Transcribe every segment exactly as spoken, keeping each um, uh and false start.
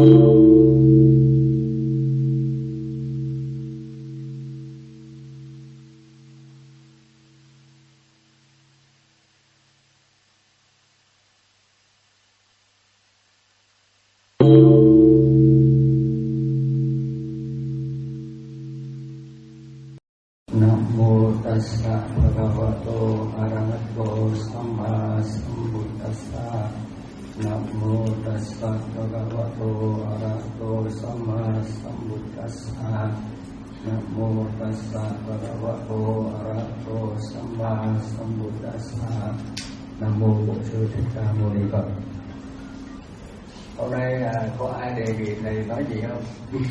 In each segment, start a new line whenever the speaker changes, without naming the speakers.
Nam mô tassa bhagavato arahato samma sambuddhassa. Nam mô tassa bhagavato arahato samma sambuddhassa. Nam mô tassa bhagavato arahato samma sambuddhassa. Nam mô Bổn Sư Thích Ca Mâu Ni Phật. Hôm nay à, có ai đề nghị thầy nói gì không?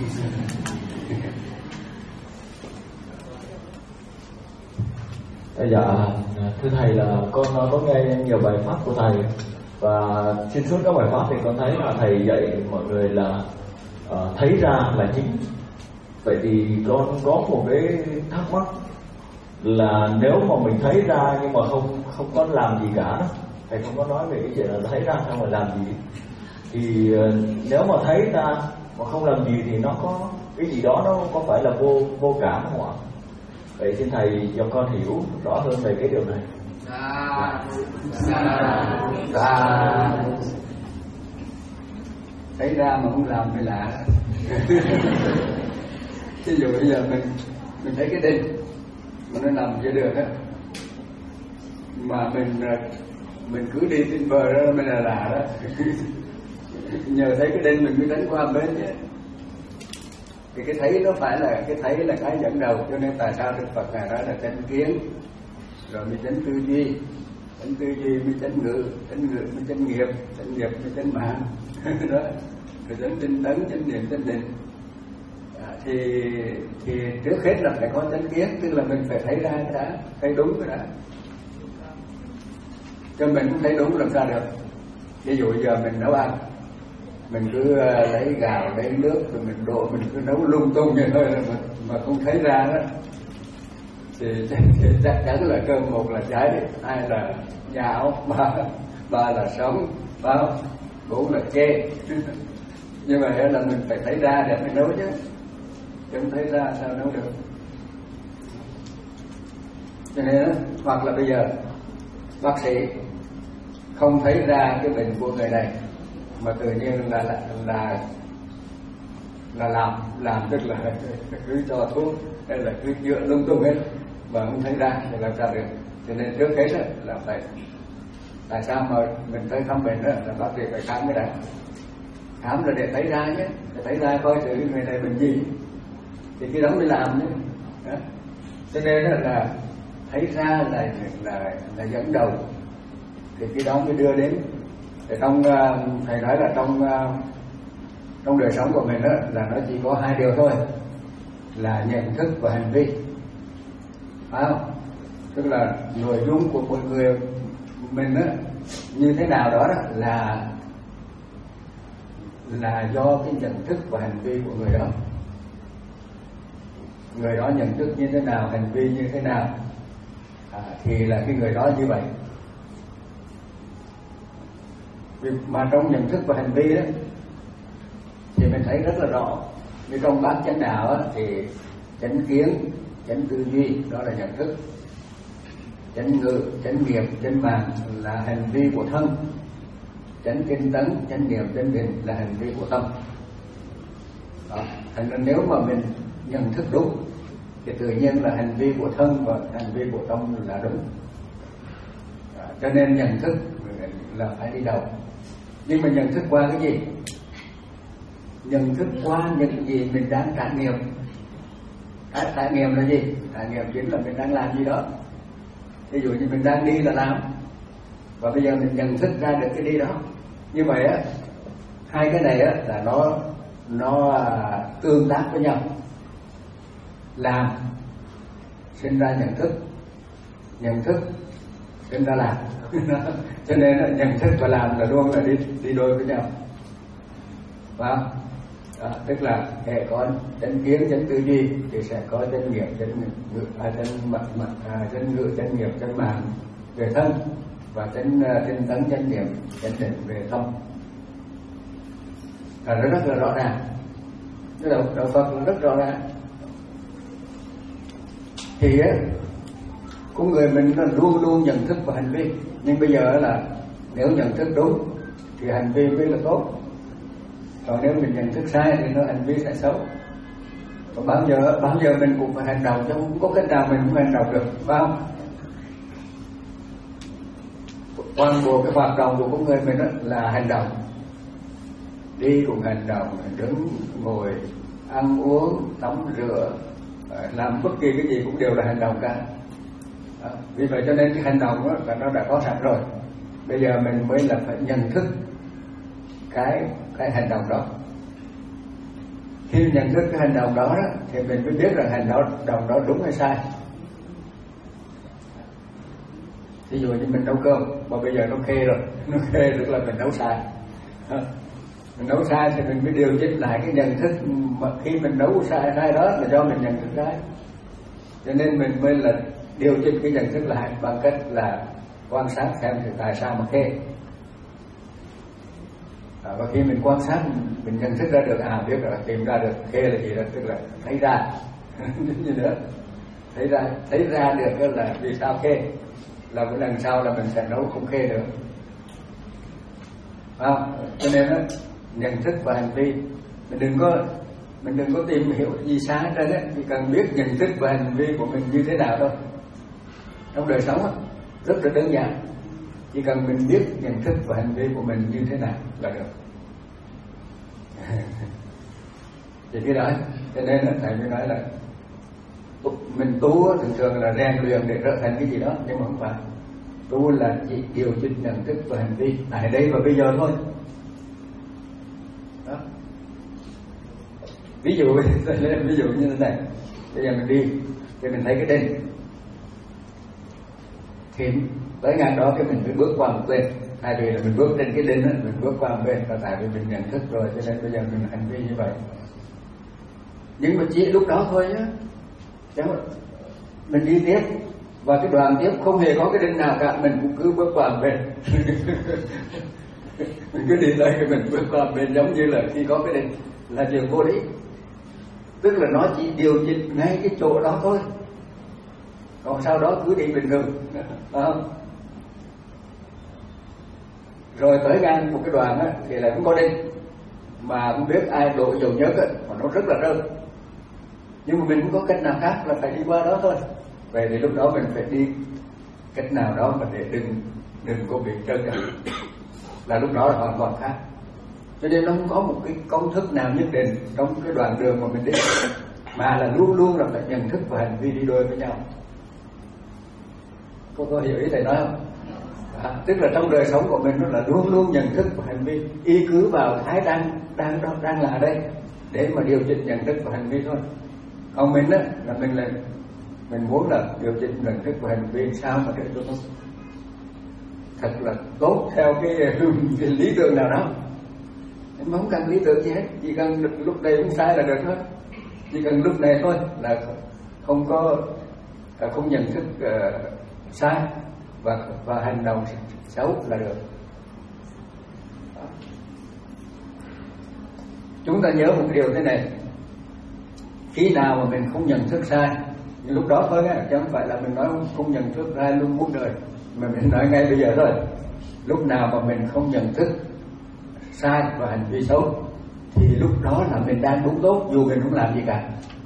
Dạ, thưa thầy là con có nghe nhiều bài pháp của thầy và xuyên suốt các bài pháp thì con thấy là thầy dạy mọi người là uh, thấy ra là chính. Vậy thì con có một cái thắc mắc là nếu mà mình thấy ra nhưng mà không không có làm gì cả đó, thầy không có nói về cái chuyện là thấy ra xong rồi làm gì, thì uh, nếu mà thấy ra mà không làm gì thì nó có cái gì đó nó có phải là vô vô cảm không ạ? Vậy xin thầy cho con hiểu rõ hơn về cái điều này.
À, à, à, thấy ra mà không làm mới lạ. Ví dụ bây giờ mình mình thấy cái đinh mà nó nằm trên đường á, mà mình mình cứ đi trên bờ đó mới là lạ đó. Nhờ thấy cái đinh mình mới đánh qua bên chứ. Thì cái thấy nó phải là cái thấy là cái dẫn đầu, cho nên tại sao Đức Phật ngài nói là chánh kiến, rồi mới chánh tư duy, chánh tư duy mới chánh ngữ, chánh ngữ mới chánh nghiệp, chánh nghiệp mới chánh mạng, đó, rồi chánh tinh tấn, chánh niệm, chánh định. À, thì thì trước hết là phải có chánh kiến, tức là mình phải thấy ra cái đã, thấy đúng cái đã. Cho mình cũng thấy đúng làm sao được. Ví dụ giờ mình nấu ăn, mình cứ lấy gạo, lấy nước rồi mình đổ, mình cứ nấu lung tung vậy thôi mà, mà không thấy ra đó thì, thì chắc chắn là cơm một là cháy, hai là nhão, ba ba là sống, ba bốn là chê. Nhưng mà là mình phải thấy ra để mình nấu chứ, chứ không thấy ra sao nấu được. Cho nên đó, hoặc là bây giờ bác sĩ không thấy ra cái bệnh của người này mà tự nhiên là là là, là làm làm tức là cứ cho thuốc hay là cứ chữa lung tung hết mà không thấy ra thì làm sao được. Cho nên trước hết là, là phải, tại sao mà mình tới khám bệnh đó là bác sĩ phải khám cái đã, khám là để thấy ra nhé, để thấy ra coi thử người này bệnh gì thì cái đó mới làm nhé. Đó. Cho nên là, là thấy ra là là là dẫn đầu thì cái đó mới đưa đến. Thì trong thầy nói là trong trong đời sống của mình đó, là nó chỉ có hai điều thôi, là nhận thức và hành vi, phải không? Tức là nội dung của một người mình đó, như thế nào đó, đó là là do cái nhận thức và hành vi của người đó. Người đó nhận thức như thế nào, hành vi như thế nào, à, thì là cái người đó như vậy. Mà trong nhận thức và hành vi đó thì mình thấy rất là rõ. Như trong bát chánh đạo đó, thì chánh kiến, chánh tư duy đó là nhận thức, chánh ngữ, chánh nghiệp, chánh mạng là hành vi của thân, chánh tinh tấn, chánh niệm, chánh định là hành vi của tâm. Đó. Thành ra nếu mà mình nhận thức đúng thì tự nhiên là hành vi của thân và hành vi của tâm là đúng. Đó. Cho nên nhận thức là phải đi đầu. Nhưng mà nhận thức qua cái gì? Nhận thức qua những gì mình đang trải nghiệm. Cái trải nghiệm là gì? Trải nghiệm chính là mình đang làm gì đó. Ví dụ như mình đang đi là làm, và bây giờ mình nhận thức ra được cái đi đó. Như vậy á, hai cái này á là nó nó tương tác với nhau. Làm sinh ra nhận thức, nhận thức sinh ra làm. Cho nên là nhận thức và làm là luôn là đi đi đôi với nhau, phải không? Đó, tức là hệ có chánh kiến, chánh tư duy thì sẽ có chánh nghiệp, chánh ngữ, à, chánh mặt mặt, à, chánh ngữ, chánh nghiệp, chánh mạng về thân, và chánh tinh tấn, chánh niệm, chánh định về tâm. là nó rất là rõ ràng. Cái đạo, đạo Phật là rất rõ ràng. Thì á, con người mình nó luôn luôn nhận thức và hành vi. Nhưng bây giờ là nếu nhận thức đúng thì hành vi mới là tốt. Còn nếu mình nhận thức sai thì nó hành vi sẽ xấu. Còn bao giờ bao giờ mình cũng phải hành động, chứ không có cách nào mình cũng hành động được, phải không? Toàn bộ cái hoạt động của con người mình đó là hành động. Đi cũng hành động, đứng, ngồi, ăn uống, tắm rửa, làm bất kỳ cái gì cũng đều là hành động cả. Đó. Vì vậy cho nên cái hành động đó là nó đã có sẵn rồi. Bây giờ mình mới là phải nhận thức cái cái hành động đó. Khi nhận thức cái hành động đó, đó thì mình mới biết rằng hành động đó đúng hay sai. Ví dụ như mình nấu cơm mà bây giờ nó khê rồi, nó khê tức là mình nấu sai. Mình nấu sai thì mình mới điều chỉnh lại cái nhận thức, mà khi mình nấu sai sai đó là do mình nhận thức sai. Cho nên mình mới là điều chỉnh cái nhận thức lại bằng cách là quan sát xem thì tại sao mà khê. À, và khi mình quan sát mình nhận thức ra được, à biết rồi, tìm ra được khê là gì đó, tức là thấy ra gì nữa, thấy ra thấy ra được là vì sao khê, là cái lần sau là mình sẽ nấu không khê được. À, cho nên đó, nhận thức và hành vi mình đừng có mình đừng có tìm hiểu gì sai hết trơn á, chỉ cần biết nhận thức và hành vi của mình như thế nào thôi. Trong đời sống á, rất là đơn giản, chỉ cần mình biết nhận thức và hành vi của mình như thế nào là được. Thì cái đó, cho nên là thầy mới nói là mình tu thường thường là rèn luyện để trở thành cái gì đó, nhưng mà không phải. Tu là chỉ điều chỉnh nhận thức và hành vi tại đây và bây giờ thôi. Đó. Ví dụ ví dụ như thế này, bây giờ mình đi thì mình thấy cái đinh, thì tới ngày đó cái mình phải bước qua một bên. Tại vì là mình bước trên cái đinh đó, mình bước qua một bên, và tại vì mình nhận thức rồi cho nên bây giờ mình hành vi như vậy. Nhưng mà chỉ lúc đó thôi nhá, chứ mình đi tiếp và cái đoạn tiếp không hề có cái đinh nào cả, mình cũng cứ bước qua một bên. Mình cứ đi tới cái mình bước qua một bên, giống như là khi có cái đinh là điều vô lý. Tức là nó chỉ điều chỉnh ngay cái chỗ đó thôi, còn sau đó cứ đi bình thường. À. Rồi tới ngang một cái đoạn á, thì lại cũng có đinh, mà không biết ai đổ dầu nhớt á, mà nó rất là rơi. Nhưng mà mình không có cách nào khác là phải đi qua đó thôi. Vậy thì lúc đó mình phải đi cách nào đó mà để đừng đừng có bị trơn cả. Là lúc đó là hoàn toàn khác. Cho nên nó không có một cái công thức nào nhất định trong cái đoạn đường mà mình đi, mà là luôn luôn là phải nhận thức và hành vi đi đôi với nhau. Cô có hiểu ý thầy nói không? À, tức là trong đời sống của mình nó là luôn luôn nhận thức và hành vi, y cứ vào thái đang đang đang là đây để mà điều chỉnh nhận thức và hành vi thôi. Còn mình á là mình là mình muốn là điều chỉnh nhận thức và hành vi sao mà để cho nó thật là tốt theo cái, cái lý tưởng nào đó. Mà không cần lý tưởng gì hết, chỉ cần lúc này không sai là được thôi. Chỉ cần lúc này thôi là không có không nhận thức uh, sai và và hành động xấu là được. Đó. Chúng ta nhớ một điều thế này, khi nào mà mình không nhận thức sai, lúc đó thôi á, chứ không phải là mình nói không nhận thức sai luôn muôn đời, mà mình nói ngay bây giờ thôi. Lúc nào mà mình không nhận thức sai và hành vi xấu thì lúc đó là mình đang đúng tốt, dù mình không làm gì cả.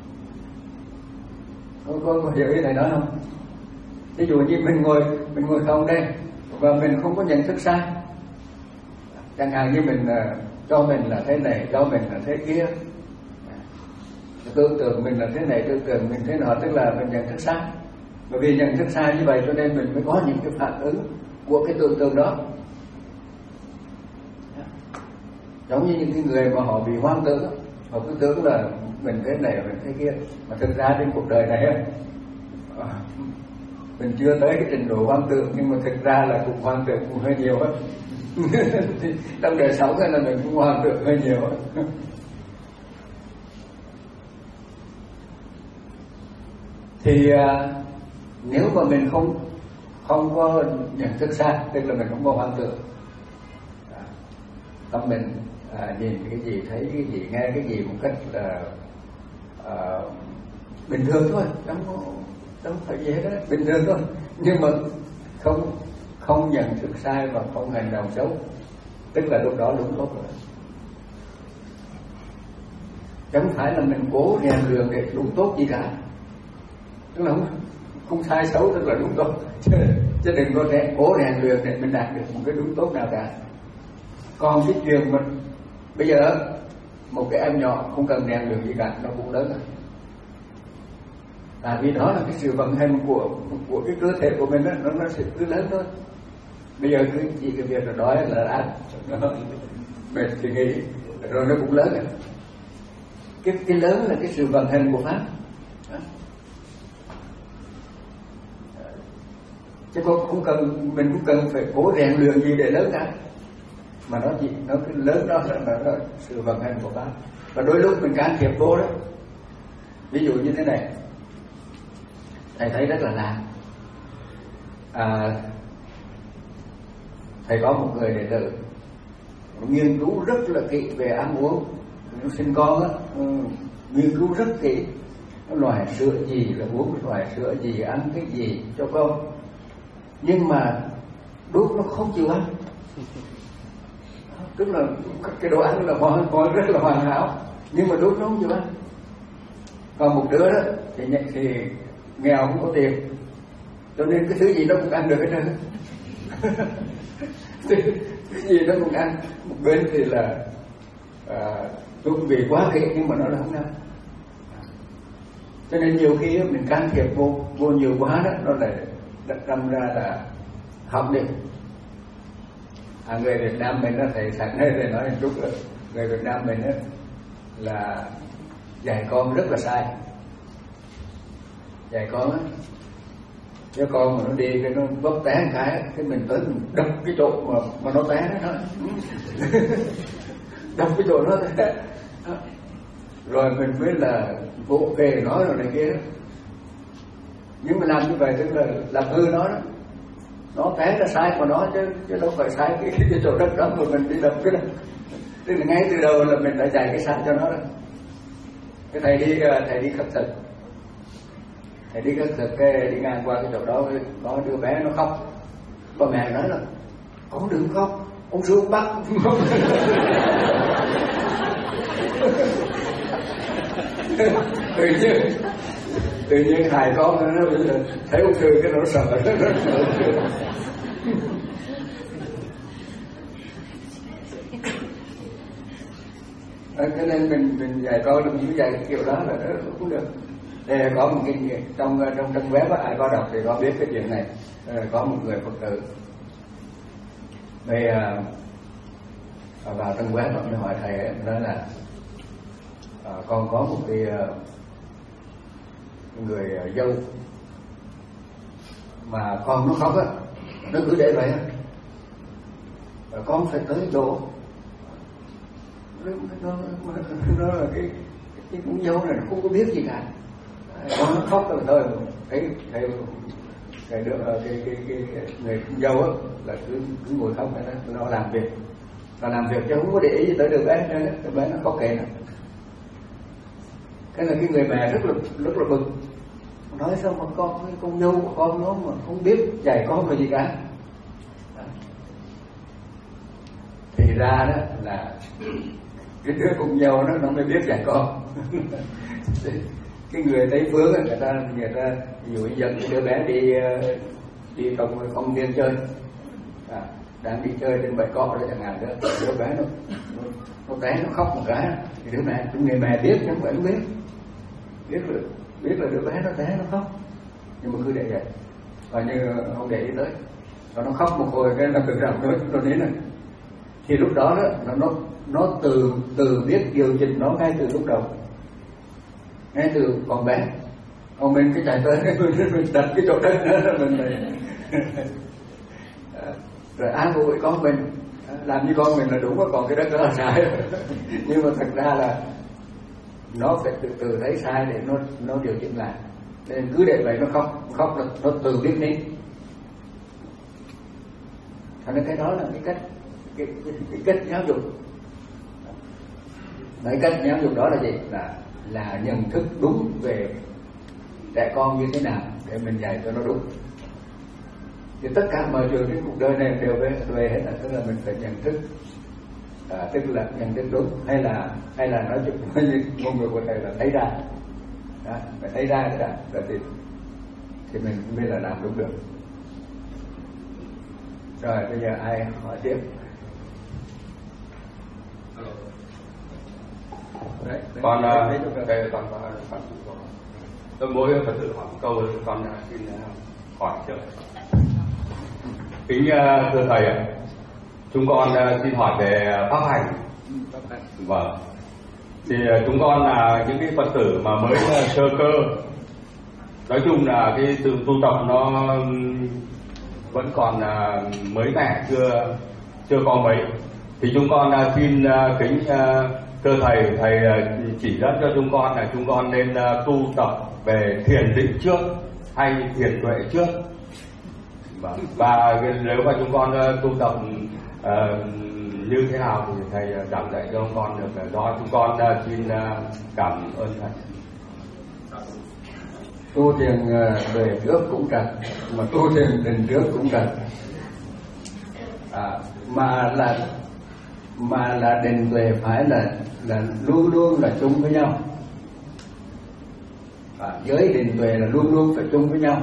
Có, có, có hiểu ý thầy nói không? Ví dụ như mình ngồi mình ngồi không đây và mình không có nhận thức sai, chẳng hạn như mình uh, cho mình là thế này, cho mình là thế kia, tư tưởng mình là thế này, tư tưởng mình thế nào, tức là mình nhận thức sai. Bởi vì nhận thức sai như vậy cho nên mình mới có những cái phản ứng của cái tưởng tượng đó. Giống như những cái người mà họ bị hoang tưởng, họ cứ tưởng là mình thế này, mình thế kia, mà thực ra trên cuộc đời này mình chưa tới cái trình độ hoang tưởng, nhưng mà thực ra là cũng hoang tưởng cũng hơi nhiều hết. Trong đời sống là mình cũng hoang tưởng hơi nhiều hết. Thì à, nếu mà mình không không có nhận thức sai, tức là mình không có hoang tưởng, tâm mình à, nhìn cái gì, thấy cái gì, nghe cái gì một cách là à, bình thường thôi, không không phải gì hết đó, bình thường thôi, nhưng mà không không nhận thức sai và không hành động xấu, tức là lúc đó đúng tốt rồi. Chẳng phải là mình cố rèn luyện để đúng tốt gì cả, tức là không, không sai xấu tức là đúng tốt, chứ, chứ đừng có rèn cố rèn luyện để mình đạt được một cái đúng tốt nào cả. Còn cái chuyện mình bây giờ một cái em nhỏ không cần rèn luyện gì cả, nó cũng lớn rồi, tại vì đó là cái sự vận hành của của cái cơ thể của mình đó, nó nó sẽ cứ lớn thôi. Bây giờ cứ chỉ cái việc là đói là ăn, mệt thì nghỉ, rồi nó cũng lớn rồi. Cái cái lớn là cái sự vận hành của pháp đó. Chứ không không cần mình cũng cần phải cố rèn luyện gì để lớn cả, mà nó chỉ nó cái lớn đó là, là, là sự vận hành của pháp. Và đôi lúc mình can thiệp vô đó, ví dụ như thế này, thầy thấy rất là lạ. À, thầy có một người đệ tử nghiên cứu rất là kỹ về ăn uống, nó sinh con á, nghiên cứu rất kỹ, loại sữa gì là uống loại sữa gì, ăn cái gì cho con, nhưng mà đút nó không chịu ăn, tức là cái đồ ăn là hoàn toàn rất là hoàn hảo, nhưng mà đút nó không chịu ăn. Còn một đứa đó thì nhận thì nghèo không có tiền, cho nên cái thứ gì nó cũng ăn được hết trơn. Cái gì nó cũng ăn. Một bên thì là à, chuẩn bị quá kỹ nhưng mà nó là không ăn. Cho nên nhiều khi mình can thiệp vô vô nhiều quá đó, nó lại đâm ra là học được. À, người Việt Nam mình nó thầy sẵn đây để nói một chút rồi. Người Việt Nam mình đó là dạy con rất là sai. Dạy con á, chứ con mà nó đi cái nó vấp té một cái, cái mình tới mình đập cái chỗ mà mà nó té đó, đập cái chỗ nó té, rồi mình mới là vỗ về nói rồi này kia đó. Nhưng mà làm như vậy tức là làm hư nó đó, nó té là sai của nó chứ chứ đâu phải sai cái, cái, cái chỗ đất đó mà mình đi đập cái đó. Tức là ngay từ đầu là mình đã dạy cái sai cho nó đó. Cái thầy đi thầy đi khất thực, thầy đi khất thực cái đi ngang qua cái chỗ đó có đứa bé nó khóc, bà mẹ nói là con đừng khóc, ông sư ông bắt. tự nhiên tự nhiên hài con nó thấy ông sư cái nó sợ, nó sợ. À, cho nên mình mình dạy con là mình dạy cái kiểu đó là nó cũng được. Đây có một cái trong trong trang web á, ai có đọc thì có biết cái chuyện này. À, có một người Phật tử đây à, vào trang web và mới hỏi thầy ấy, nói là à, con có một cái à, người à, dâu mà con nó khóc á, nó cứ để vậy á, và con phải tới độ nó, nó, nó là cái cái con dâu này nó không có biết gì cả, con nó khóc rồi thôi. Cái cái cái đứa cái cái cái, cái người con dâu á là cứ cứ ngồi khóc vậy đó, nó làm việc, nó làm việc chứ không có để ý gì tới đứa bé, đứa bé nó khóc kệ. Cái là cái người mẹ rất là rất là bực, nói sao mà con cái con dâu của con nó mà không biết dạy con về gì cả. Thì ra đó là cái đứa con dâu nó nó mới biết dạy con. Cái người Tây phương ấy, người ta người ta ví dụ dẫn cái đứa bé đi đi trong công viên chơi, à, đang đi chơi trên bãi cỏ đó chẳng hạn đó, đứa bé nó nó, nó té nó khóc một cái, thì đứa mẹ người mẹ biết nhưng mà không biết biết là biết là đứa bé nó té nó khóc, nhưng mà cứ để vậy và như không để ý tới, và nó khóc một hồi cái là tự rằng nó nó đến rồi. Thì lúc đó đó nó nó nó từ từ biết điều chỉnh nó ngay từ lúc đầu, ngay từ còn bé. Còn mình cái chạy tới mình, mình đặt cái chỗ đất đó là mình này rồi an ủi con mình, làm như con mình là đúng, còn cái đất đó là sai. Nhưng mà thật ra là nó phải từ từ thấy sai để nó nó điều chỉnh lại, nên cứ để vậy nó khóc khóc là nó từ biết đi. Cho nên cái đó là cái cách cái, cái, cái cách giáo dục. Mấy cách giáo dục đó là gì? Là là nhận thức đúng về trẻ con như thế nào để mình dạy cho nó đúng. Thì tất cả mọi chuyện trên cuộc đời này đều về về hết, là tức là mình phải nhận thức, à, tức là nhận thức đúng, hay là hay là nói chung như ngôn ngữ của thầy là thấy ra, đó, phải thấy ra cái đã, rồi thì thì mình mới là làm đúng được. Rồi bây giờ ai hỏi tiếp?
Đấy, con đây con có phật tử tôi mỗi phật tử hỏi một câu thì con xin hỏi trước. Kính thưa thầy ạ, chúng con xin hỏi về pháp hành. Vâng. Thì chúng con là những cái phật tử mà mới sơ cơ, nói chung là cái sự tu tập nó vẫn còn mới mẻ, chưa chưa có mấy. Thì chúng con xin kính thưa thầy, thầy chỉ dẫn cho chúng con là chúng con nên tu tập về thiền định trước hay thiền tuệ trước. Và, và nếu mà chúng con tu tập uh, như thế nào thì thầy giảng dạy cho chúng con được. Do chúng con uh, xin uh, cảm ơn thầy.
Tu thiền về trước cũng cần, mà tu thiền định trước cũng cần, à, mà là mà là định tuệ phải là là luôn luôn là chung với nhau. À, giới định tuệ là luôn luôn phải chung với nhau,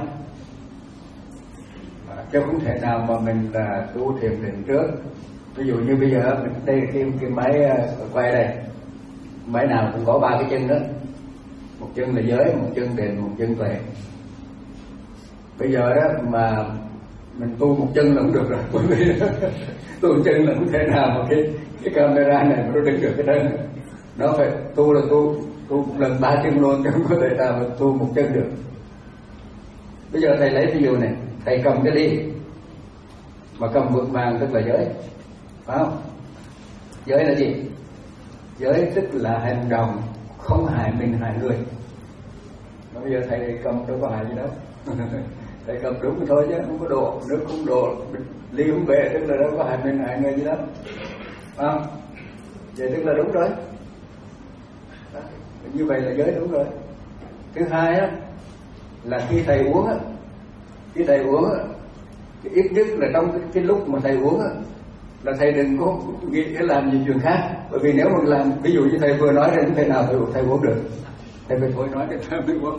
à, chứ không thể nào mà mình là tu thiền định trước. Ví dụ như bây giờ mình đây cái cái máy quay đây, máy nào cũng có ba cái chân đó, một chân là giới, một chân định, một chân tuệ. Bây giờ đó mà mình tu một chân là không được rồi, bởi vì tu một chân là không thể nào mà cái cái camera này mà nó đứng được cái thân. Nó phải tu là tu tu một lần ba chân luôn, chứ không có thể nào mà tu một chân được. Bây giờ thầy lấy ví dụ này, thầy cầm cái ly mà cầm vượt màng tức là giới, phải không? Giới là gì? Giới tức là hành động không hại mình hại người. Mà bây giờ thầy cầm đâu có hại gì đâu. Thầy cầm đúng thì thôi chứ không có độ, nước không độ, ly không bể tức là đâu có hại mình hại người gì đâu, phải không? Vậy tức là đúng rồi. Đó. Như vậy là giới đúng rồi. Thứ hai á là khi thầy uống á, khi thầy uống á, ít nhất là trong cái, cái lúc mà thầy uống á, là thầy đừng có nghĩ cái làm gì chuyện khác. Bởi vì nếu mà làm, ví dụ như thầy vừa nói thì không thể nào thầy, thầy uống được. Thầy phải thôi nói thì thầy mới uống.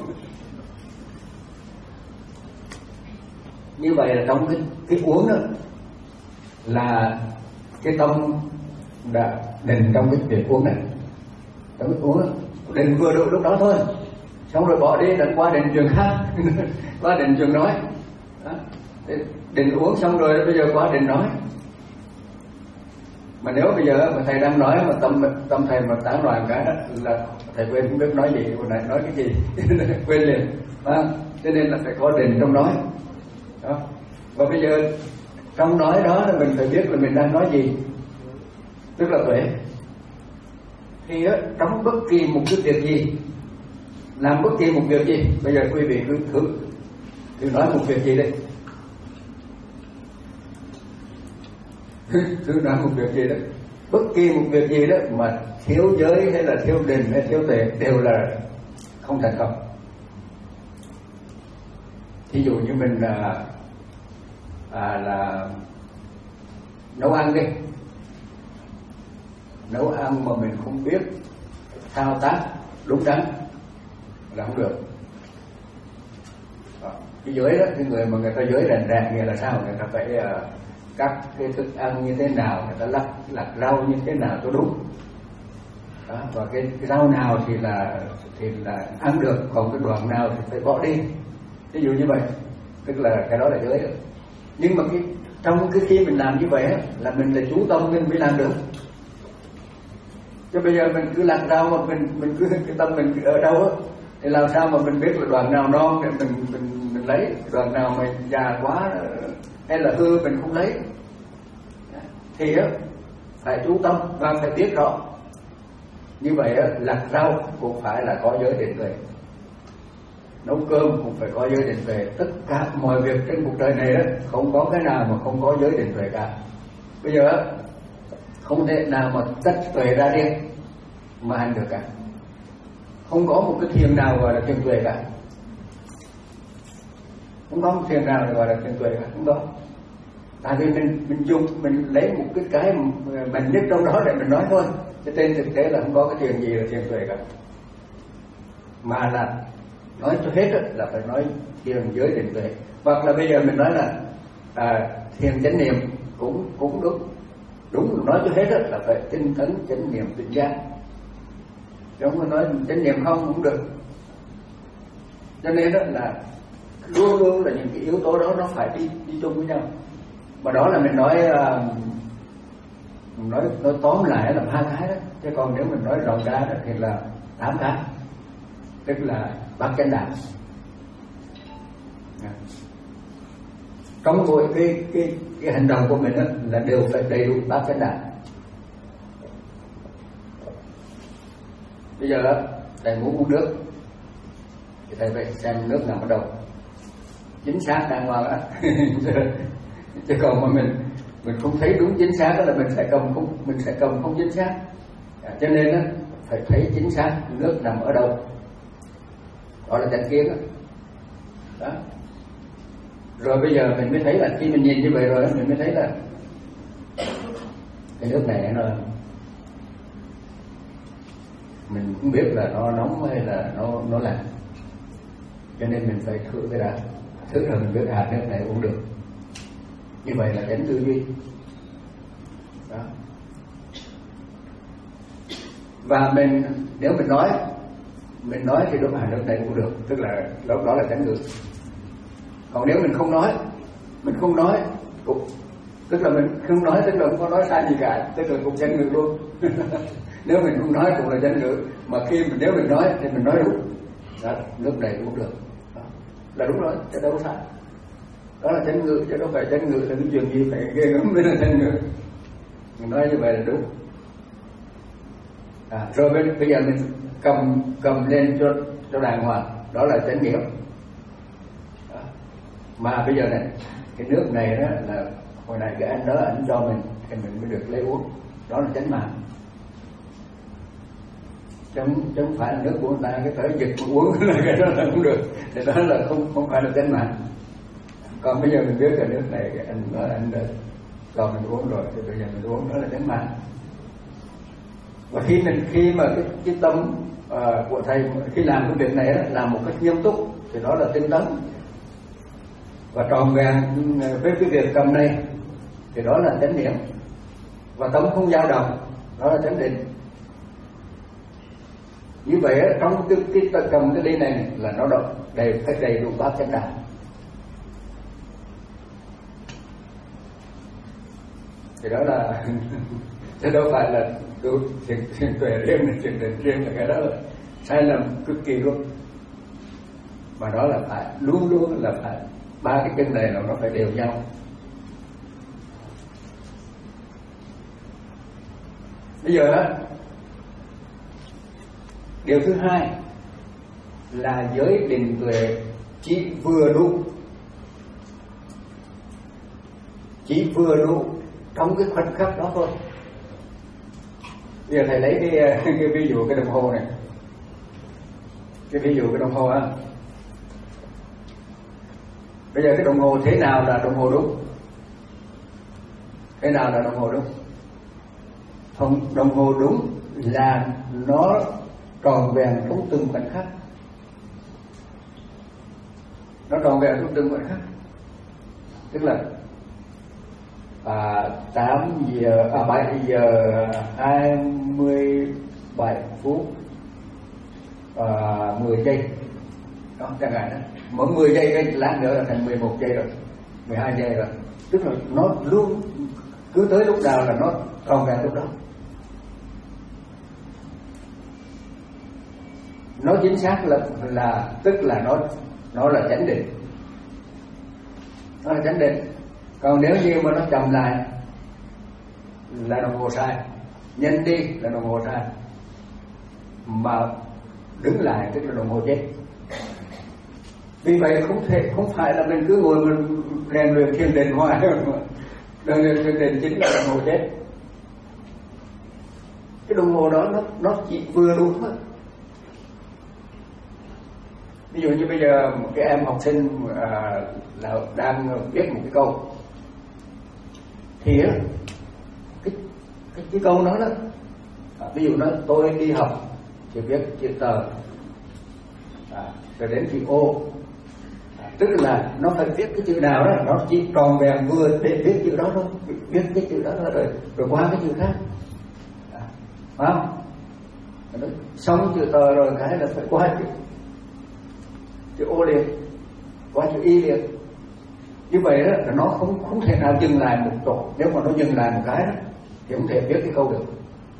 Như vậy là trong cái, cái uống đó là cái tâm đã định trong cái việc uống này. Trong cái uống đó, định vừa đủ lúc đó thôi, xong rồi bỏ đi là qua định chuyện khác. Qua định chuyện nói đó. Định uống xong rồi bây giờ qua định nói. Mà nếu bây giờ mà thầy đang nói mà tâm tâm thầy mà tán loạn cái đó là thầy quên không biết nói gì, hồi nãy nói cái gì quên liền, à, cho nên là phải có định trong nói đó. Và bây giờ trong nói đó là mình phải biết là mình đang nói gì, tức là tuệ. Thì á, trong bất kỳ một cái việc gì, làm bất kỳ một việc gì, bây giờ quý vị cứ thử thử nói một việc gì đây. Cứ nói một việc gì đó, bất kỳ một việc gì đó mà thiếu giới hay là thiếu định hay thiếu tuệ đều là không thành công. Thí dụ như mình là à, là nấu ăn đi, nấu ăn mà mình không biết thao tác đúng đắn là không được. Đó. Cái giới đó, cái người mà người ta giới rèn rèn nghĩa là sao? Người ta phải uh, cắt cái thức ăn như thế nào, người ta lặt lặt rau như thế nào cho đúng. Đó. Và cái, cái rau nào thì là thì là ăn được, còn cái đoạn nào thì phải bỏ đi. Ví dụ như vậy, tức là cái đó là giới đó. Nhưng mà cái trong cái khi mình làm như vậy á, là mình là chú tâm mình mới làm được. Chứ bây giờ mình cứ lặt rau mà mình mình cứ cái tâm mình ở đâu á, thì làm sao mà mình biết là đoạn nào non để mình mình mình lấy, đoạn nào mà già quá hay là hư mình không lấy. Thì á phải chú tâm và phải biết rõ. Như vậy á, lặt rau cũng phải là có giới định tuệ, nấu cơm cũng phải có giới định tuệ. Tất cả mọi việc trên cuộc đời này đó không có cái nào mà không có giới định tuệ cả. Bây giờ á, không thể nào mà tách tuệ ra riêng. mà hành được cả. Không có một cái thiền nào gọi là thiền tuệ cả. Không có một thiền nào gọi là thiền tuệ cả, không có. Tại vì mình mình dùng mình lấy một cái cái mạnh nhất trong đó để mình nói thôi, cho trên thực tế là không có cái thiền gì là thiền tuệ cả, mà là nói cho hết là phải nói thiền giới định tuệ. Hoặc là bây giờ mình nói là à, thiền chánh niệm cũng cũng đúng, đúng nói cho hết là phải tinh tấn chánh niệm tỉnh giác, chứ không có nói chánh niệm không cũng được. Cho nên đó là luôn luôn là những cái yếu tố đó nó phải đi đi chung với nhau. Mà đó là mình nói nói nói tóm lại là hai cái đó, chứ còn nếu mình nói rộng ra đó thì là tám cái, tức là bát chánh đạo. Trong mỗi cái cái cái hành động của mình đó, là đều phải đầy đủ bát chánh đạo. Bây giờ thầy muốn uống nước thì thầy phải xem nước nằm ở đâu, chính xác đàng hoàng á. Chứ còn mà mình mình không thấy đúng chính xác đó là mình sẽ cầm không mình sẽ cầm không chính xác. Cho nên đó, phải thấy chính xác nước nằm ở đâu, đó là chánh kiến đó. Đó. Rồi bây giờ mình mới thấy là khi mình nhìn như vậy rồi mình mới thấy là cái nước này nó mình không biết là nó nóng hay là nó nó lạnh, cho nên mình phải thử cái đã, thử rồi mình biết hạt nước này uống được. Như vậy là chánh tư duy đó. Và mình nếu mình nói mình nói thì đúng hạt nước này uống được, tức là lúc đó là chánh ngữ. Còn nếu mình không nói mình không nói cũng tức là mình không nói, tức là không có nói sai gì cả, tức là cũng chánh ngữ luôn. Nếu mình không nói cũng là chánh ngữ, mà khi mình nếu mình nói thì mình nói đúng đó, nước này uống được đó. Là đúng rồi, chứ đâu có sai. Đó là chánh ngữ, chứ đâu phải chánh ngữ là cái chuyện gì phải ghê gớm mới là chánh ngữ. Mình nói như vậy là đúng. À, rồi bây, bây giờ mình cầm cầm lên cho cho đàng hoàng, đó là chánh niệm. Mà bây giờ này cái nước này đó là hồi này cái anh đó anh cho mình thì mình mới được lấy uống, đó là chánh mạng. Chẳng chẳng phải là nước của người ta cái phải giật mà uống là cái đó là không được, thì đó là không không phải là chánh mạng. Còn bây giờ mình biết cái nước này cái anh nói anh đã cho mình uống rồi thì bây giờ mình uống đó là chánh mạng. Và khi mình khi mà cái, cái tâm uh, của thầy khi làm cái việc này đó, làm một cách nghiêm túc thì đó là tinh tấn và tròn vẹn với cái việc cầm này thì đó là chánh niệm, và tâm không dao động đó là chánh định. Như vậy đó, trong cái, cái, cái cầm cái ly này là nó đầy phải đầy đủ bát chánh đạo. Thì đó là chứ đâu phải là tu thiền thiền tuệ riêng là thiền định riêng, là cái đó là sai lầm cực kỳ luôn. Mà đó là phải luôn luôn là phải ba cái chân này là nó phải đều nhau. Bây giờ đó, điều thứ hai là giới định tuệ chỉ vừa đủ, chỉ vừa đủ trong cái khoảnh khắc đó thôi. Bây giờ thầy lấy cái cái ví dụ cái đồng hồ này, cái ví dụ cái đồng hồ á. Bây giờ cái đồng hồ thế nào là đồng hồ đúng? Thế nào là đồng hồ đúng? Đồng, đồng hồ đúng là nó tròn vẹn trong từng khoảnh khắc. Nó tròn vẹn trong từng khoảnh khắc. Tức là à, tám giờ, à, bảy giờ hai mươi bảy phút à, mười giây. Đó, chẳng hạn đó. Mỗi mười giây cái lát nữa là thành mười một giây rồi, mười hai giây rồi. Tức là nó luôn cứ tới lúc nào là nó tròn vẹn lúc đó. Nó chính xác là là tức là nó nó là chánh định, nó là chánh định. Còn nếu như mà nó chậm lại là đồng hồ sai, nhanh đi là đồng hồ sai, mà đứng lại tức là đồng hồ chết. Vì vậy không thể không phải là mình cứ ngồi mình rèn luyện thiền định hoài, rèn luyện thiền định chính là đồng hồ chết. cái đồng hồ đó nó nó chỉ vừa đủ thôi. Ví dụ như bây giờ một cái em học sinh à, là đang viết một cái câu thì á, cái, cái cái câu đó đó à, ví dụ nói tôi đi học thì viết chữ tờ à, rồi đến chữ ô à, tức là nó phải viết cái chữ nào đó nó chỉ tròn vẹn vừa để viết chữ đó thôi, viết cái chữ đó thôi rồi rồi qua cái chữ khác à, phải không? Xong chữ tờ rồi cái là phải qua chữ chữ ô liền, qua chữ y liền. Như vậy đó là nó không không thể nào dừng lại một chỗ. Nếu mà nó dừng lại một cái đó thì không thể viết cái câu được.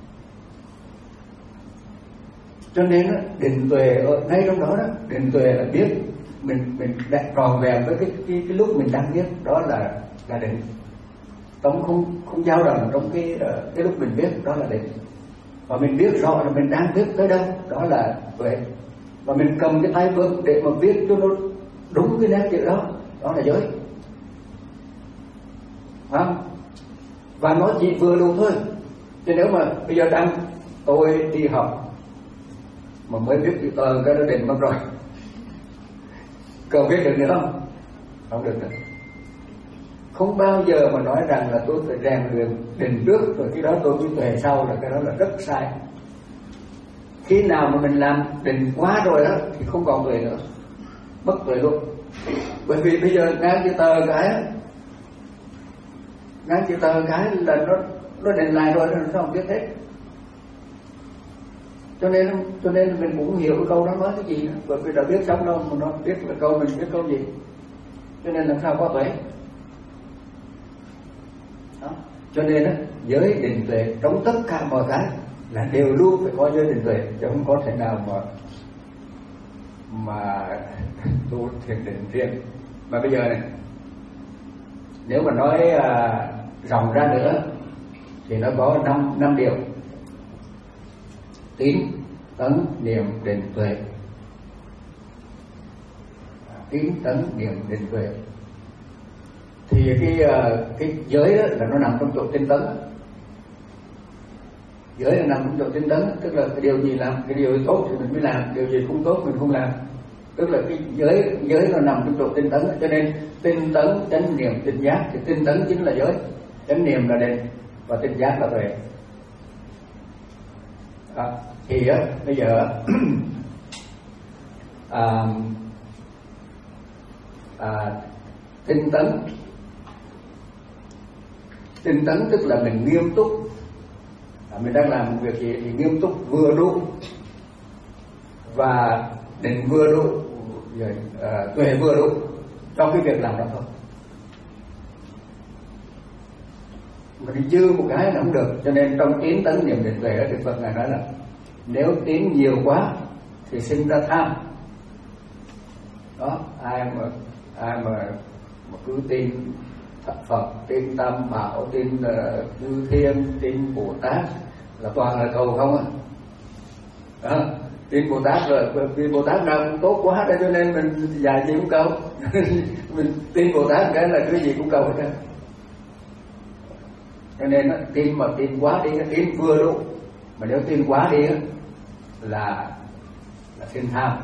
Cho nên đó, định tuệ ở ngay trong đó đó, định tuệ là biết mình mình đặt tròn vẹn với cái, cái cái lúc mình đang viết, đó là là định. Trong không không dao động trong cái cái lúc mình viết, đó là định. Và mình biết rõ là mình đang viết tới đâu, đó là tuệ. Và mình cầm cái tay vợt để mà viết cho nó đúng cái nét chữ đó, đó là giới. Không? Và nó chỉ vừa đủ thôi. Chứ nếu mà bây giờ đang tôi đi học mà mới viết chữ tờ cái nó định mất rồi, còn viết được nữa không? Không được nữa. Không bao giờ mà nói rằng là tôi phải rèn luyện định trước rồi cái đó tôi mới tuệ sau, là cái đó là rất sai. Khi nào mà mình làm định quá rồi đó thì không còn tuệ nữa, mất tuệ luôn. Bởi vì bây giờ ngang chữ tờ cái ngang chữ tờ cái là nó nó định lại rồi, nó không biết hết. Cho nên cho nên mình cũng hiểu cái câu đó nói cái gì nữa. Bởi vì đã biết xong đâu mà nó biết là câu mình biết câu gì. Cho nên làm sao có tuệ. Đó. Cho nên đó, giới định tuệ trong tất cả mọi cái là đều luôn phải có giới định tuệ, chứ không có thể nào mà mà tu thiền định riêng. Mà bây giờ này, nếu mà nói à, rộng ra nữa thì nó có năm năm điều: tín, tấn, niệm, định, tuệ. Tín, tấn, niệm, định, tuệ. Thì cái cái giới đó là nó nằm trong chỗ tinh tấn. Giới là nằm trong chỗ tinh tấn, tức là cái điều gì làm, cái điều gì tốt thì mình mới làm, điều gì không tốt mình không làm. Tức là cái giới giới nó nằm trong chỗ tinh tấn. Cho nên tinh tấn, chánh niệm, tinh giác, thì tinh tấn chính là giới, chánh niệm là định và tinh giác là tuệ. À, thì á, bây giờ à, à, tinh tấn tinh tấn tức là mình nghiêm túc, à, mình đang làm một việc gì thì nghiêm túc vừa đủ, và định vừa đủ, rồi à, tuệ vừa đủ trong cái việc làm đó thôi. Mà đi dư một cái là không được. Cho nên trong tín tấn niệm định tuệ, Đức Phật ngài nói là nếu tín nhiều quá thì sinh ra tham. Đó, ai mà ai mà, mà cứ tin Phật, tin Tam Bảo, tin uh, Chư Thiên, tin Bồ Tát là toàn là cầu không à. Đó, tin Bồ Tát rồi, vì Bồ Tát nào cũng tốt quá đó, cho nên mình dài gì cũng cầu. Mình tin Bồ Tát cái là cái gì cũng cầu hết. Cho nên đó, tin mà tin quá đi, tin vừa đủ. Mà nếu tin quá đi đó, là là tin tham.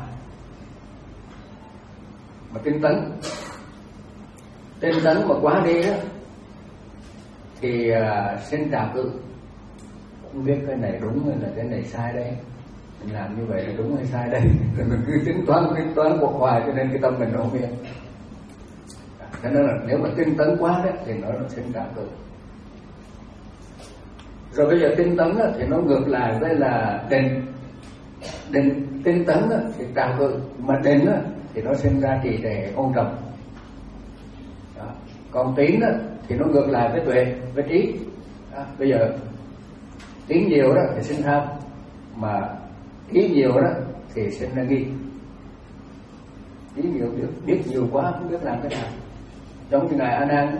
Mà tin tấn tinh tấn mà quá đi đó thì uh, sinh trào cự, không biết cái này đúng hay là cái này sai đây, mình làm như vậy là đúng hay sai đây, rồi mình cứ tính toán tính toán cuộc hoài, cho nên cái tâm mình nó không yên. Cho nên là nếu mà tinh tấn quá đó thì nó sinh trào cự. Rồi bây giờ tinh tấn đó, thì nó ngược lại với là định. Định tinh tấn đó, thì trào cự, mà định đó, thì nó sinh ra trì trệ ôn trầm. Đó. Còn tín đó, thì nó ngược lại với tuệ, với trí. Đó. Bây giờ tín nhiều đó thì sinh tham, mà trí nhiều đó thì sinh ra nghi. Trí nhiều biết, biết nhiều quá không biết làm cái nào. Giống như ngài A Nan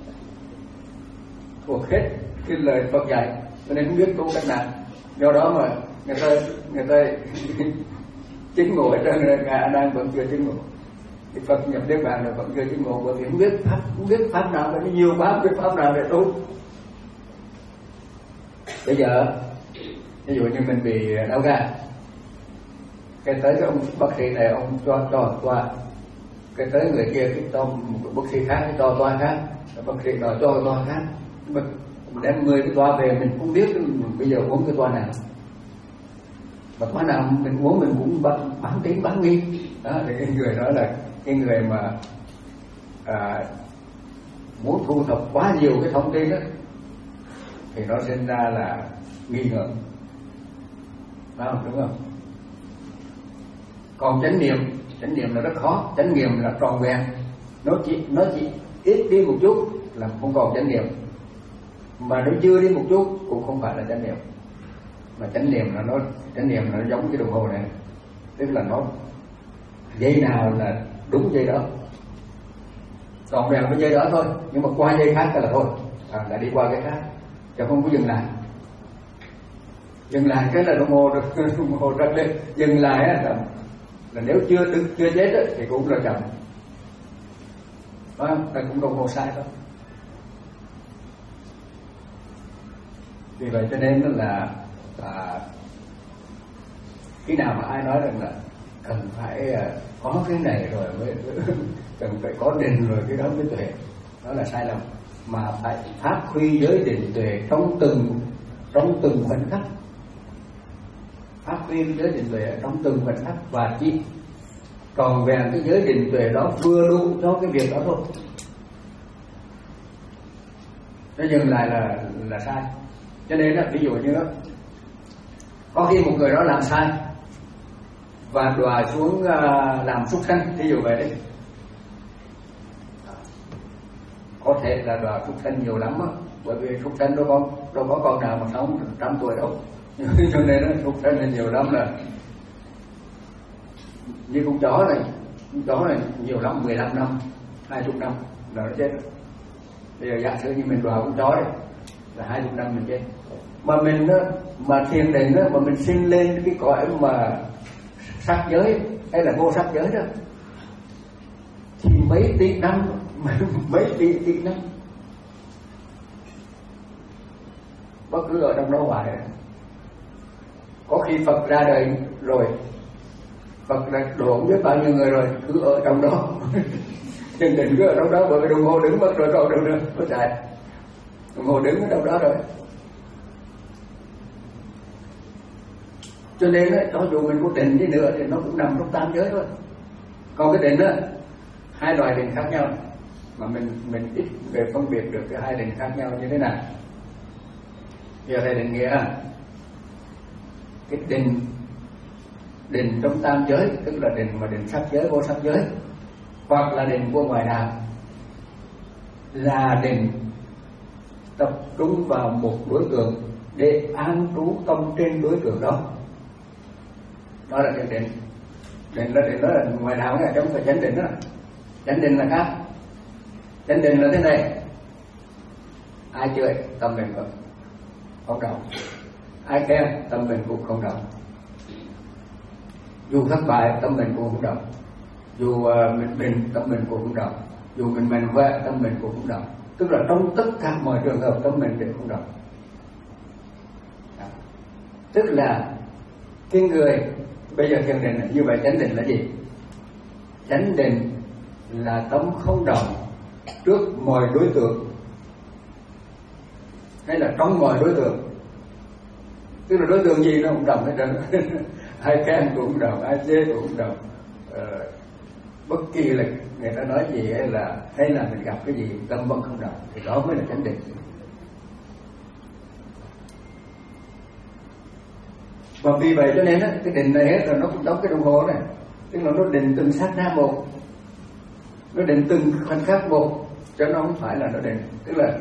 thuộc hết cái lời Phật dạy, cho nên không biết tu cách nào. Do đó mà người ta người ta chứng ngộ ở trên, ngài A Nan vẫn chưa chứng ngộ. Thì Phật nhập Niết Bàn rồi vẫn chưa chứng ngộ, bởi vì không biết pháp, không biết pháp nào, bởi vì nhiều pháp, biết pháp nào để tu. Bây giờ ví dụ như mình bị đau gan, cái tới cái ông bác sĩ này ông cho cho toa, cái tới người kia cái cho một bác sĩ khác cái cho toa khác, bác sĩ nói cho toa khác, mình đem mười cái toa về mình không biết bây giờ uống cái toa nào, mà toa nào mình uống mình cũng bán, bán tín bán nghi. Đó thì cái người đó là cái người mà à, muốn thu thập quá nhiều cái thông tin đó thì nó sinh ra là nghi ngờ, phải không? Đúng không? Còn chánh niệm, chánh niệm là rất khó, chánh niệm là tròn vẹn, nó chỉ nó chỉ ít đi một chút là không còn chánh niệm, mà nó chưa đi một chút cũng không phải là chánh niệm. Mà chánh niệm là nó chánh niệm là nó giống cái đồng hồ này, tức là nó giây nào là đúng giây đó, tròn vẹn với giây đó thôi, nhưng mà qua giây khác là thôi, à, là đi qua cái khác, chứ không có dừng lại. Dừng lại cái là đồng hồ đồng hồ trật lên, dừng lại á, là, là nếu chưa chưa chết á, thì cũng là chậm, phải không? Là cũng đồng hồ sai thôi. Vì vậy cho nên là à, khi nào mà ai nói rằng là cần phải à, có cái này rồi mới cần phải có định rồi cái đó mới tuệ, đó là sai lầm. Mà phải phát huy giới định tuệ trong từng trong từng khoảnh khắc, phát huy giới định tuệ trong từng khoảnh khắc, và chỉ còn về cái giới định tuệ đó vừa đủ cho cái việc đó thôi. Nó dừng lại là là sai. Cho nên là ví dụ như đó, có khi một người đó làm sai và đọa xuống uh, làm súc sanh, ví dụ vậy đấy, có thể là đọa súc sanh nhiều lắm á, bởi vì súc sanh đâu có đâu có con nào mà sống trăm tuổi đâu, cho nên nó súc sanh là nhiều lắm, là như con chó này, con chó này nhiều lắm mười lăm năm, hai mươi năm là nó chết. Bây giờ giả sử như mình đọa con chó đấy là hai mươi năm mình chết, mà mình đó, mà thiền định đó, mà mình sinh lên cái cõi mà sắc giới hay là vô sắc giới đó thì mấy tỷ năm, mấy tỷ tỷ năm bất cứ ở trong đó hoài. Có khi Phật ra đời rồi, Phật đã độ không biết bao nhiêu người rồi, cứ ở trong đó thiền định cứ ở trong đó, bởi vì đồng hồ đứng mất rồi, còn đâu nữa có chạy, đồng hồ đứng ở trong đó rồi. Cho nên ấy, cho dù mình có định đi nữa thì nó cũng nằm trong tam giới thôi. Còn cái định đó, hai loại định khác nhau, mà mình mình ít về phân biệt được cái hai định khác nhau như thế nào. Giờ thầy định nghĩa cái định định trong tam giới, tức là định mà định sắc giới vô sắc giới, hoặc là định vô ngoài đạo, là định tập trung vào một đối tượng để an trú tâm trên đối tượng đó. Đó là cái định. Định là định đó là ngoài đạo này, trong phải chánh định đó. Chánh định là khác. Chánh định là thế này: ai chửi tâm mình không không động, ai khen tâm mình cũng không động, dù thất bại tâm mình cũng không động, dù uh, mình bình tâm mình cũng không động, dù mình mạnh khỏe tâm mình cũng không động. Tức là trong tất cả mọi trường hợp tâm mình đều không động. Đó. Tức là cái người bây giờ thiền định như vậy, chánh định là gì? Chánh định là tâm không động trước mọi đối tượng, hay là trong mọi đối tượng. Tức là đối tượng gì nó cũng động hết trơn, ai khen cũng không động, ai chê cũng không động. Ờ, bất kỳ là người ta nói gì hay là hay là mình gặp cái gì tâm vẫn không động, thì đó mới là chánh định. Và vì vậy cho nên á, cái định này là nó cũng giống cái đồng hồ này, tức là nó định từng sát na một, nó định từng khoảnh khắc một, cho nó không phải là nó định, tức là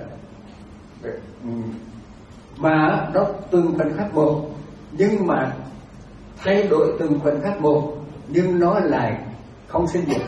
mà nó từng khoảnh khắc một, nhưng mà thay đổi từng khoảnh khắc một, nhưng nó lại không sinh diệt.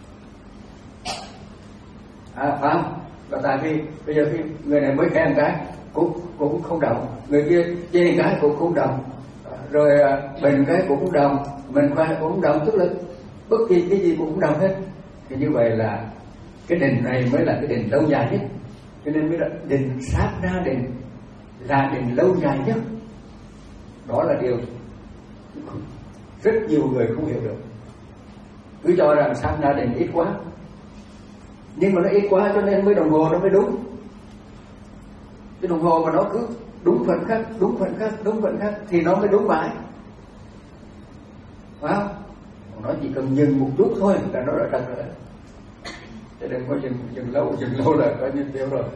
À, phải không? Và tại vì bây giờ khi người này mới khen cái cũng cũng không động, người kia chê cái cũng không động, rồi bình cái cũng không động, mình khoe cũng không động, tức là bất kỳ cái gì cũng không động hết. Thì như vậy là cái định này mới là cái định lâu dài nhất. Cho nên mới là định sát na định là định lâu dài nhất. Đó là điều rất nhiều người không hiểu được, cứ cho rằng sát na định ít quá, nhưng mà nó ít quá cho nên mới đồng hồ nó mới đúng. Cái đồng hồ mà nó cứ đúng phần khắc, đúng phần khắc, đúng phần khắc thì nó mới đúng mãi, phải không? Nó chỉ cần dừng một chút thôi là nó đã trật rồi. Chứ đừng có dừng, dừng lâu, dừng lâu là coi như tiêu rồi.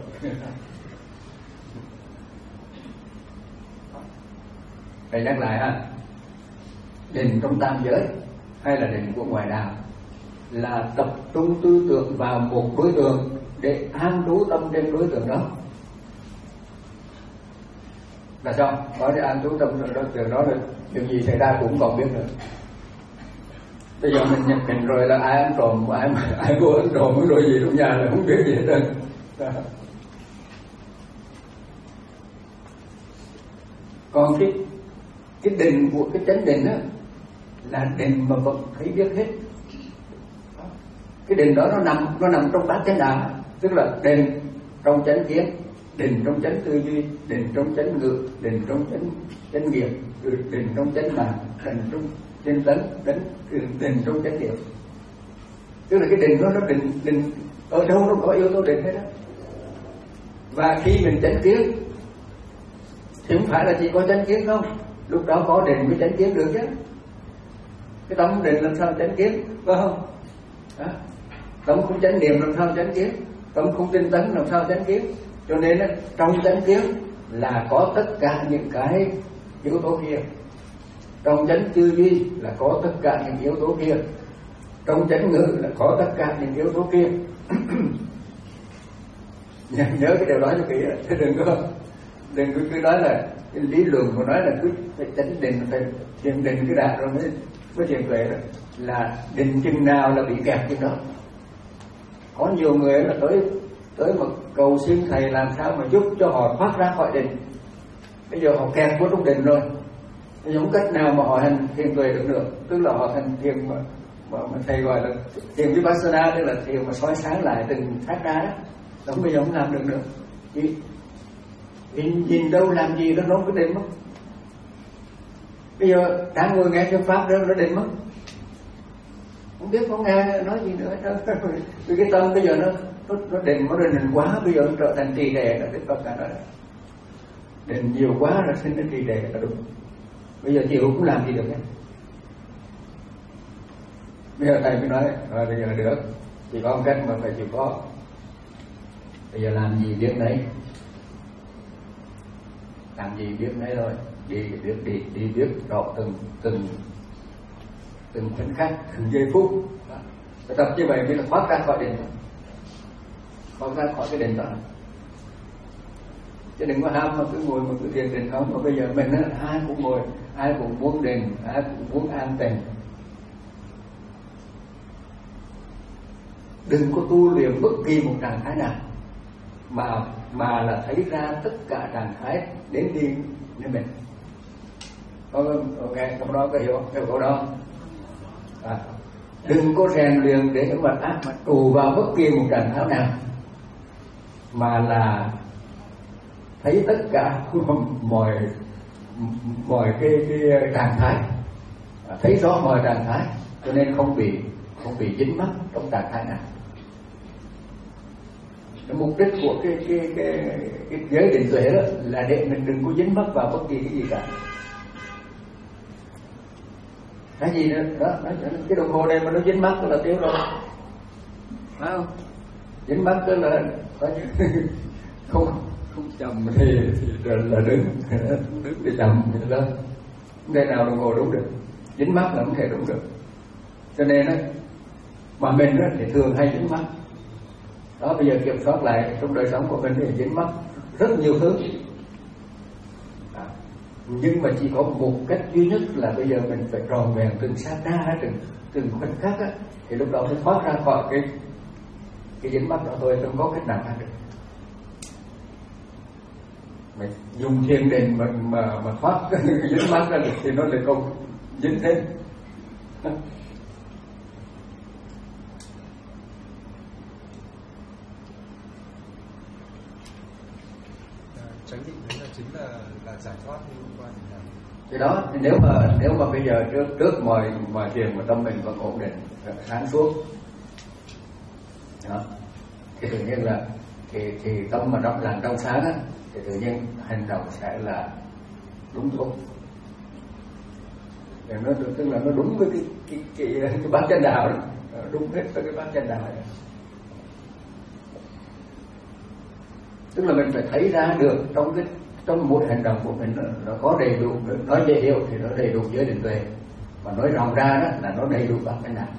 Thầy nhắc lại ha, định trong tam giới hay là định của ngoại đạo là tập trung tư tưởng vào một đối tượng để an trú tâm trên đối tượng đó. Là sao? Có để an trú tâm trên đối tượng đó, điều gì xảy ra cũng còn biết nữa. Bây giờ mình nhập định rồi là ai ăn trộm, ai ai mua ăn trộm rồi gì trong nhà là không biết gì hết trơn. Còn cái cái định của cái chánh định á là định mà vẫn thấy biết hết. Cái định đó nó nằm nó nằm trong bát chánh đạo, tức là định trong chánh kiến, định trong chánh tư duy, định trong chánh ngữ, định trong chánh chánh nghiệp, định trong chánh mạng, định trong chánh tấn, định định trong chánh niệm. Tức là cái định đó nó định định ở đâu nó có yếu tố định hết đó. Và khi mình chánh kiến thì không phải là chỉ có chánh kiến không, lúc đó có định mới chánh kiến được chứ. Cái tâm định làm sao chánh kiến, phải không? Đó. Tâm không chánh niệm làm sao chánh kiến, tâm không tinh tấn làm sao chánh kiến. Cho nên đó, trong chánh kiến là có tất cả những cái yếu tố kia, trong chánh tư duy là có tất cả những yếu tố kia, trong chánh ngữ là có tất cả những yếu tố kia. nhớ, nhớ cái điều đó cho kỹ, chứ đừng có đừng cứ, cứ nói là cái lý luận của nói là cứ phải chánh định, phải thiền định cứ đạt rồi mới mới thiền tuệ rồi, là định chừng nào là bị kẹt chừng đó. Có nhiều người là tới tới mà cầu xin thầy làm sao mà giúp cho họ thoát ra khỏi định. Bây giờ họ kẹt của trong định rồi, bây giờ không cách nào mà họ hành thiền tuệ được nữa. Tức là họ thành thiền mà, mà, mà thầy gọi là thiền vipassana, tức là thiền mà soi sáng lại từng sát na đó. Đó bây giờ không làm được nữa. Chỉ nhìn, nhìn đâu làm gì đó nó cứ định mất. Bây giờ đang ngồi nghe thuyết pháp đó nó định mất, không biết có nghe nói gì nữa đó. Vì cái tâm bây giờ nó nó, nó định nó định quá, bây giờ nó trở thành trì trệ là tất cả đó. Định nhiều quá là sinh đến trì trệ là đúng. Bây giờ chịu cũng làm gì được hết. Bây giờ thầy mới nói rồi bây giờ là được, chỉ có một cách mà phải chịu khó. Bây giờ làm gì biết đấy, làm gì biết đấy thôi, đi biết đi đi biết rõ từng từng từng khoảnh khắc, từng giây phút. Phải tập như vậy mới là thoát ra khỏi định, thoát ra khỏi cái định đó. Chứ đừng có ham mà cứ ngồi mà cứ thiền định không. Mà bây giờ mình á, ai cũng ngồi, ai cũng muốn định, ai cũng muốn an tịnh. Đừng có tu luyện bất kỳ một trạng thái nào mà mà là thấy ra tất cả trạng thái đến đi như mình. Có nghe câu đó có hiểu không? Hiểu câu đó. À, đừng có rèn luyện để mà áp mà trụ vào bất kỳ một trạng thái nào, mà là thấy tất cả mọi mọi cái, cái trạng thái, à, thấy rõ mọi trạng thái, cho nên không bị không bị dính mắc trong trạng thái nào. Cái mục đích của cái cái cái, cái giới định tuệ đó là để mình đừng có dính mắc vào bất kỳ cái gì cả. Cái gì nữa đó, cái đồng hồ này mà nó dính mắc là tiêu rồi, phải không? Dính mắc tức là có như không không chậm thì, thì là đứng đứng để chậm đó, không thể nào đồng hồ đúng được. Dính mắc là không thể đúng được. Cho nên đó, mà mình đó thì thường hay dính mắc. Đó, bây giờ kiểm soát lại trong đời sống của mình thì dính mắc rất nhiều thứ. À, nhưng mà chỉ có một cách duy nhất là bây giờ mình phải tròn vẹn từng sát na, từng từng khoảnh khắc á, thì lúc đó mới thoát ra khỏi cái cái dính mắc đó thôi, không có cách nào khác được. Mình dùng thiền định mà mà mà thoát cái dính mắc ra được thì nó lại không dính thêm.
Chánh định đấy là chính là là giải thoát như hôm qua thì là
Thì đó, nếu mà nếu mà bây giờ trước trước mọi mọi chuyện mà tâm mình vẫn ổn định, sáng suốt, đó, thì tự nhiên là thì thì tâm mà trong làng trong sáng á, thì tự nhiên hành động sẽ là đúng tốt. Thì nó tức là nó đúng với cái cái cái, cái, cái bát chánh đạo đó, đúng hết với cái bát chánh đạo này. Tức là mình phải thấy ra được trong cái trong mỗi hành động của mình nó, nó có đầy đủ, nói dễ hiểu thì nó đầy đủ giới định tuệ, mà nói rộng ra đó là nó đầy đủ bát chánh đạo.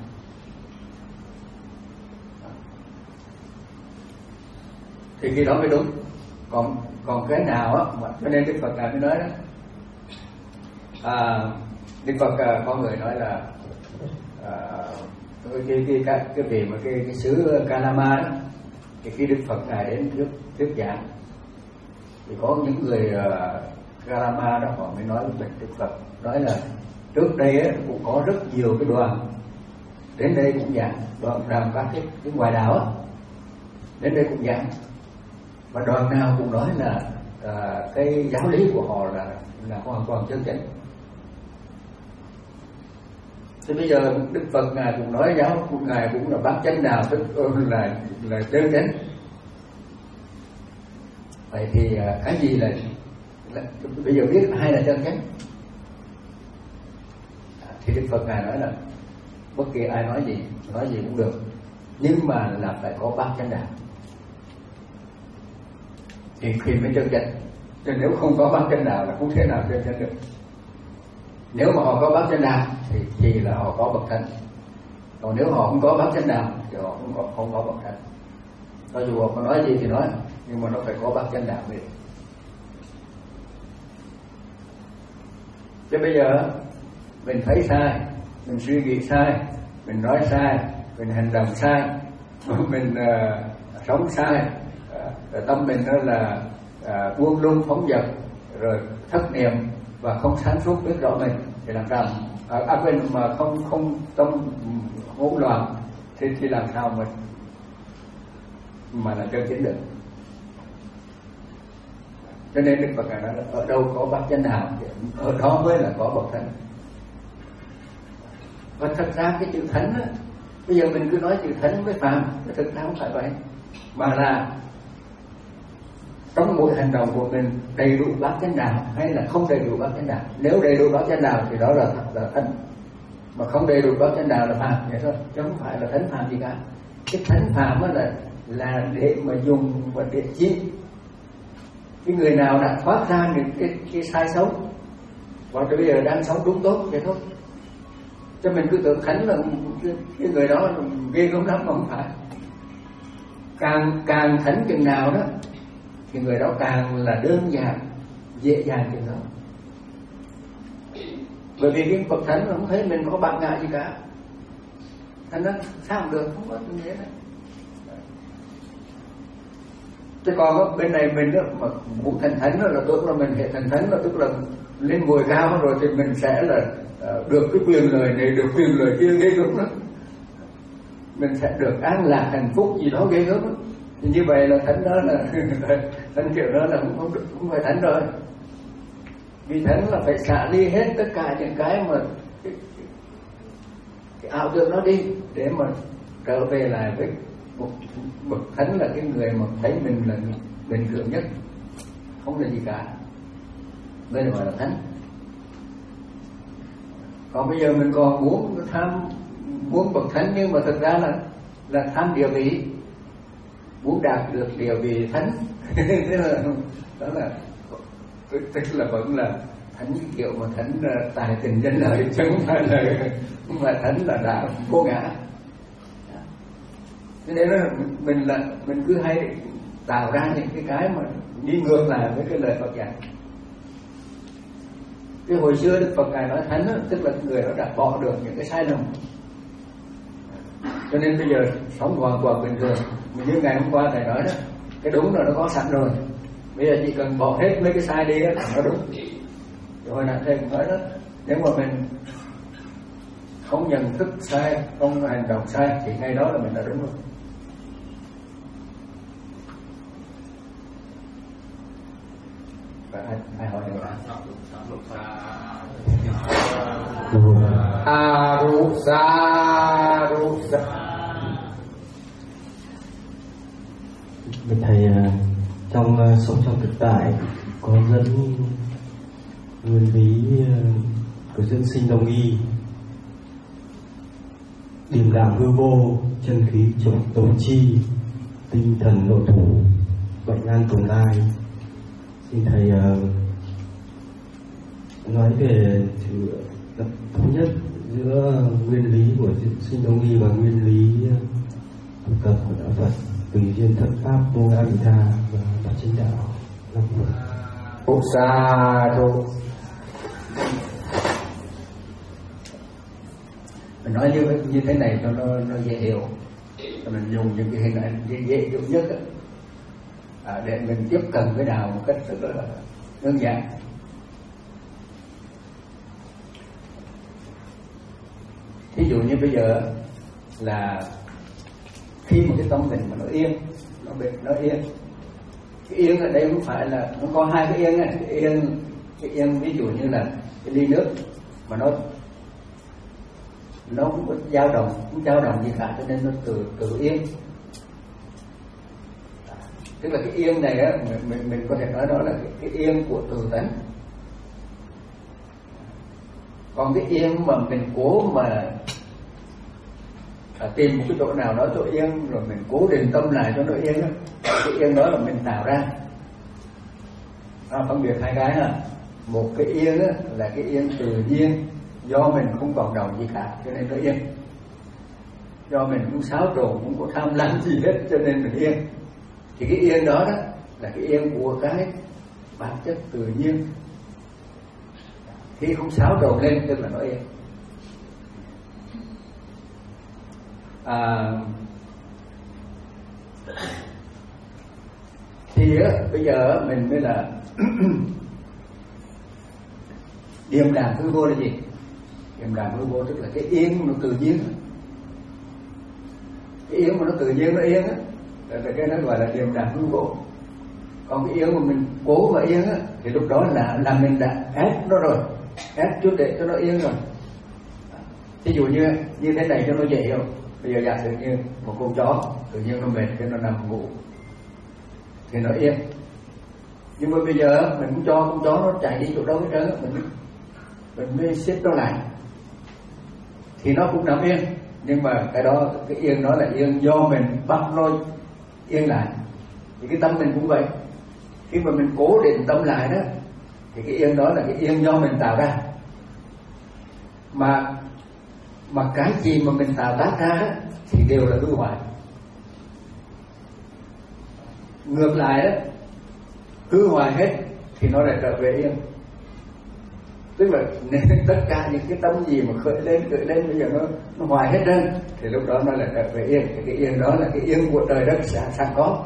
Thì khi đó mới đúng. Còn còn cái nào á, mà cho nên Đức Phật ngài mới nói đó, à, Đức Phật à, có người nói là à, cái cái cái cái vị mà cái cái xứ Kalama đó, thì khi Đức Phật ngài đến thuyết thuyết giảng thì có những người uh, Kalama đó họ mới nói với Đức Phật, nói là trước đây ấy, cũng có rất nhiều cái đoàn đến đây cũng giảng, đoàn làm các cái, cái ngoại đạo á, đến đây cũng giảng, và đoàn nào cũng nói là uh, cái giáo lý của họ là là hoàn toàn chân chánh. Thì bây giờ Đức Phật ngài cũng nói giáo của ngài cũng là bát chánh đạo, tức là là chân chánh. Vậy thì cái gì là, là bây giờ biết hay là chân chánh? Thì Đức Phật ngài nói là bất kỳ ai nói gì nói gì cũng được, nhưng mà là phải có bát chánh đạo thì khi mới chân chánh. Chứ nếu không có bát chánh đạo là không thể nào chân chánh được. Nếu mà họ có bát chánh đạo thì thì là họ có bậc thánh, còn nếu họ không có bát chánh đạo thì họ không có không có bậc thánh. Cho dù họ có nói gì thì nói, nhưng mà nó phải có bát chánh đạo mới được. Chứ bây giờ mình thấy sai, mình suy nghĩ sai, mình nói sai, mình hành động sai, mình uh, sống sai, uh, tâm mình đó là uh, buông lung phóng dật, rồi thất niệm và không sáng suốt biết rõ mình, thì làm sao à, à quên mà không không tâm hỗn loạn thì thì làm sao mình mà là chân chính được. Cho nên Đức Phật ngài nói là ở đâu có bát chánh đạo thì ở đó mới là có bậc thánh. Và thật ra cái chữ thánh á, bây giờ mình cứ nói chữ thánh với phàm, thực ra không phải vậy, mà là trong mỗi hành động của mình đầy đủ bát chánh đạo hay là không đầy đủ bát chánh đạo. Nếu đầy đủ bát chánh đạo thì đó là là thánh, mà không đầy đủ bát chánh đạo là phàm, vậy thôi, chứ không phải là thánh phàm gì cả. Cái thánh phàm đó là là để mà dùng và để chi cái người nào đã thoát ra được cái cái sai sống và bây giờ đang sống đúng tốt vậy thôi. Cho mình cứ tưởng thánh là cái, cái người đó ghê gớm lắm, mà không phải. Càng càng thánh chừng nào đó thì người đó càng là đơn giản, dễ dàng chừng đó. Bởi vì cái bậc thánh không thấy mình có bạn ngại gì cả. Thánh đó sao không được, không có như thế này. Chứ còn bên này mình đó mà muốn thành thánh đó là tức là mình hệ thành thánh là tức là lên ngồi cao rồi thì mình sẽ là uh, được cái quyền lời này, được quyền lời kia ghê gớm lắm. Mình sẽ được an lạc hạnh phúc gì đó ghê gớm lắm. Thì như vậy là thánh đó là thánh kiểu đó là cũng không được, không phải thánh rồi. Vì thánh là phải xả ly hết tất cả những cái mà cái, cái, cái ảo tưởng nó đi để mà trở về lại với một bậc thánh, là cái người mà thấy mình là bình thường nhất, không là gì cả, đây là gọi là thánh. Còn bây giờ mình còn muốn tham muốn bậc thánh, nhưng mà thực ra là là tham địa vị, muốn đạt được địa vị thánh. Thế là đó là tức là vẫn là thánh kiểu mà thánh tài tình danh lợi, chứ không phải là không phải thánh là đã vô ngã. Thế nên là mình là mình cứ hay tạo ra những cái cái mà đi ngược lại với cái lời Phật dạy. Cái hồi xưa Đức Phật ngài nói thánh đó, tức là người đó đã bỏ được những cái sai lầm, cho nên bây giờ sống hoàn toàn bình thường. Như ngày hôm qua thầy nói đó, cái đúng là nó có sẵn rồi, bây giờ chỉ cần bỏ hết mấy cái sai đi đó là nó đúng. Rồi hồi nãy thầy cũng nói đó, nếu mà mình không nhận thức sai, không hành động sai thì ngay đó là mình đã đúng rồi. Và ai, ai hỏi điều đó? a ru sa ru sa.
Thầy, trong sống trong thực tại có dẫn nguyên lý của dẫn sinh đồng y, điềm đạm hư vô, chân khí chống tố chi, tinh thần nội thủ, bệnh an tồn lai. Xin thầy uh, nói về sự thống nhất giữa nguyên lý của dẫn sinh đồng y và nguyên lý tu tập của đạo Phật, tùy duyên thất pháp vô ngã vị tha và bát chánh đạo. Nam mô
Bổn Sa Thu. Mình nói như như thế này cho nó nó dễ hiểu, mình dùng những cái hình ảnh dễ hiểu nhất đó, à, để mình tiếp cận với đạo một cách rất là đơn giản. Thí dụ như bây giờ là khi một cái tâm mình mà nó yên, nó bình, nó yên. Cái yên ở đây không phải là nó có hai cái yên này, cái yên, cái yên ví dụ như là cái ly nước mà nó nó cũng có dao động, không dao động gì cả, cho nên nó tự tự yên. Tức là cái yên này á, mình mình, mình có thể nói đó là cái, cái yên của tự tánh. Còn cái yên mà mình cố mà à, tìm một cái chỗ nào đó chỗ yên rồi mình cố định tâm lại cho nó yên đó, cái yên đó là mình tạo ra. À, phân biệt hai cái ha. Một cái yên á, là cái yên tự nhiên do mình không vọng động gì cả cho nên nó yên, do mình không xáo trộn, không có tham lam gì hết cho nên mình yên. Thì cái yên đó đó là cái yên của cái bản chất tự nhiên, khi không xáo trộn lên tức là nó yên. À, thì á, bây giờ mình mới là điềm đạm hư vô là gì? Điềm đạm hư vô tức là cái yên nó tự nhiên, cái yên mà nó tự nhiên nó yên á, là cái nó gọi là điềm đạm hư vô. Còn cái yên mà mình cố mà yên á thì lúc đó là là mình đã ép nó rồi, ép chút để cho nó yên rồi. Ví dụ như như thế này cho nó dễ hiểu. Bây giờ giả sử như một con chó tự nhiên nó mệt cái nó nằm ngủ thì nó yên. Nhưng mà bây giờ mình cũng cho con chó nó chạy đi chỗ đâu hết trơn, mình mình mới xếp nó lại thì nó cũng nằm yên. Nhưng mà cái đó, cái yên đó là yên do mình bắt nó yên lại. Thì cái tâm mình cũng vậy, khi mà mình cố định tâm lại đó thì cái yên đó là cái yên do mình tạo ra. Mà mà cái gì mà mình tạo tác ra đó, thì đều là hư hoại. Ngược lại đó, hư hoại hết thì nó lại trở về yên. Tức là nên tất cả những cái tâm gì mà khởi lên khởi lên bây giờ nó nó hoài hết trơn thì lúc đó nó lại trở về yên. Thì cái yên đó là cái yên của trời đất sẵn có.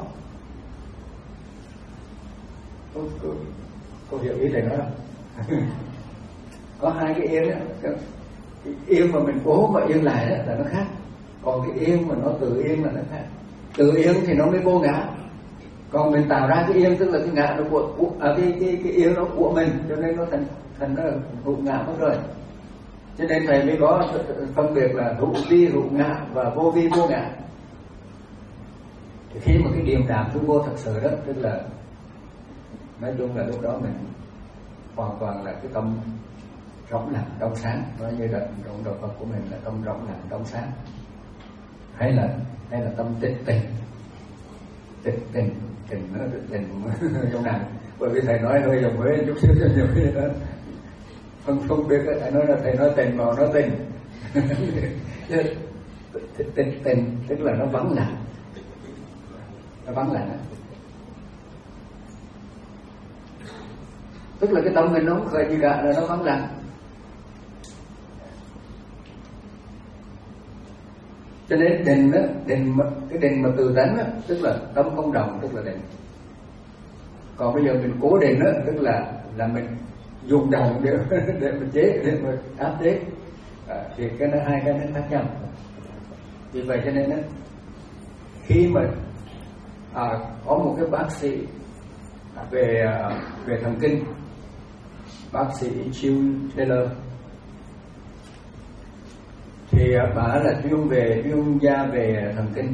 Có, có, có hiểu ý thầy nói không? Có hai cái yên đó. Cái yên mà mình cố mà yên lại đó là nó khác. Còn cái yên mà nó tự yên là nó khác. Tự yên thì nó mới vô ngã. Còn mình tạo ra cái yên tức là cái ngã nó của, của à, cái, cái, cái yên nó của mình, cho nên nó thành thành nó hữu ngã mất rồi. Cho nên thầy mới có phân biệt là hữu vi hữu ngã và vô vi vô ngã. Thì khi mà cái điềm đạm hư vô thật sự đó, tức là nói chung là lúc đó mình hoàn toàn là cái tâm rỗng lặng trong sáng, nói như là trong đạo Phật của mình là tâm rỗng lặng trong sáng, hay là hay là tâm tịch tình. Tịch tình, tình nó tịch tình trong này, bởi vì thầy nói hơi dòng Huế chút xíu cho nhiều khi đó không không biết, thầy nói là thầy nói tình mà nói tình. Tịch tình tức là nó vắng lặng, nó vắng lặng, tức là cái tâm mình nó không khởi gì cả, là nó vắng lặng. Cho nên định đó, định cái định mà từ tánh đó, tức là tâm không động, tức là định. Còn bây giờ mình cố định đó, tức là là mình dùng động để để mình chế, để mình áp chế. À, thì cái nó hai cái nó khác nhau. Vì vậy cho nên đó, khi mà à, có một cái bác sĩ về về thần kinh, bác sĩ Chiu Taylor, thì bà là chuyên về chuyên gia về thần kinh.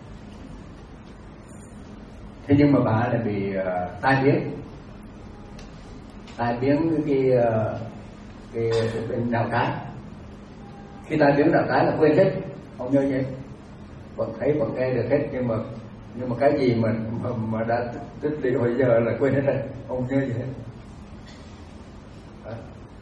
Thế nhưng mà bà lại bị uh, tai biến, tai biến cái uh, cái bên não trái. Khi tai biến não trái là quên hết, không nhớ gì, vẫn thấy vẫn nghe được hết, nhưng mà nhưng mà cái gì mà mà, mà đã tích lũy hồi giờ là quên hết rồi, không nhớ gì hết. Đó.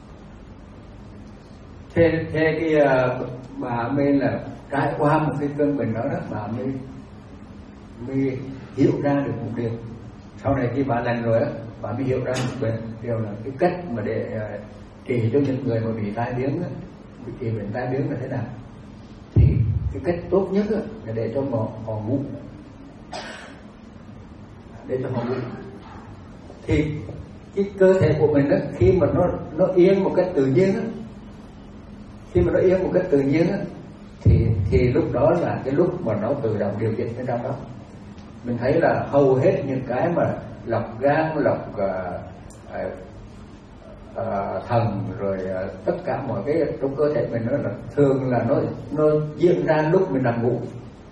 Thế thế cái uh, bà mới là trải qua một cái cơn bệnh đó đó, bà mới mới hiểu ra được một điều. Sau này khi bà lành rồi á, bà mới hiểu ra một điều là cái cách mà để uh, trị cho những người mà bị tai biến á, bị trị bệnh tai biến là thế nào. Thì cái cách tốt nhất á, là để cho họ, họ ngủ, để cho họ ngủ. Thì cái cơ thể của mình á, khi mà nó nó yên một cách tự nhiên á, khi mà nó yên một cách tự nhiên á, thì thì lúc đó là cái lúc mà nó tự động điều chỉnh bên trong đó. Mình thấy là hầu hết những cái mà lọc gan, lọc uh, uh, uh, thần rồi uh, tất cả mọi cái trong cơ thể mình nó là thường là nó nó diễn ra lúc mình nằm ngủ.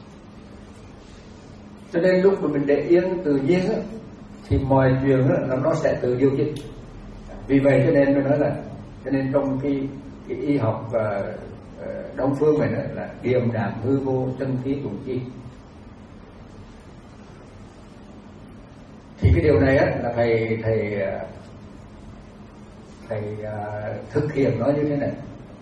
Cho nên lúc mà mình để yên tự nhiên á, thì mọi chuyện đó, nó sẽ tự điều chỉnh. Vì vậy cho nên tôi nói là cho nên trong cái, cái y học uh, uh, đông phương này đó, là điềm đạm hư vô chân khí tùng chi. Thì cái điều này á, là thầy thầy thầy uh, thực hiện nó như thế này.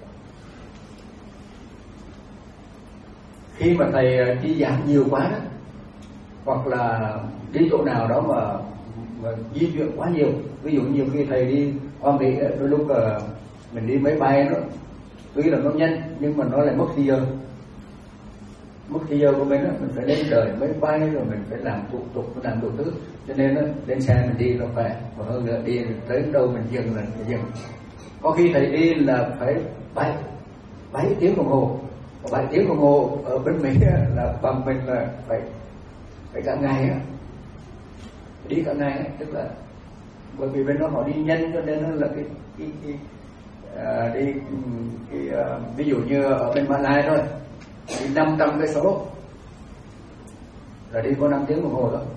Khi mà thầy đi giảng nhiều quá đó, hoặc là đi chỗ nào đó mà, mà di chuyển quá nhiều, ví dụ nhiều khi thầy đi qua Mỹ, đôi lúc uh, mình đi máy bay nó tuy là nó nhanh nhưng mà nó lại mất thời giờ, mất thời giờ của mình đó, mình phải lên đợi máy bay rồi mình phải làm thủ tục, mình làm đủ thứ, cho nên đó, lên xe mình đi nó khỏe, và hơn nữa đi tới đâu mình dừng là mình dừng. Có khi thầy đi là phải bảy bảy tiếng đồng hồ, bảy tiếng đồng hồ ở bên Mỹ là bằng mình là phải phải cả ngày á, đi cả ngày á, tức là bởi vì bên đó họ đi nhanh cho nên nó là cái cái, cái à, đi cái, à, ví dụ như ở bên Malai thôi đi năm trăm cây số là đi có năm tiếng đồng hồ thôi.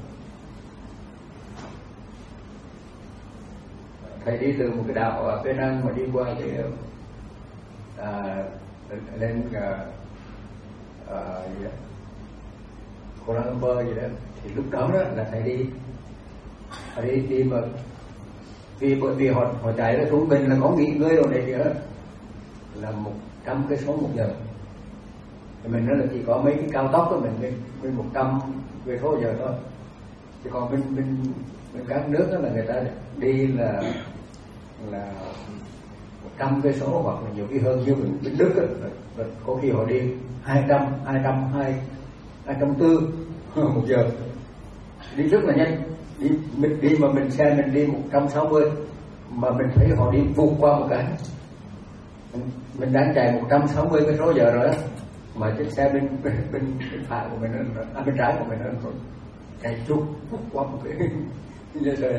Thầy đi từ một cái đảo ở Penang mà đi qua cái à, lên à, à, gì đó Kuala Lumpur gì đó, thì lúc đó, đó là thầy đi thầy đi đi mà vì bởi vì họ họ chạy ra trung bình là có nghỉ ngơi rồi này kia là một trăm cây số một giờ, thì mình nói là chỉ có mấy cái cao tốc đó mình mình một trăm cây số giờ thôi, chứ còn bên bên bên các nước đó là người ta đi là là một trăm cây số hoặc là nhiều khi hơn, như bên, bên Đức đó, là có khi họ đi hai trăm hai trăm hai hai trăm tư một giờ, đi rất là nhanh. Đi mình đi mà mình xe mình đi một trăm sáu mươi mà mình thấy họ đi vụt qua một cái, mình, mình đang chạy một trăm sáu mươi cây số giờ rồi đó, mà chiếc xe bên bên bên, bên phải của mình nó, à, bên trái của mình nó chạy chút vụt qua một cái như vậy.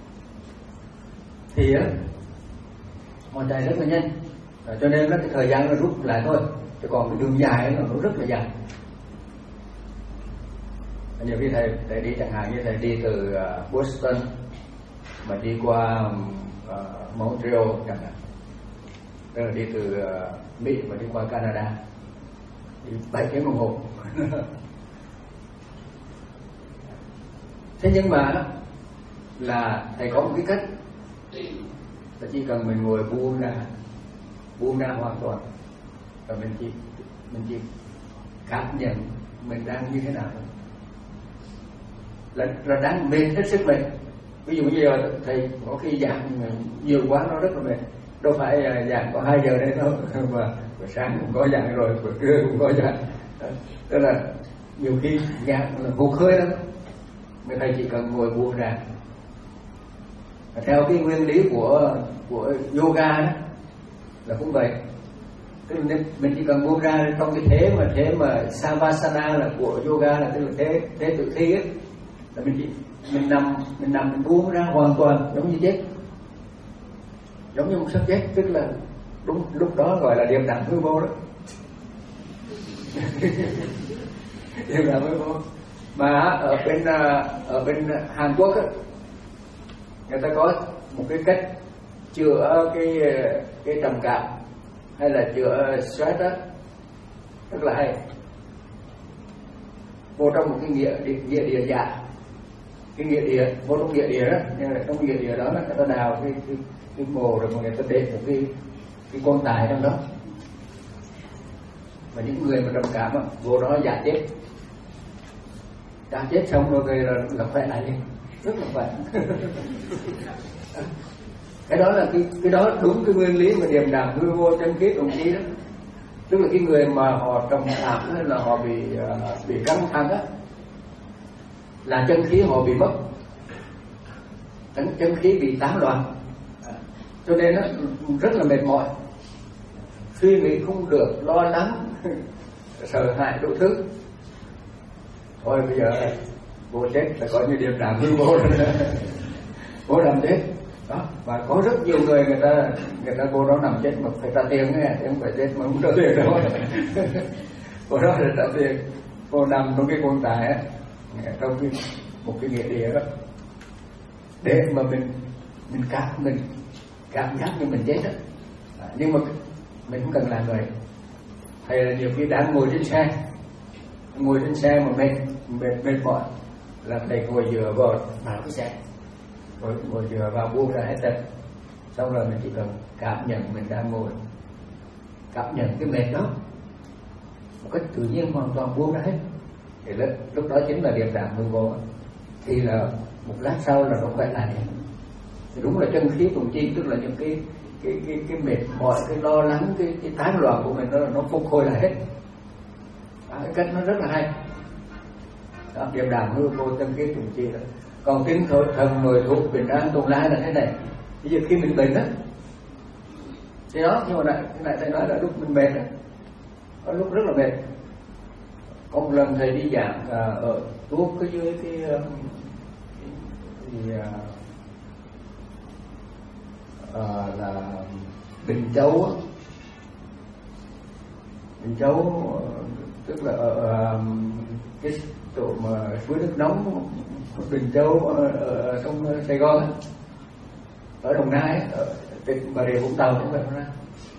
Thì á họ chạy rất là nhanh, à, cho nên nó cái thời gian nó rút lại thôi, chứ còn cái đường dài nó, nó rất là dài. Nhiều khi thầy, thầy đi chẳng hạn như thầy đi từ uh, Boston mà đi qua uh, Montreal chẳng hạn, tức là đi từ uh, Mỹ mà đi qua Canada đi bảy tiếng đồng hồ. Thế nhưng mà là thầy có một cái cách là chỉ cần mình ngồi buông ra, buông ra hoàn toàn, và mình chỉ mình chỉ cảm nhận mình đang như thế nào là, là đang mệt hết sức mình. Ví dụ như giờ thầy có khi giảng nhiều quá nó rất là mệt, đâu phải giảng có hai giờ đấy đâu, mà buổi sáng cũng có giảng rồi, buổi trưa cũng có giảng, tức là nhiều khi giảng là hụt hơi lắm. Người thầy chỉ cần ngồi buông ra, theo cái nguyên lý của của yoga đó là cũng vậy, tức là mình chỉ cần buông ra trong cái thế mà thế mà savasana là của yoga, là tức là thế thế tự thi ấy, là mình chỉ mình nằm mình nằm mình buông ra hoàn toàn giống như chết, giống như một xác chết, tức là đúng lúc đó gọi là điềm đạm hư vô đó. Điềm đạm hư vô. Mà ở bên ở bên Hàn Quốc á, người ta có một cái cách chữa cái cái trầm cảm hay là chữa stress đó rất là hay. Vô trong một cái nghĩa địa, nghĩa địa dạ, cái nghĩa địa, vô trong nghĩa địa đó, trong nghĩa địa đó người ta đào cái cái, cái mồ rồi người ta để một cái cái quan tài trong đó, và những người mà trầm cảm á, vô đó giả chết, giả chết xong rồi về là, là khỏe lại đi, rất là khỏe. Cái đó là cái cái đó đúng cái nguyên lý mà điềm đạm hư vô chân khí đồng chí đó. Tức là cái người mà họ trầm cảm hay là họ bị uh, bị căng thẳng á, là chân khí họ bị mất, chân, chân khí bị tán loạn, à, cho nên nó rất là mệt mỏi, suy nghĩ không được, lo lắng, sợ hãi đủ thứ. Thôi bây giờ vô chết là coi như điềm đạm hư vô rồi, vô nằm chết đó. Và có rất nhiều người người ta người ta vô đó nằm chết mà phải trả tiền nghe, chứ không phải chết mà không trả tiền đâu. Vô đó là trả tiền, vô nằm trong cái quan tài á, trong cái một cái nghĩa địa đó, để mà mình mình cảm mình cảm giác như mình chết đó. À, nhưng mà mình không cần làm người. Hay là nhiều khi đang ngồi trên xe, ngồi trên xe mà mệt mệt mệt mỏi, là thầy ngồi dựa vào vào cái xe, rồi ngồi dựa vào buông ra hết tất, xong rồi mình chỉ cần cảm nhận mình đang ngồi, cảm nhận cái mệt đó một cách tự nhiên, hoàn toàn buông ra hết, thì lúc, lúc đó chính là điềm đạm hư vô. Thì là một lát sau là nó quay lại. Thì đúng là chân khí tùng chi, tức là những cái cái cái cái mệt mỏi, cái lo lắng, cái cái tán loạn của mình nó nó phục hồi lại hết. À, cái cách nó rất là hay. Đó, điềm đạm hư vô chân khí tùng chi đó. Còn tinh thần nội thuộc bình an tồn lai là thế này. Bây giờ khi mình bệnh đó, thì đó, nhưng mà lại cái này thầy nói là lúc mình mệt đó, có lúc rất là mệt. Có một lần thầy đi giảng à, ở tuốt cái dưới cái thì à, à, là Bình Châu á. Bình Châu tức là ở, ở cái chỗ mà suối nước nóng Bình Châu ở, ở trong Sài Gòn, ở Đồng Nai, ở tỉnh Bà Rịa Vũng Tàu cũng vậy đó.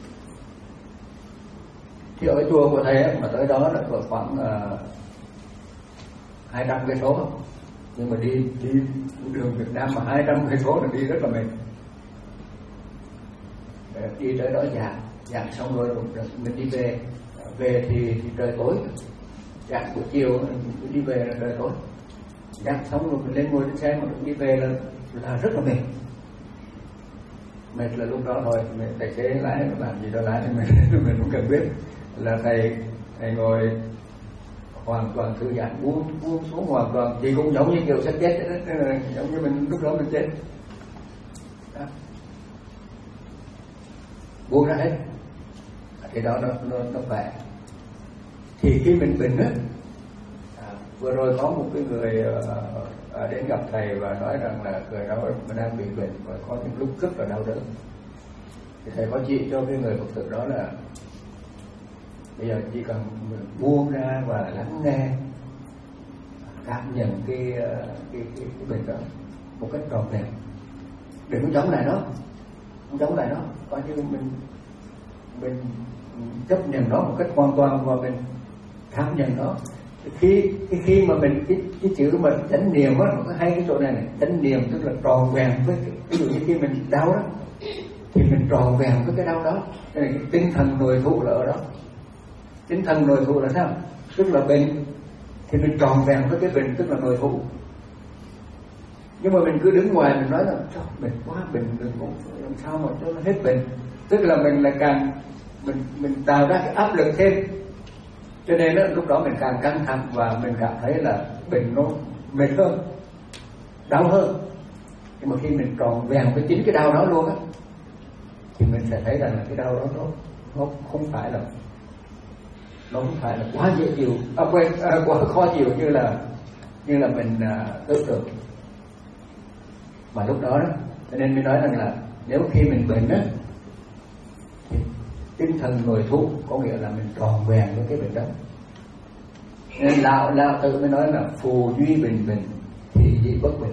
Thì ở chùa của thầy ấy, mà tới đó là khoảng uh, hai trăm cây số, nhưng mà đi đi đường Việt Nam mà hai trăm cây số là đi rất là mệt. Đi tới đó giảng giảng xong rồi mình đi về, về thì, thì trời tối, giảng buổi chiều mình đi về là trời tối, giảng xong rồi mình lên ngồi trên xe mà mình đi về là, là rất là mệt. Mệt là lúc đó thôi, tài xế lái làm gì đó lái thì mình mình cũng cần biết. Là thầy thầy ngồi hoàn toàn thư giãn, buông buông xuống hoàn toàn, thì cũng giống như kiểu sắp chết đó, giống như mình lúc đó mình chết đó. Buông ra hết, thì đó nó nó nó khỏe. Thì khi mình bệnh á, à, vừa rồi có một cái người uh, đến gặp thầy và nói rằng là người đó mình đang bị bệnh và có những lúc rất là đau đớn. Thì thầy có chỉ cho cái người Phật tử đó là bây giờ chỉ cần mình buông ra và lắng nghe, cảm nhận cái cái cái, cái bệnh đó một cách trọn vẹn, đừng có chống lại nó, không chống lại nó, coi như mình mình chấp nhận nó một cách hoàn toàn và mình cảm nhận nó. Khi cái khi mà mình cái, cái chữ mà chánh niệm á, nó có hai cái chỗ này này. Chánh niệm tức là tròn vẹn với cái, ví dụ như khi mình đau đó thì mình tròn vẹn với cái đau đó. Cái này cái tinh thần nội thụ là ở đó. Tinh thần nội thụ là sao? Tức là bệnh thì mình tròn vẹn với cái bệnh, tức là nội thụ. Nhưng mà mình cứ đứng ngoài mình nói là sao bệnh quá, bệnh đừng có làm sao mà cho nó hết bệnh, tức là mình lại càng mình mình tạo ra cái áp lực thêm, cho nên đó, lúc đó mình càng căng thẳng và mình cảm thấy là bệnh nó mệt hơn, đau hơn. Nhưng mà khi mình tròn vẹn với chính cái đau đó luôn á, thì mình sẽ thấy rằng là cái đau đó nó, nó không phải là nó không phải là quá dễ chịu, à, quên, à, quá khó chịu như là như là mình à, tưởng tượng. Mà lúc đó đó, cho nên mới nói rằng là nếu khi mình bệnh á, thì tinh thần nội thụ có nghĩa là mình tròn vẹn với cái bệnh đó, Nên lão lão tự mới nói là phù duy bình bình thì dị bất bình.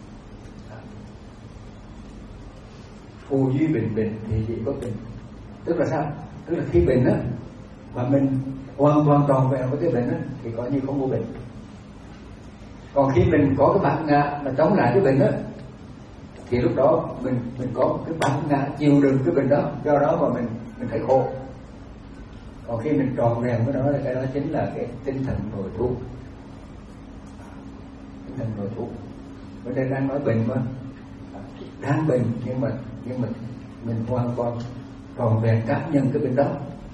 Phù duy bình bình thì dị bất bình. Tức là sao? Tức là khi bình á mà mình hoàn toàn tròn vẹn với cái bệnh á thì coi như không có bệnh. Còn khi mình có cái bản ngã mà chống lại cái bệnh á thì lúc đó mình mình có cái bản ngã chịu đựng cái bệnh đó, do đó mà mình mình thấy khổ. Còn khi mình tròn vẹn với nó là cái đó chính là cái tinh thần nội thu. Tinh thần nội thu. Ở đây đang nói bệnh mà đang bệnh nhưng mà nhưng mà mình hoàn toàn tròn vẹn cảm nhận cái bệnh đó,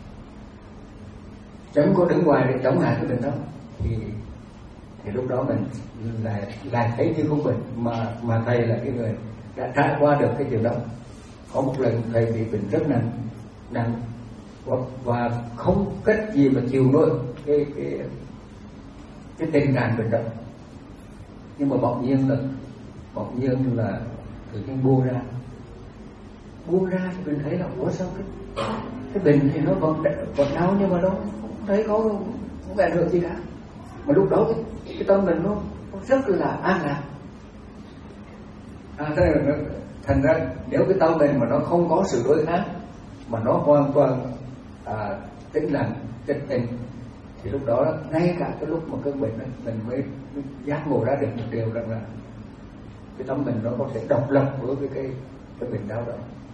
chẳng có đứng ngoài để chống lại cái bệnh đó thì thì lúc đó mình lại lại thấy như không bệnh, mà mà thầy là cái người đã trải qua được cái chuyện đó. Có một lần thầy bị bệnh rất nặng nặng và, và không cách gì mà chịu nổi cái cái cái tình trạng bệnh đó, nhưng mà bỗng nhiên là bỗng nhiên là tự nhiên buông ra buông ra thì mình thấy là ủa sao cái cái bệnh thì nó vẫn vẫn đau nhưng mà nó không thấy có không ảnh hưởng gì cả, mà lúc đó cái, cái tâm mình nó, nó rất là an lạc. À, thế là thành ra nếu cái tâm mình mà nó không có sự đối kháng mà nó hoàn toàn à, tĩnh lặng tĩnh tình thì lúc đó ngay cả cái lúc mà cơn bệnh đó, mình mới, mới giác ngộ ra được một điều rằng là cái tâm mình nó có thể độc lập với cái cái, cái bệnh đau đó.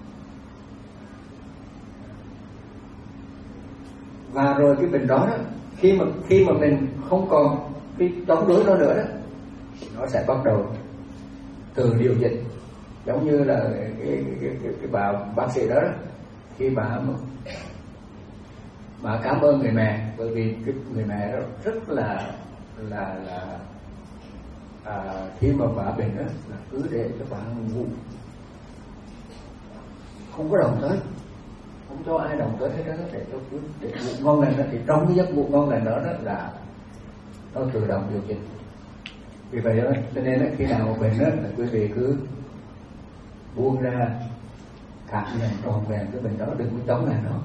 Và rồi cái bệnh đó, đó khi mà khi mà mình không còn cái chống đối nó nữa đó, nó sẽ bắt đầu từ điều chỉnh, giống như là cái cái, cái, cái, cái bà bác sĩ đó, đó khi bà bà cảm ơn người mẹ, bởi vì cái người mẹ đó rất là là là à, khi mà bà bệnh đó là cứ để cho bà ngủ, không có động tới, không cho ai động tới hết đó, để cho cứ để ngủ ngon lành đó. Thì trong cái giấc ngủ ngon lành đó, đó là nó tự động điều chỉnh. Vì vậy đó, cho nên đó, khi nào mà bệnh đó là quý vị cứ buông ra, cảm nhận tròn vẹn cái bệnh đó, đừng có chống lại nó.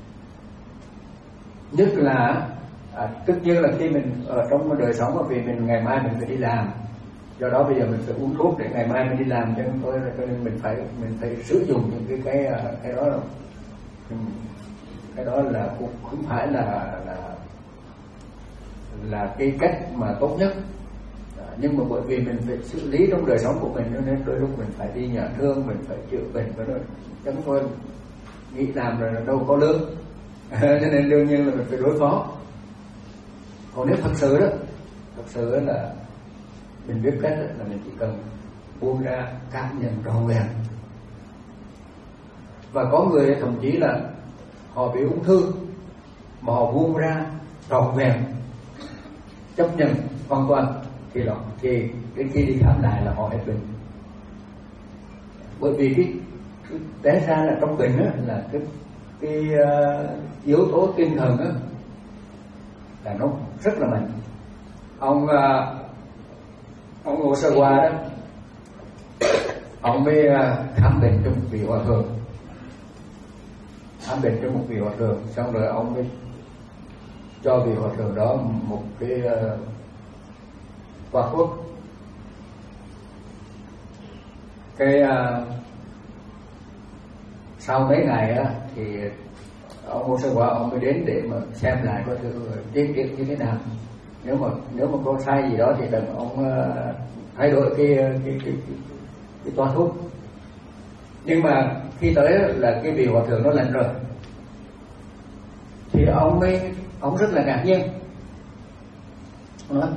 Nhất là à, tất nhiên là khi mình ở trong đời sống mà vì mình ngày mai mình phải đi làm, do đó bây giờ mình phải uống thuốc để ngày mai mình đi làm, cho nên tôi cho nên mình phải mình phải sử dụng những cái cái cái đó là cái đó là cũng không phải là là là cái cách mà tốt nhất. À, nhưng mà bởi vì mình phải xử lý trong đời sống của mình, cho nên đôi lúc mình phải đi nhà thương, mình phải chữa bệnh, và đó chúng tôi nghĩ làm rồi là đâu có lương cho nên đương nhiên là mình phải đối phó. Còn nếu thật sự đó thật sự đó là mình biết cách đó, là mình chỉ cần buông ra, cảm nhận trọn vẹn. Và có người thậm chí là họ bị ung thư mà họ buông ra trọn vẹn, chấp nhận hoàn toàn, thì đó thì đến khi đi khám lại là họ hết bệnh. Bởi vì cái, cái té ra là trong bệnh đó, là cái cái uh, yếu tố tinh thần đó là nó rất là mạnh. Ông uh, ông Ngô Sơ Hoa đó, ông mới uh, khám bệnh cho một vị hòa thượng, khám bệnh cho một vị hòa thượng, xong rồi ông mới cho vị hòa thượng đó một cái uh, quả thuốc. Cái uh, sau mấy ngày á thì ông Ngô Sơ Hoa ông mới đến để mà xem lại coi thử tiến triển như thế nào. Nếu mà nếu mà có sai gì đó thì đừng ông uh, thay đổi cái cái cái cái, cái toa thuốc. Nhưng mà khi tới là cái vị hòa thượng nó lành rồi thì ông mới ông rất là ngạc nhiên. Đó.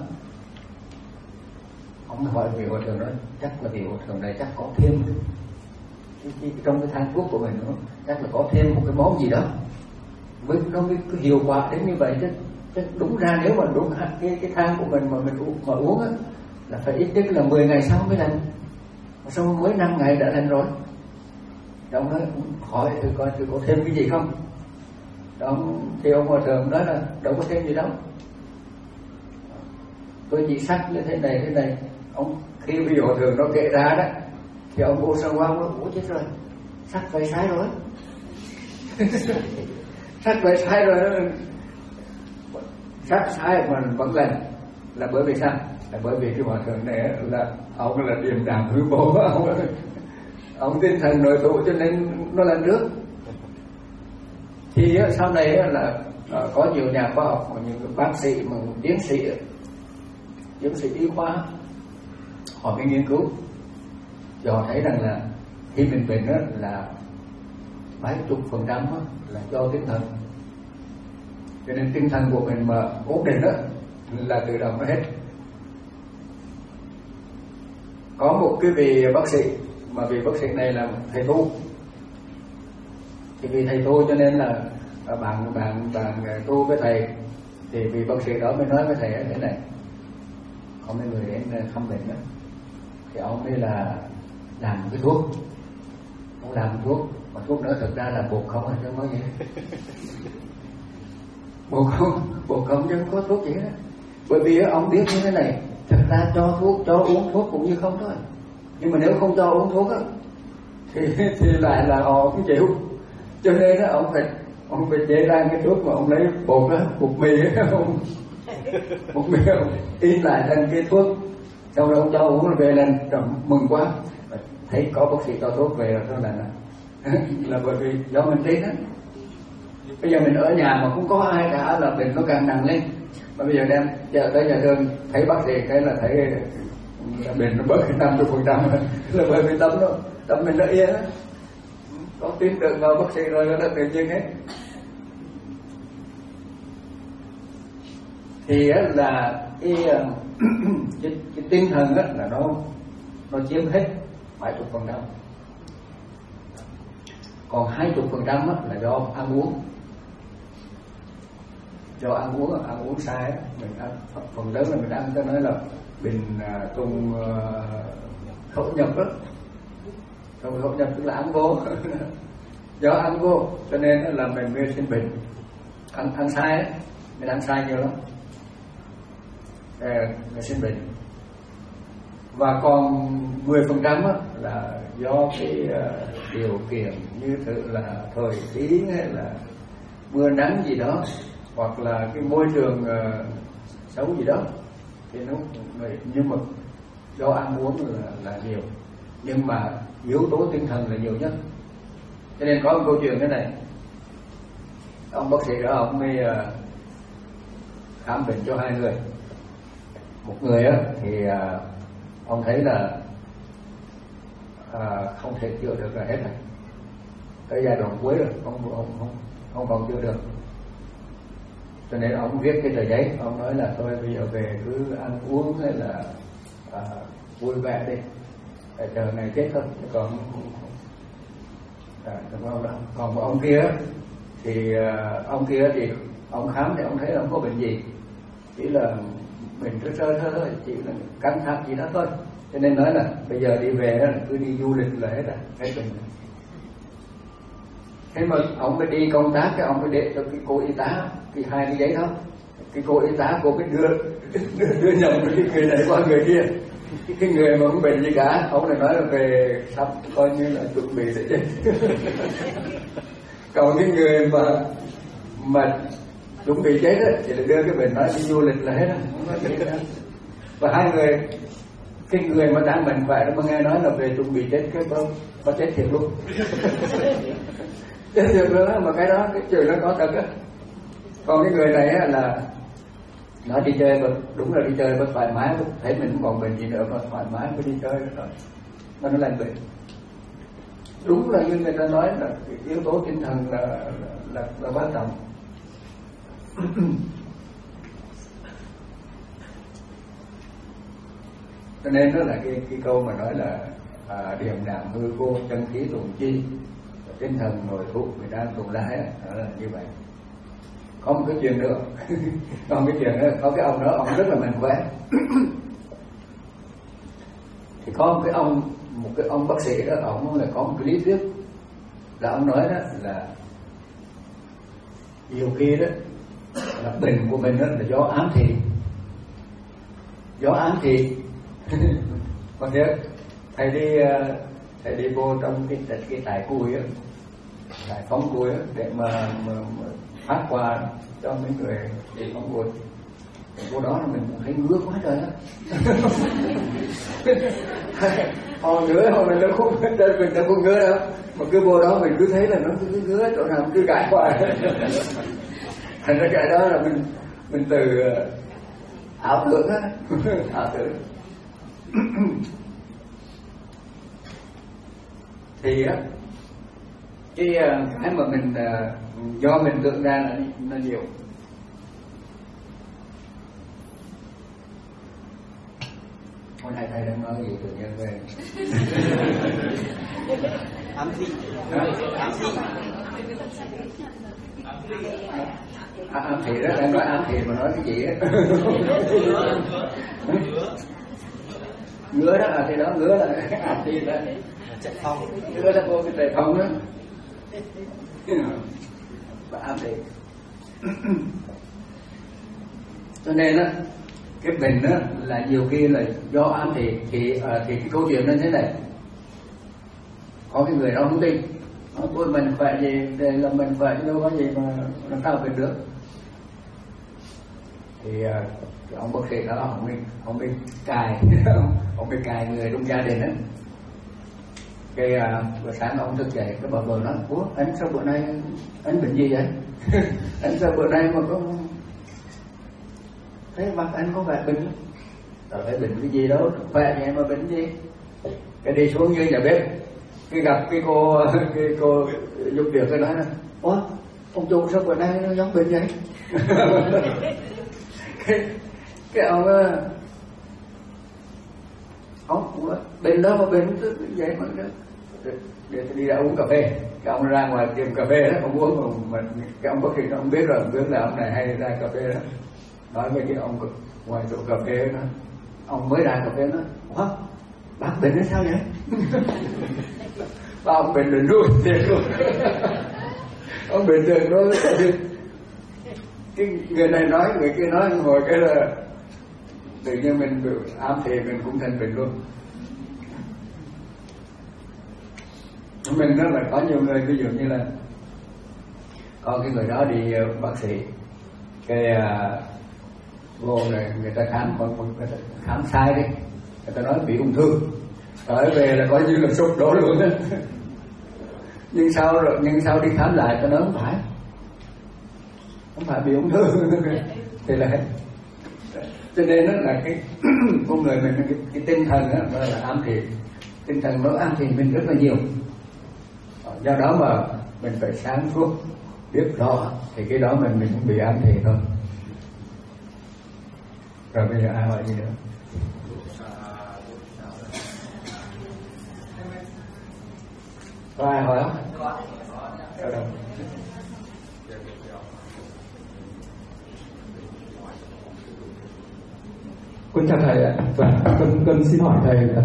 Ông hỏi vị hòa thượng đó, chắc là vị hòa thượng này chắc có thêm cái, cái, trong cái thang thuốc của mình nó chắc là có thêm một cái món gì đó mới nó mới cái hiệu quả đến như vậy chứ. Chứ đúng ra nếu mà đúng cái cái thang của mình mà mình uống mà uống á là phải ít nhất là mười ngày sau mới lành, mà sau mới năm ngày đã lành rồi. Ông nói hỏi thử coi thử có thêm cái gì không. Đó thì ông hòa thượng nói là đâu có thêm gì đâu, tôi chỉ sắc như thế này thế này. Ông khi vị hòa thượng nó kể ra đó thì ông Ngô Sơ Hoa nói ủa chết rồi, sắc vậy sai rồi sắc vậy sai rồi. sát sai mà vẫn lành là bởi vì sao? Là bởi vì cái hòa thượng này là ông là điềm đạm hư vô, ông ông tinh thần nội tụ cho nên nó làm trước. Thì sau này là có nhiều nhà khoa học, những bác sĩ mà tiến sĩ tiến sĩ y khoa họ mới nghiên cứu, thì họ thấy rằng là khi mình bệnh đó là bảy chục phần trăm là do tinh thần, cho nên tinh thần của mình mà ổn định đó là tự động nó hết. Có một cái vị bác sĩ mà vị bác sĩ này là thầy tu, thì vì thầy tu cho nên là bạn bạn bạn tu với thầy, thì vị bác sĩ đó mới nói với thầy thế này: có mấy người đến thăm bệnh đó, thì ông ấy là làm cái thuốc, ông làm thuốc mà thuốc đó thực ra là bột không, hay chứ không có gì bột không, bột không chứ không có thuốc gì hết. Bởi vì ông biết như thế này, thực ra cho thuốc, cho uống thuốc cũng như không thôi, nhưng mà nếu không cho uống thuốc á thì thì lại là họ cũng chịu, cho nên đó ông phải ông phải chế ra cái thuốc mà ông lấy bột đó, bột mì á, ông bột mì ông in lại thành cái thuốc, sau đó ông cho uống về lên trầm mừng quá, thấy có bác sĩ cho thuốc về rồi đó là là bởi vì do mình tin á. Bây giờ mình ở nhà mà không có ai cả là bệnh nó càng nặng lên, mà bây giờ đem chờ tới nhà thương thấy bác sĩ cái là thấy là bệnh nó bớt cái năm mươi phần trăm, là bởi vì tâm nó tâm mình nó yên á, có tin tưởng vào bác sĩ rồi nó tự nhiên hết. Thì á, là cái, cái, cái tinh thần á, là nó nó chiếm hết bảy mươi phần trăm, còn hai mươi phần trăm là do ăn uống, do ăn uống ăn uống sai á, mình ăn phần lớn là mình ăn cái nói là bình tùng khẩu nhập đó, tùng khẩu nhập tức là ăn vô do ăn vô cho nên là mình mới sinh bệnh. Ăn ăn sai á, mình ăn sai nhiều lắm để mình sinh bệnh. Và còn mười phần trăm là do cái uh, điều kiện như thử là thời tiết hay là mưa nắng gì đó, hoặc là cái môi trường uh, xấu gì đó, thì nó nhưng mà do ăn uống là, là nhiều, nhưng mà yếu tố tinh thần là nhiều nhất. Cho nên có một câu chuyện thế này, ông bác sĩ đó ông mới uh, khám bệnh cho hai người. Một người á thì uh, ông thấy là à, không thể chữa được là hết rồi, tới giai đoạn cuối rồi, không không không không còn chữa được, cho nên ông viết cái tờ giấy, ông nói là thôi bây giờ về cứ ăn uống hay là à, vui vẻ đi, để chờ ngày chết thôi. Còn à, còn, còn ông kia thì à, ông kia thì ông khám thì ông thấy là không có bệnh gì, chỉ là mình sơ sơ thôi thôi, chỉ là căng thẳng gì đó thôi, cho nên nói là bây giờ đi về đó cứ đi du lịch là hết rồi, hết bệnh. Thế mà ông mới đi công tác, cái ông mới để cho cái cô y tá cái hai cái giấy đó, cái cô y tá cô mới đưa đưa, đưa nhầm cái người này qua người kia, cái người mà không bệnh gì cả, ông này nói là về sắp coi như là chuẩn bị sẽ chết còn cái người mà mà chuẩn bị chết á thì là đưa cái bệnh nói đi du lịch là hết, không nói gì hết. Và hai người, cái người mà đang bệnh khỏe đó mà nghe nói là về chuẩn bị chết, cái có có chết thiệt luôn chết thiệt luôn á, mà cái đó cái chuyện nó có thật á. Còn cái người này á là nó đi chơi mà đúng là đi chơi mà thoải mái, thấy mình không còn bệnh gì nữa mà thoải mái mới đi chơi rồi mà nó lành bệnh. Đúng là như người ta nói là cái yếu tố tinh thần là là, là, là quan trọng. Cho nên đó là cái, cái câu mà nói là à, điềm đạm hư vô, chân khí tùng chi, tinh thần nội thụ người đang tụng lại, đó là như vậy. Có một cái chuyện nữa có một cái chuyện nữa, có cái ông đó ông rất là mạnh khỏe thì có một cái ông một cái ông bác sĩ đó, ông là có một cái lý thuyết là ông nói đó là nhiều khi đó là bệnh của mình đó là do ám thị, do ám thị còn nếu thầy đi thầy đi vô trong cái cái tài cùi á, tài phóng cùi á, để mà, mà, mà phát quà cho mấy người thì không buồn. Cô đó là mình cũng thấy ngứa quá trời á. Họ ngứa họ mình nó không mình nó không ngứa đâu, mà cứ vô đó mình cứ thấy là nó cứ ngứa chỗ nào cứ gãi hoài. Thành ra cái đó là mình mình từ ảo tưởng á, ảo tưởng. Thì á cái cái mà mình do mình tưởng ra là nó nhiều. Hôm nay thầy đang nói gì tự nhiên về ám thị, ám thị, ám thị đó, đang nói ám thị mà nói cái gì á? Ngứa đó là thì đó, ngứa là ám thị đó, chạy phong, ngứa là vô cái chạy phong đó, và ám thị. Cho nên á cái bệnh đó là nhiều khi là do ám thị thì à, thì cái câu chuyện nó thế này, có cái người đó không tin, nói tôi mình khỏe gì để là mình khỏe đâu có gì mà làm sao bệnh được, thì à, cái ông bác sĩ đó ông bị ông bị cài ông bị cài người trong gia đình đó. Cái à, bữa sáng ông thức dậy cái bà vợ nói ủa anh sao bữa nay anh bệnh gì vậy? Anh sao bữa nay mà có thế mặt anh có vẻ bệnh, rồi phải bệnh cái gì đâu, khỏe vậy mà bệnh gì? Cái đi xuống như nhà bếp, cái gặp cái cô cái cô giúp việc cái nói là, ủa ông chủ sao bữa nay nó giống bệnh vậy? cái cái ông ông bệnh đó mà bệnh vậy mà để, để đi ra uống cà phê, cái ông ra ngoài tiệm cà phê đó ông uống mà cái ông có khi ông biết rồi, biết là ông này hay ra cà phê đó. Nói với cái ông ngoài chỗ cà phê đó, ông mới ra cà phê đó, ủa bác bệnh nó sao vậy? Và ông bệnh được luôn, thiệt luôn. Ông bệnh được đó, cái người này nói, người kia nói, hồi cái là tự nhiên mình ám thị mình cũng thành bệnh luôn. Mình đó là có nhiều người, ví dụ như là có cái người đó đi bác sĩ, cái uh, vô này người ta khám người ta khám sai đi, người ta nói bị ung thư, tới về là coi như là sụp đổ luôn đó. Nhưng sau rồi nhưng sau đi khám lại ta nói không phải, không phải bị ung thư. Thì là cho nên đó là cái con người mình cái, cái tinh thần đó, đó là ám thị, tinh thần nó ám thị mình rất là nhiều. Do đó mà mình phải sáng suốt biết rõ thì cái đó mình mình cũng bị ám thị thôi. Rồi bây giờ ai hỏi gì nữa? Có ai hỏi không? Ở đâu?
Con chào thầy ạ. Và con, con xin hỏi thầy là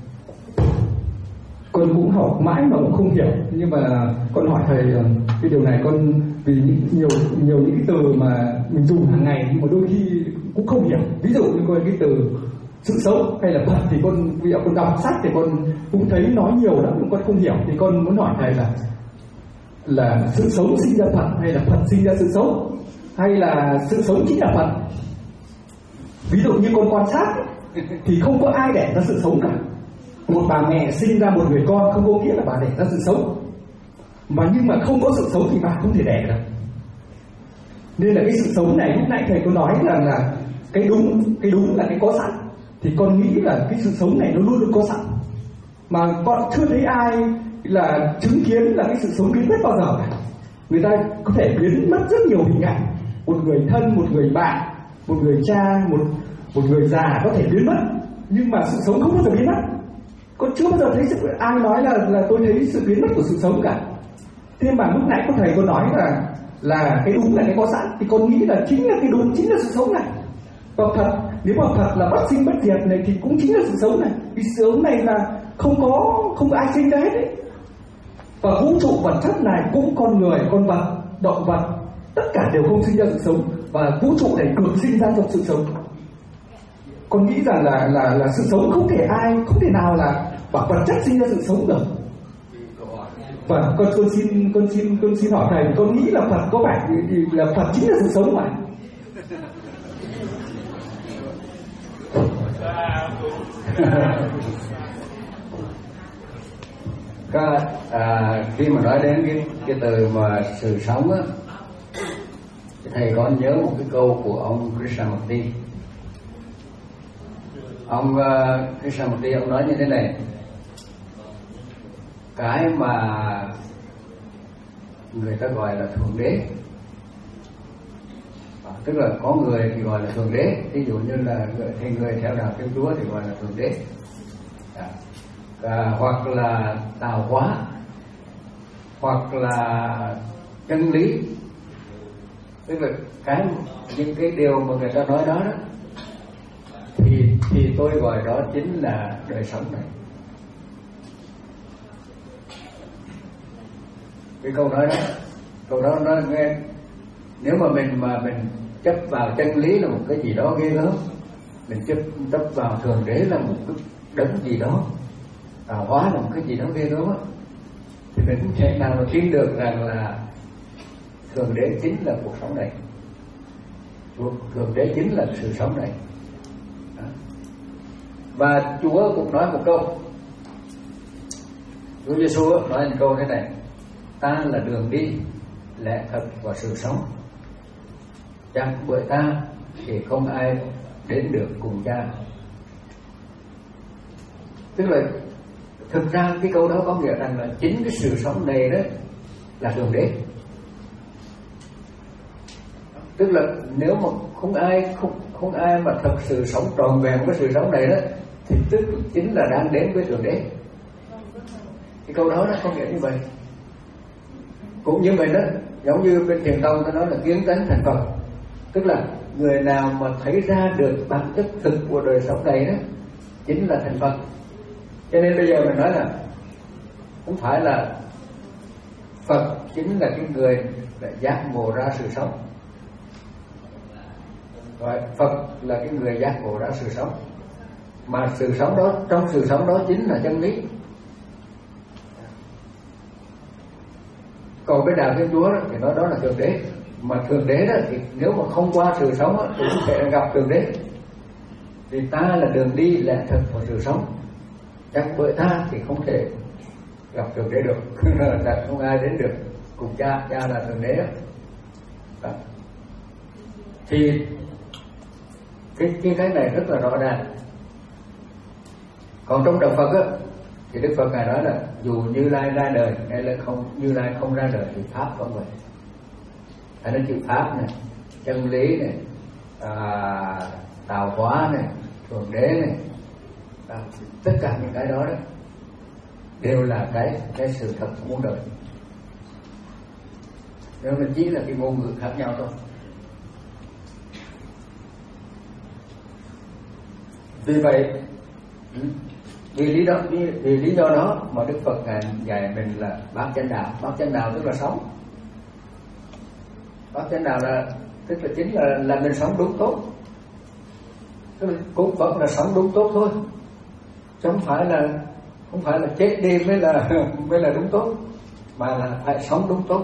con cũng học mãi mà cũng không hiểu, nhưng mà con hỏi thầy cái điều này, con vì nhiều nhiều những cái từ mà mình dùng hàng ngày nhưng mà đôi khi cũng không hiểu. Ví dụ như con cái từ sự sống hay là Phật thì con bây giờ con đọc sách thì con cũng thấy nói nhiều lắm nhưng con không hiểu, thì con muốn hỏi thầy là là sự sống sinh ra Phật hay là Phật sinh ra sự sống, hay là sự sống chính là Phật. Ví dụ như con quan sát thì không có ai đẻ ra sự sống cả. Một bà mẹ sinh ra một người con không có nghĩa là bà đẻ ra sự sống, mà nhưng mà không có sự sống thì bà không thể đẻ được. Nên là cái sự sống này lúc nãy thầy có nói rằng là, là cái đúng cái đúng là cái có sẵn, thì con nghĩ là cái sự sống này nó luôn luôn có sẵn, mà con chưa thấy ai là chứng kiến là cái sự sống biến mất bao giờ cả. Người ta có thể biến mất rất nhiều hình ảnh, một người thân, một người bạn, một người cha, một một người già có thể biến mất, nhưng mà sự sống không bao giờ biến mất. Con chưa bao giờ thấy sự, ai nói là là tôi thấy sự biến mất của sự sống cả. Thế mà lúc nãy có thầy có nói là là cái đúng là cái có sẵn, thì con nghĩ là chính là cái đúng chính là sự sống này. Và thật, nếu mà thật là bất sinh bất diệt này thì cũng chính là sự sống này. Vì sự sống này là không có không có ai sinh ra hết đấy. Và vũ trụ vật chất này cũng con người, con vật, động vật, tất cả đều không sinh ra sự sống, và vũ trụ này được sinh ra trong sự sống. Con nghĩ rằng là là là sự sống không thể ai không thể nào là bảo vật chất sinh ra sự sống được. Phật, con con xin con xin con xin hỏi thầy, con nghĩ là Phật có phải là Phật chính là sự sống mà?
Có, à, khi mà nói đến cái cái từ mà sự sống á, thầy có nhớ một cái câu của ông Krishnamurti. Ông uh, Krishnamurti ông nói như thế này: cái mà người ta gọi là thượng đế, à, tức là có người thì gọi là thượng đế, ví dụ như là người, thì người theo đạo Thiên Chúa thì gọi là thượng đế, à, à, hoặc là tạo hóa, hoặc là chân lý, tức là cái những cái điều mà người ta nói đó, đó thì thì tôi gọi đó chính là đời sống này. Cái câu nói đó, câu đó nó nghe, nếu mà mình mà mình chấp vào chân lý là một cái gì đó ghê gớm, mình chấp chấp vào thượng đế là một cái đấng gì đó, tạo hóa là một cái gì đó ghê gớm, thì mình cũng thể nào mà tin được rằng là thượng đế chính là cuộc sống này, thượng đế chính là sự sống này. Đó. Và Chúa cũng nói một câu, Chúa Giêsu nói một câu thế này: ta là đường đi, lẽ thật và sự sống, chẳng bởi ta thì không ai đến được cùng Cha. Tức là thực ra cái câu đó có nghĩa rằng là chính cái sự sống này đó là thượng đế. Tức là nếu mà không ai không không ai mà thật sự sống trọn vẹn với sự sống này đó, thì tức chính là đang đến với thượng đế. Cái câu đó nó có nghĩa như vậy. Cũng như vậy đó, giống như bên Thiền Tông ta nói là kiến tánh thành Phật, tức là người nào mà thấy ra được bản chất thực của đời sống này đó chính là thành Phật. Cho nên bây giờ mình nói là không phải là Phật chính là cái người đã giác ngộ ra sự sống, rồi Phật là cái người giác ngộ ra sự sống, mà sự sống đó, trong sự sống đó chính là chân lý. Còn với đạo Thiên Chúa đó, thì nói đó là thượng đế, mà thượng đế đó thì nếu mà không qua sự sống đó, thì không thể gặp thượng đế. Thì ta là đường đi, lẽ thật và sự sống, chẳng bởi ta thì không thể gặp thượng đế được. Là không ai đến được cùng Cha, Cha là thượng đế đó. Đó. Thì cái, cái cái này rất là rõ ràng. Còn trong đạo Phật á, thì Đức Phật ngài nói là dù Như Lai ra đời hay là không Như Lai không ra đời thì pháp vẫn vậy. Hay nói chữ pháp này, chân lý này, à, tạo hóa này, thượng đế này, à, tất cả những cái đó đó đều là cái cái sự thật của muôn đời. Nếu mình chỉ là cái ngôn ngữ khác nhau thôi. Vì vậy, vì lý đó, vì, vì lý do đó mà Đức Phật ngài dạy mình là bát chánh đạo. Bát chánh đạo tức là sống. Bát chánh đạo là tức là chính là là mình sống đúng tốt. Tức là cũng vẫn là sống đúng tốt thôi, chứ không phải là không phải là chết đi mới là mới là đúng tốt, mà là phải sống đúng tốt.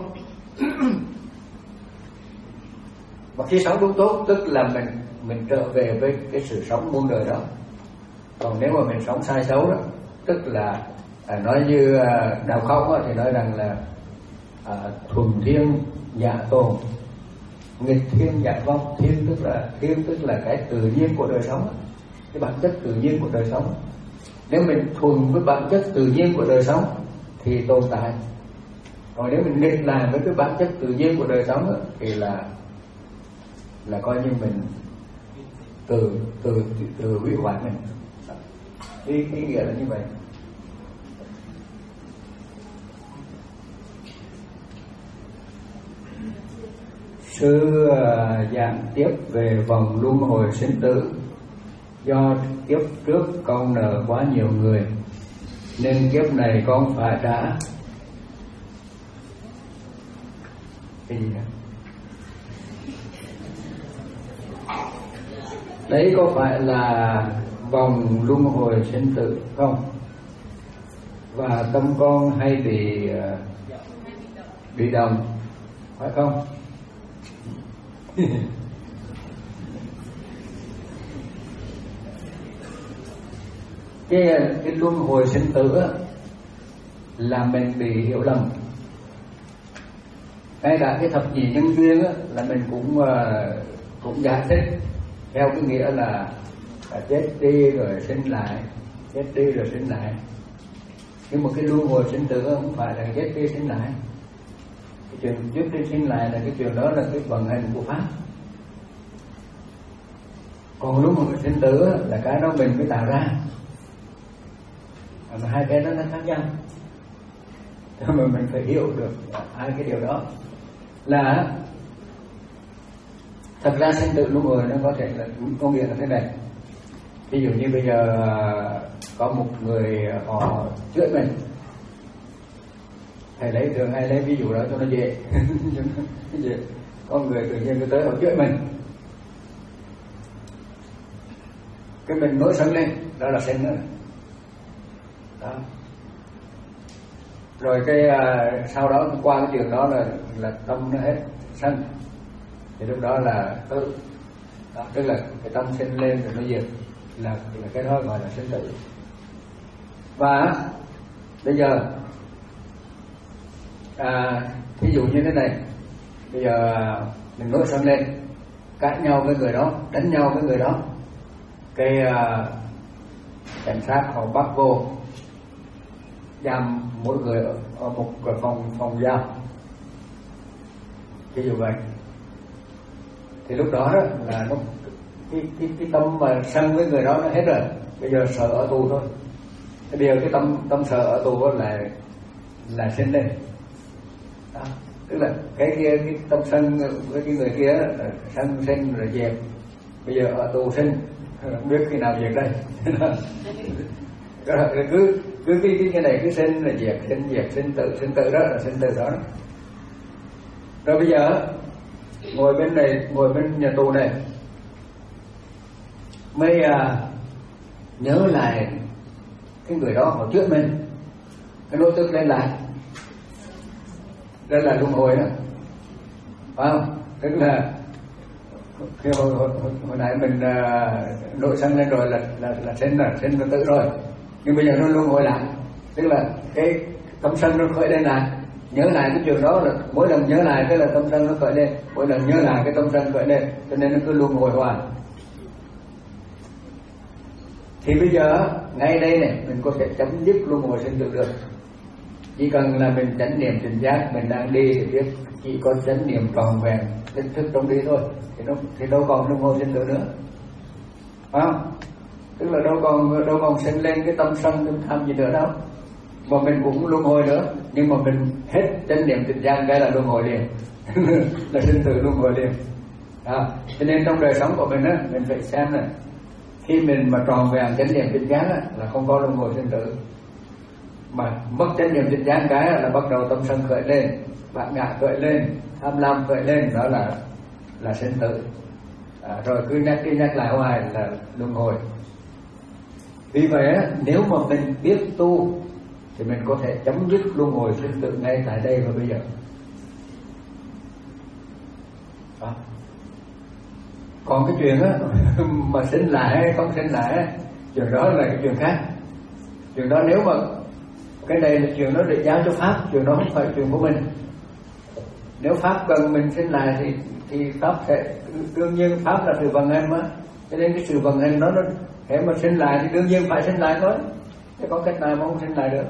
Và khi sống đúng tốt tức là mình mình trở về với cái sự sống muôn đời đó. Còn nếu mà mình sống sai xấu đó, tức là à, nói như à, đạo không đó, thì nói rằng là à, thuần thiên dạ tồn, nghịch thiên dạ vong. Thiên tức là thiên tức là cái tự nhiên của đời sống, cái bản chất tự nhiên của đời sống. Nếu mình thuần với bản chất tự nhiên của đời sống thì tồn tại. Còn nếu mình nghịch lại với cái bản chất tự nhiên của đời sống đó, thì là là coi như mình từ từ từ hủy hoại mình. Ý, ý nghĩa là như vậy. Sư uh, giảng tiếp về vòng luân hồi sinh tử. Do kiếp trước con nợ quá nhiều người nên kiếp này con phải trả. Cái gì đó? Đấy có phải là vòng luân hồi sinh tử không? Và tâm con hay bị uh, bị động, phải không? cái cái luân hồi sinh tử á, là mình bị hiểu lầm. Ngay cả cái thập nhị nhân duyên á, là mình cũng uh, cũng giải thích theo cái nghĩa là, là chết đi rồi sinh lại, chết đi rồi sinh lại. Nhưng mà cái luân hồi sinh tử không phải là chết đi sinh lại. Cái chuyện chết đi sinh lại là cái chuyện đó là cái vận hành của pháp. Còn luân hồi sinh tử là cái đó mình mới tạo ra. Mà hai cái đó nó khác nhau. Cho mà mình phải hiểu được hai cái điều đó. Là thật ra sinh tử luân hồi nó có thể là có nghĩa là thế này. Ví dụ như bây giờ có một người họ chửi mình, thầy lấy thường hay lấy ví dụ đó cho nó dễ. Có người tự nhiên cứ tới họ chửi mình, cái mình nổi sân lên, đó là sinh nữa đó. Rồi cái uh, sau đó qua cái chuyện đó là là tâm nó hết sân, thì lúc đó là tự đó, tức là cái tâm sinh lên rồi nó diệt, là, là cái đó gọi là sinh tử. Và bây giờ à, ví dụ như thế này, bây giờ mình nổi sân lên, cãi nhau với người đó, đánh nhau với người đó, cái uh, cảnh sát họ bắt vô giam mỗi người ở một phòng phòng giam, ví dụ vậy. Thì lúc đó, đó là nó cái cái cái tâm mà sân với người đó nó hết rồi, bây giờ sợ ở tù thôi. Cái điều cái tâm tâm sợ ở tù là là sinh lên đó. Tức là cái kia cái tâm sân với cái người kia là sân sinh rồi dẹp, bây giờ ở tù sinh không biết khi nào diệt đây. cứ cứ cái cái này cứ sinh là diệt, sinh diệt, sinh tự, sinh tự đó là sinh tự đó. Rồi bây giờ ngồi bên này, ngồi bên nhà tù này mới à, nhớ lại cái người đó họ trước mình, cái nỗi tức lên lại, đó là luân hồi đó, phải không? Tức là khi hồi, hồi, hồi, hồi nãy mình uh, nội sân lên rồi là là là sinh là sinh là tự rồi, nhưng bây giờ nó luân hồi lại, tức là cái tâm sân nó khởi lên lại, nhớ lại cái chuyện đó, là mỗi lần nhớ lại cái là tâm sân nó khởi lên, mỗi lần nhớ lại cái tâm sân khởi lên, cho nên nó cứ luân hồi hoài. Thì bây giờ ngay đây này mình có thể chấm dứt luân hồi sinh tử được. Chỉ cần là mình chánh niệm tỉnh giác, mình đang đi thì biết chỉ có chánh niệm tròn vẹn tỉnh thức trong đi thôi, thì nó thì đâu còn luân hồi sinh tử nữa, phải không? Tức là đâu còn đâu còn sinh lên cái tâm sân tâm tham gì nữa đâu, mà mình cũng luân hồi nữa, nhưng mà mình hết chánh niệm tỉnh giác cái là luân hồi liền. Là sinh tử luân hồi liền. À, cho nên trong đời sống của mình á, mình phải xem này, khi mình mà tròn vẹn chánh niệm tỉnh giác á, là không có luân hồi sinh tử. Mà mất chánh niệm tỉnh giác cái là bắt đầu tâm sân khởi lên, bạn ngã khởi lên, tham lam khởi lên, đó là là sinh tử. À, rồi cứ nhắc đi nhắc lại hoài là luân hồi. Vì vậy nếu mà mình biết tu thì mình có thể chấm dứt luân hồi sinh tử ngay tại đây và bây giờ. À. Còn cái chuyện á mà sinh lại hay không sinh lại, chuyện đó là cái chuyện khác. Chuyện đó nếu mà cái này là chuyện đó để giao cho pháp, chuyện đó không phải chuyện của mình. Nếu pháp cần mình sinh lại thì thì pháp sẽ, đương nhiên pháp là sự vận hành mà, cho nên cái sự vận hành đó nó để mà sinh lại thì đương nhiên phải sinh lại thôi, chứ có cách nào mà không sinh lại được.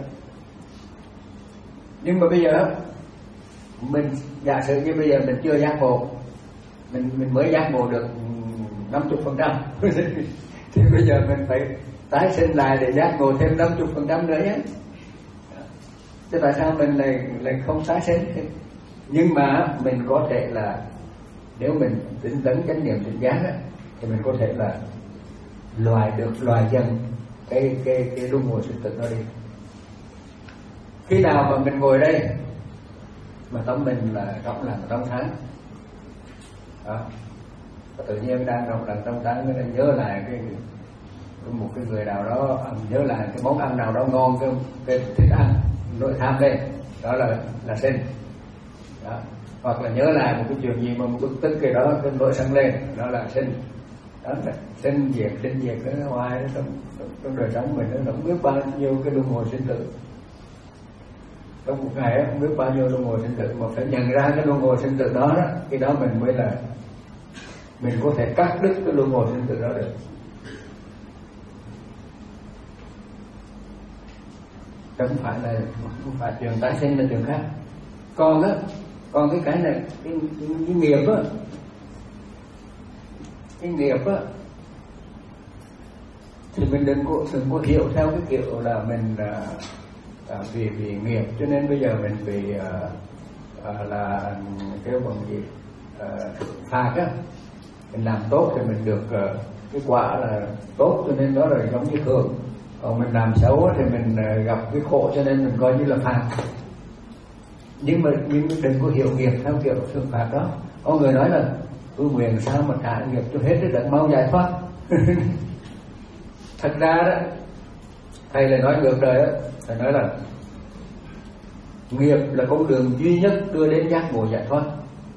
Nhưng mà bây giờ mình giả sử như bây giờ mình chưa giác ngộ, mình mình mới giác ngộ được năm mươi phần trăm thì bây giờ mình phải tái sinh lại để giác ngộ thêm năm mươi phần trăm nữa nhé. Thế tại sao mình lại lại không tái sinh? Nhưng mà mình có thể là, nếu mình tinh tấn chánh niệm tỉnh giác thì mình có thể là loại được loại dần cái cái cái luân hồi sinh tử nó đi. Khi nào mà mình ngồi đây mà tâm mình là rộng lặng trong tháng đó, và tự nhiên đang rộng lặng trong tháng mới nhớ lại cái một cái người nào đó, nhớ lại cái món ăn nào đó ngon, cái, cái thích ăn, nội tham lên, đó là là sinh. Đó. Hoặc là nhớ lại một cái chuyện gì mà một bực tức cái đó cái nỗi sân lên, đó là sinh. Đó là sinh diệt, sinh diệt nó hoài nó trong, trong, trong đời sống mình nó không biết bao nhiêu cái luân hồi sinh tử. Trong một ngày không biết bao nhiêu luân hồi sinh tử, mà phải nhận ra cái luân hồi sinh tử đó, đó khi đó mình mới là mình có thể cắt đứt cái luân hồi sinh tử đó được. Không phải là không phải chuyện tái sinh là chuyện khác. Còn á, còn cái cái này cái, cái, cái nghiệp á, cái nghiệp á thì mình đừng có đừng có hiểu theo cái kiểu là mình à, à, vì vì nghiệp cho nên bây giờ mình bị à, à, là cái bằng gì à, phạt á, mình làm tốt thì mình được à, cái quả là tốt cho nên đó là giống như thường. Còn mình làm xấu thì mình à, gặp cái khổ cho nên mình coi như là phạt. Nhưng mà nhưng đừng có hiểu nghiệp theo kiểu thượng phạt đó. Có người nói là tôi nguyện sao mà trả nghiệp cho hết để đặng mau giải thoát. Thật ra đó thầy lại nói ngược đời đó, thầy nói là nghiệp là con đường duy nhất đưa đến giác ngộ giải thoát.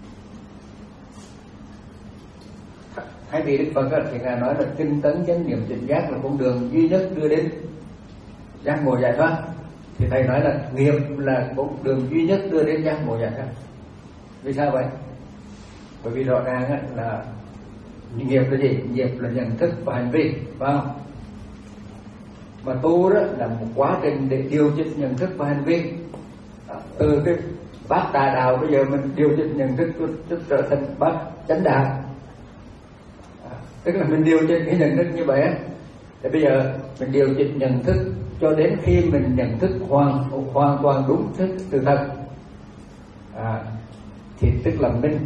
Hay vì Đức Phật thì ngài nói là tinh tấn chánh niệm tỉnh giác là con đường duy nhất đưa đến giác ngộ giải thoát. Thì thầy nói là nghiệp là con đường duy nhất đưa đến giác ngộ giải thoát. Vì sao vậy? Bởi vì rõ ràng là nghiệp là gì? Nghiệp là nhận thức và hành vi, phải không? Mà tu đó là một quá trình để điều chỉnh nhận thức và hành vi. Từ cái bát tà đạo bây giờ mình điều chỉnh nhận thức cho trở thành bát chánh đạo. Tức là mình điều chỉnh cái nhận thức như vậy á. Thì bây giờ mình điều chỉnh nhận thức cho đến khi mình nhận thức hoàn hoàn toàn đúng thức sự thật, à, thì tức là minh.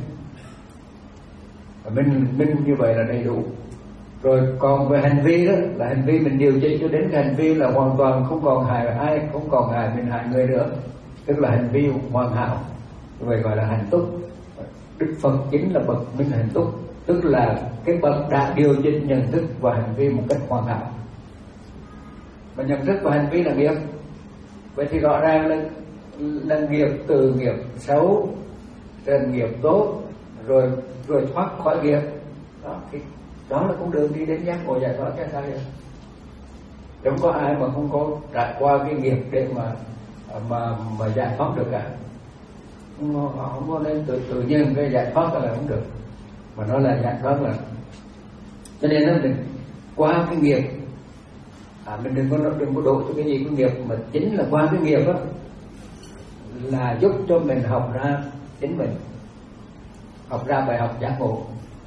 Minh minh như vậy là đầy đủ. Rồi còn về hành vi đó là hành vi mình điều chỉnh cho đến cái hành vi là hoàn toàn không còn hại ai, không còn hại mình hại người nữa, tức là hành vi hoàn hảo, vậy gọi là hạnh túc. Đức Phật chính là bậc minh hạnh túc, tức là cái bậc đã điều chỉnh nhận thức và hành vi một cách hoàn hảo. Mà nhận thức và hành vi là nghiệp. Vậy thì rõ ràng là, là nghiệp từ nghiệp xấu đến nghiệp tốt, rồi rồi thoát khỏi nghiệp. Đó, thì đó là con đường đi đến giác ngộ giải thoát. Chứ sao vậy? Không có ai mà không có trải qua cái nghiệp để mà mà mà giải thoát được cả. Không, không có nên tự tự nhiên cái giải thoát là không được, mà nó là giải thoát là cho nên nó mình qua cái nghiệp, à, mình đừng có đừng có đổ cho cái gì cái nghiệp, mà chính là qua cái nghiệp đó là giúp cho mình học ra chính mình, học ra bài học giác ngộ.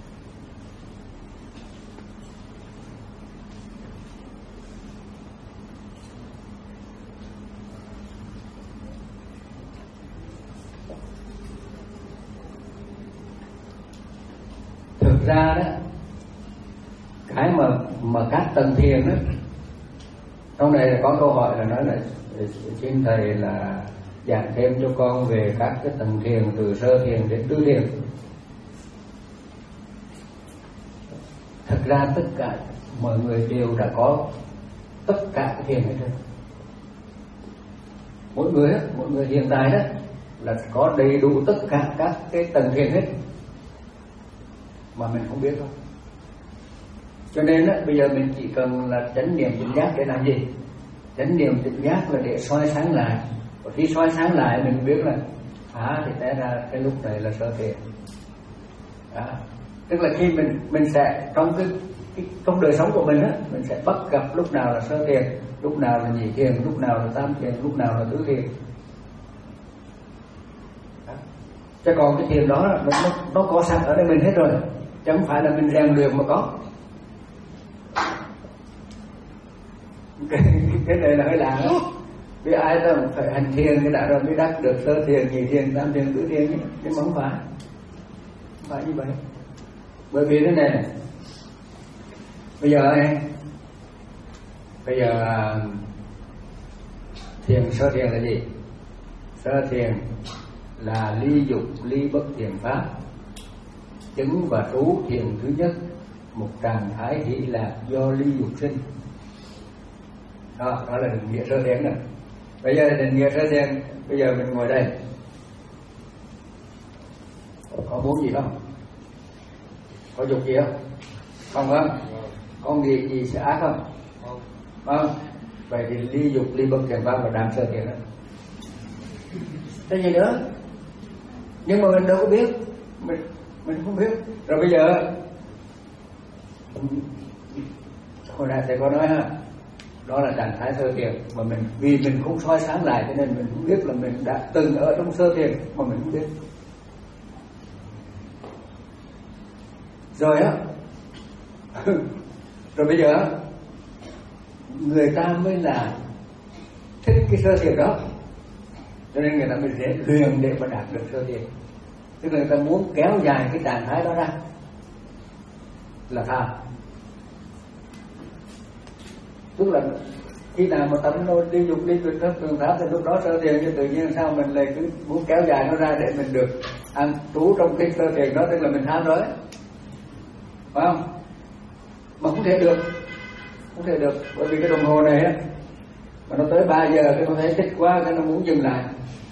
Thực ra đó, cái mà mà các tầng thiền đó, trong này có câu hỏi là nói là xin thầy là giảng thêm cho con về các cái tầng thiền từ sơ thiền đến tứ thiền. Thật ra tất cả mọi người đều đã có tất cả cái thiền hết rồi. Mỗi người đó, mỗi người hiện tại đó là có đầy đủ tất cả các cái tầng thiền hết, mà mình không biết thôi. Cho nên á, bây giờ mình chỉ cần là chánh niệm tỉnh giác để làm gì? Chánh niệm tỉnh giác là để soi sáng lại. Và khi soi sáng lại mình biết là à thì té ra cái lúc này là sơ thiền. À, tức là khi mình mình sẽ trong cái, cái trong đời sống của mình á, mình sẽ bắt gặp lúc nào là sơ thiền, lúc nào là nhị thiền, lúc nào là tam thiền, lúc nào là tứ thiền. Chứ còn cái thiền đó nó, nó, nó có sẵn ở đây mình hết rồi, chứ không phải là mình rèn luyện mà có. Cái, cái này là hơi lạ đó. Vì ai ta phải hành thiền thì đã rồi mới đắc được sơ thiền, nhị thiền, tam thiền, tứ thiền, nhưng mà không phải, không phải như vậy. Bởi vì thế này, bây giờ ấy, bây giờ thiền sơ thiền là gì? Sơ thiền là ly dục ly bất thiền pháp, chứng và trú thiền thứ nhất, một trạng thái hỷ lạc do ly dục sinh. Đó, đó là định nghĩa sơ thiền này. Bây giờ định nghĩa sơ thiền, bây giờ mình ngồi đây có muốn gì không? Có dục gì không? Không không? Có nghĩ gì sẽ ác không? Không. Vậy thì ly dục ly bất thiền pháp và đang sơ thiền đó. Cái gì nữa? Nhưng mà mình đâu có biết, mình mình không biết. Rồi bây giờ hồi nãy thầy có nói ha, đó là trạng thái sơ thiền mà mình vì mình không soi sáng lại cho nên mình không biết là mình đã từng ở trong sơ thiền mà mình không biết. Rồi á, rồi bây giờ người ta mới là thích cái sơ thiền đó, cho nên người ta mới dễ luyện để mà đạt được sơ thiền. Tức là người ta muốn kéo dài cái trạng thái đó ra là tham. Tức là khi nào mà tâm nó đi dục đi tuyệt thức thường pháp thì lúc đó sơ thiền, nhưng tự nhiên sao mình lại cứ muốn kéo dài nó ra để mình được ăn trú trong cái sơ thiền đó, tức là mình tham rồi, phải không? Mà không thể được, không thể được, bởi vì cái đồng hồ này á, mà nó tới ba giờ cái nó thấy thích quá cái nó muốn dừng lại.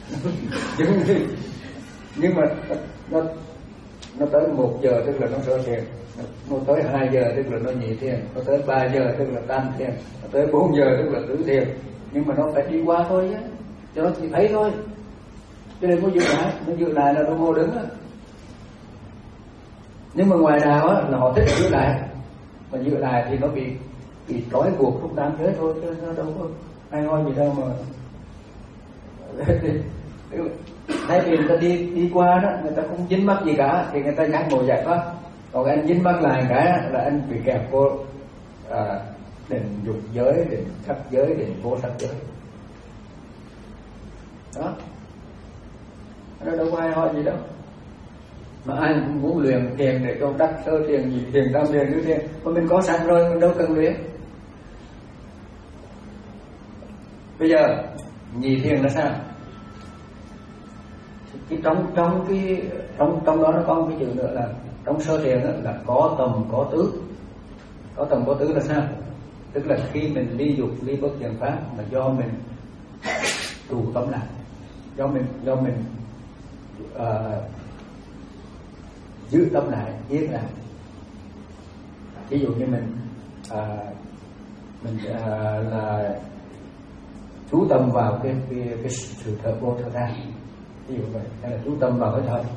Nhưng mà nó nó tới một giờ tức là nó sơ thiền, nó tới hai giờ tức là nó nhị thiền, nó tới ba giờ tức là tam thiền, nó tới bốn giờ tức là tứ thiền. Nhưng mà nó phải đi qua thôi chứ, cho nó chỉ thấy thôi, cho nên nó giữ lại, nó giữ lại là đồng hồ đứng á. Nhưng mà ngoài đạo á là họ thích giữ lại, mà giữ lại thì nó bị bị trói buộc trong tam giới thôi, chứ nó đâu có ai nói gì đâu mà. Thay vì người ta đi đi qua đó, người ta không dính mắc gì cả thì người ta giác ngộ giải thoát. Còn anh dính mắc lại cái là anh bị kẹp vô à, định dục giới, định sắc giới, định vô sắc giới. Đó, nó đâu có ai hỏi gì đâu. Mà ai cũng muốn luyện thiền để cho đắc sơ thiền, nhị thiền, tam thiền, tứ thiền, mà mình có sẵn rồi, mình đâu cần luyện. Bây giờ nhị thiền là sao? Cái trong trong cái trong trong đó nó có một cái chữ nữa là trong sơ thiền là có tầm có tứ. Có tầm có tứ là sao? Tức là khi mình ly dục ly bất thiền pháp mà do mình trụ tâm lại, do mình do mình uh, giữ tâm lại, yên lại. Ví dụ như mình uh, mình uh, là chú tâm vào cái cái, cái sự thở vô thở ra, ví dụ vậy, hay là chú tâm vào hơi thở,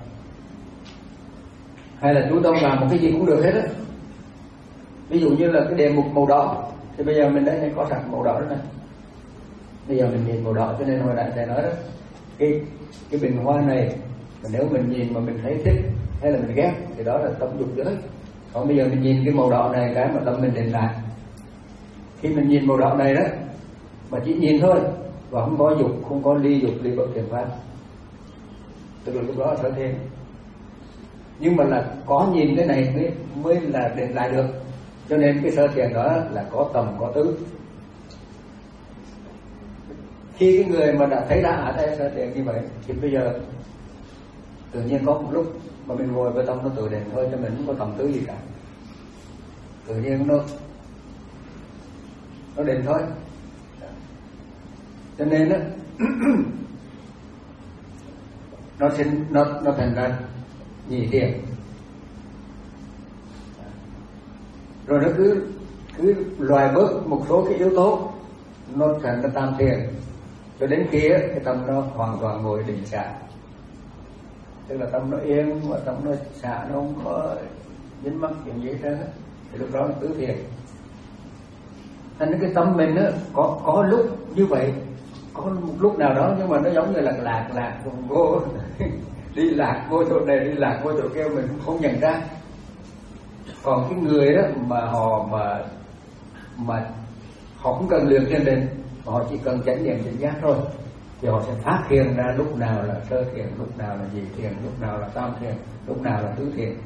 hay là chú tâm vào một cái gì cũng được hết á. Ví dụ như là cái đề mục màu đỏ thì bây giờ mình đây có sẵn màu đỏ đó này, bây giờ mình nhìn màu đỏ, cho nên hồi nãy thầy nói đó, cái cái bình hoa này mà nếu mình nhìn mà mình thấy thích hay là mình ghét thì đó là tâm dục giới. Còn bây giờ mình nhìn cái màu đỏ này, cái mà tâm mình định lại, khi mình nhìn màu đỏ này đó mà chỉ nhìn thôi và không có dục, không có ly dục ly bất thiền pháp, tức là lúc đó là sơ thiền. Nhưng mà là có nhìn cái này mới mới là định lại được, cho nên cái sơ thiền đó là có tầm có tứ. Khi cái người mà đã thấy đã ở đây sơ thiền như vậy thì bây giờ tự nhiên có một lúc mà mình ngồi với tâm nó tự định thôi, cho mình không có tầm tứ gì cả, tự nhiên nó nó định thôi. Cho nên đó nó sinh nó nó thành ra nhị thiền, rồi nó cứ cứ loại bớt một số cái yếu tố, nó thành ra tam thiền, cho đến khi cái tâm nó hoàn toàn ngồi định xả, tức là tâm nó yên và tâm nó xả, nó không có dính mắc chuyện gì hết trơn á, thì lúc đó là tứ thiền. Thành ra cái tâm mình á có có lúc như vậy, có một lúc nào đó, nhưng mà nó giống như là lạc lạc vô đi lạc vô chỗ này, đi lạc vô chỗ kia, mình không nhận ra. Còn cái người đó mà họ mà mà họ không cần luyện thiền định, mà họ chỉ cần chánh niệm tỉnh giác thôi, thì họ sẽ phát hiện ra lúc nào là sơ thiền, lúc nào là nhị thiền, lúc nào là tam thiền, lúc nào là tứ thiền.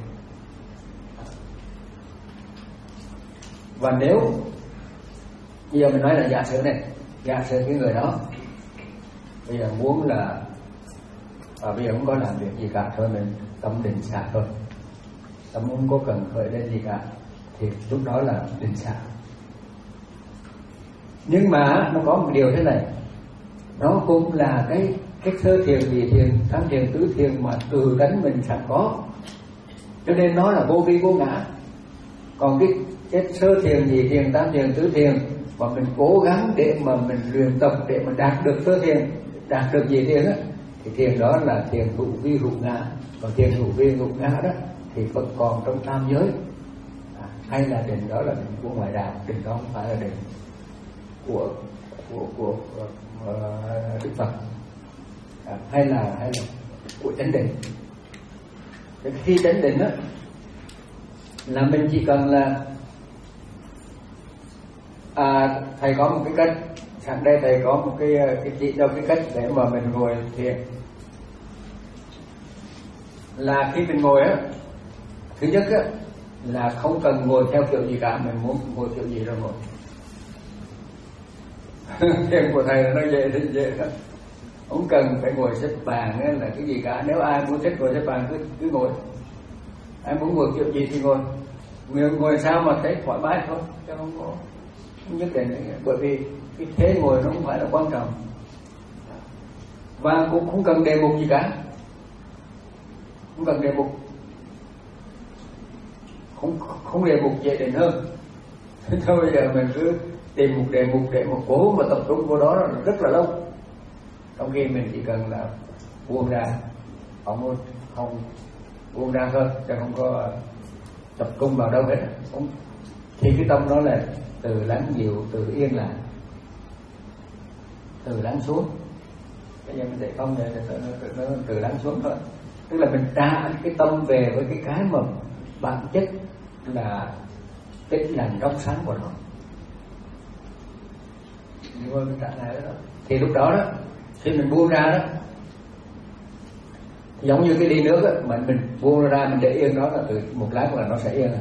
Và nếu bây giờ mình nói là giả sử này, giả sử cái người đó bây giờ muốn là à, bây giờ không có làm việc gì cả, thôi mình tâm định xả thôi, tâm không có cần khởi lên gì cả, thì lúc đó là định xả. Nhưng mà nó có một điều thế này, nó cũng là cái cái sơ thiền, nhị thiền, tam thiền, tứ thiền mà từ tánh mình sẵn có, cho nên nó là vô vi vô ngã. Còn cái cái sơ thiền, nhị thiền, tam thiền, tứ thiền mà mình cố gắng để mà mình luyện tập để mà đạt được sơ thiền, đạt được nhị thiền á, thì thiền đó là thiền hữu vi hữu ngã. Còn thiền hữu vi hữu ngã đó thì vẫn còn trong tam giới, à, hay là định đó là định của ngoại đạo, định đó không phải là định của của của, của uh, Đức Phật, à, hay là hay là của chánh định. Thì khi chánh định á là mình chỉ cần là à, thầy có một cái cách, sẵn đây thầy có một cái cái chỉ cho cái cách để mà mình ngồi thiền. Là khi mình ngồi á, thứ nhất á là không cần ngồi theo kiểu gì cả, mình muốn ngồi kiểu gì rồi ngồi. Thiền của thầy là nó dễ thì dễ đó, không cần phải ngồi xếp bàn hay là cái gì cả. Nếu ai muốn thích ngồi xếp bàn cứ cứ ngồi, ai muốn ngồi kiểu gì thì ngồi, người ngồi sao mà thấy thoải mái thôi, chứ không có không nhất định. Bởi vì cái thế ngồi nó không phải là quan trọng, và cũng không cần đề mục gì cả, không cần đề mục, không không đề mục dễ định hơn. Thôi bây giờ mình cứ tìm một đề mục để một cố mà tập trung vào đó rất là lâu, trong khi mình chỉ cần là buông ra, không không buông ra thôi, chứ không có tập trung vào đâu hết. Không. Thì cái tâm đó là từ lắng dịu, từ yên lại, từ lắng xuống. Bây giờ mình để không để nó, nó, nó từ lắng xuống thôi, tức là mình trả cái tâm về với cái cái mà bản chất là cái lành trong sáng của nó. Đúng không? Mình trả lại đó. Thì lúc đó đó, khi mình buông ra đó, giống như cái ly nước á, mình mình buông ra, mình để yên đó là từ một lát là nó sẽ yên.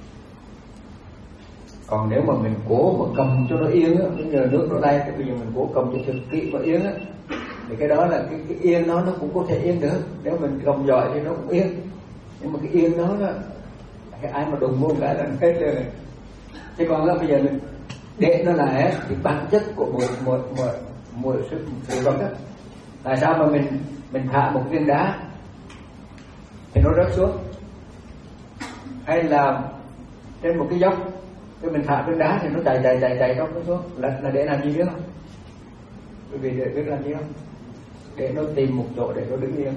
Còn nếu mà mình cố mà cầm cho nó yên á, bây giờ nước nó đây, thì bây giờ mình cố cầm cho thật kỹ và yên á, thì cái đó là cái, cái yên nó nó cũng có thể yên được. Nếu mình cầm giỏi thì nó cũng yên, nhưng mà cái yên đó đó, cái ai mà đùng vô cái là nó hết lên. Chứ còn là bây giờ mình để nó lại thì bản chất của một một một một sự sự vật á, tại sao mà mình mình thả một viên đá thì nó rớt xuống, hay là trên một cái dốc khi mình thả viên đá thì nó chạy chạy chạy chạy trong nó xuống, là là để làm gì biết không? Bởi vì để biết làm gì không? Để nó tìm một chỗ để nó đứng yên.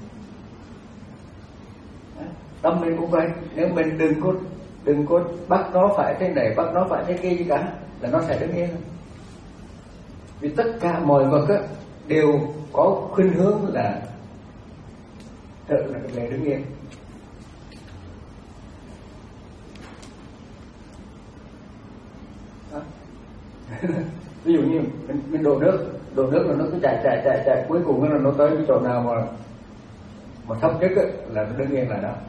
Tâm mình cũng vậy, nếu mình đừng có đừng có bắt nó phải thế này, bắt nó phải thế kia gì cả, là nó sẽ đứng yên. Vì tất cả mọi vật á, đều có khuynh hướng là tự là về đứng yên. Ví dụ như mình, mình đổ nước, đổ nước là nó cứ chạy chạy chạy chạy, cuối cùng là nó tới cái chỗ nào mà mà thấp nhất á, là nó đứng yên là đó.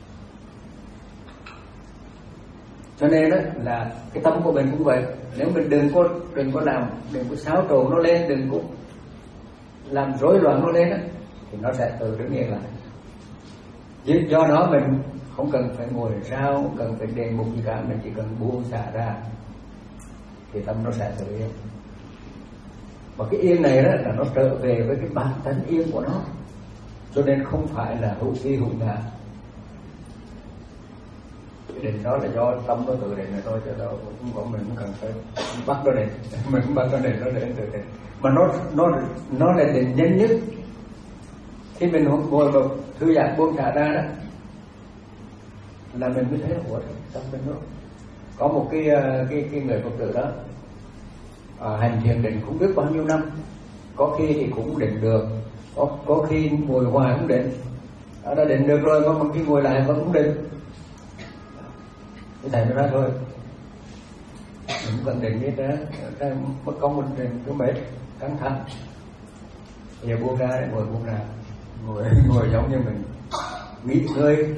Cho nên đó là cái tâm của mình cũng vậy, nếu mình đừng có đừng có làm, đừng có xáo trộn nó lên, đừng có làm rối loạn nó lên đó, thì nó sẽ tự đứng yên lại. Do đó mình không cần phải ngồi sao, không cần phải đề mục gì cả, mình chỉ cần buông xả ra thì tâm nó sẽ tự yên. Và cái yên này đó là nó trở về với cái bản tánh yên của nó, cho nên không phải là hữu vi hữu ngã. Cái định đó là do tâm nó tự định này thôi, chứ đâu không có mình không cần phải bắt nó định, mình không bắt nó định, nó định tự định. Mà nó nó nó là định nhanh nhất. Khi mình ngồi vào thư giãn buông xả ra đó, là mình mới thấy ủa tâm mình nó có một cái cái cái người Phật tử đó à, hành thiền định không biết bao nhiêu năm, có khi thì cũng định được, có có khi ngồi hoài cũng định, đã, đã định được rồi mà khi ngồi lại vẫn cũng định. Cái thầy nó nói thôi, mình vẫn định như thế, mất công mình định cứ mệt căng thẳng, giờ buông ra ngồi buông ra, ngồi ngồi giống như mình nghỉ ngơi,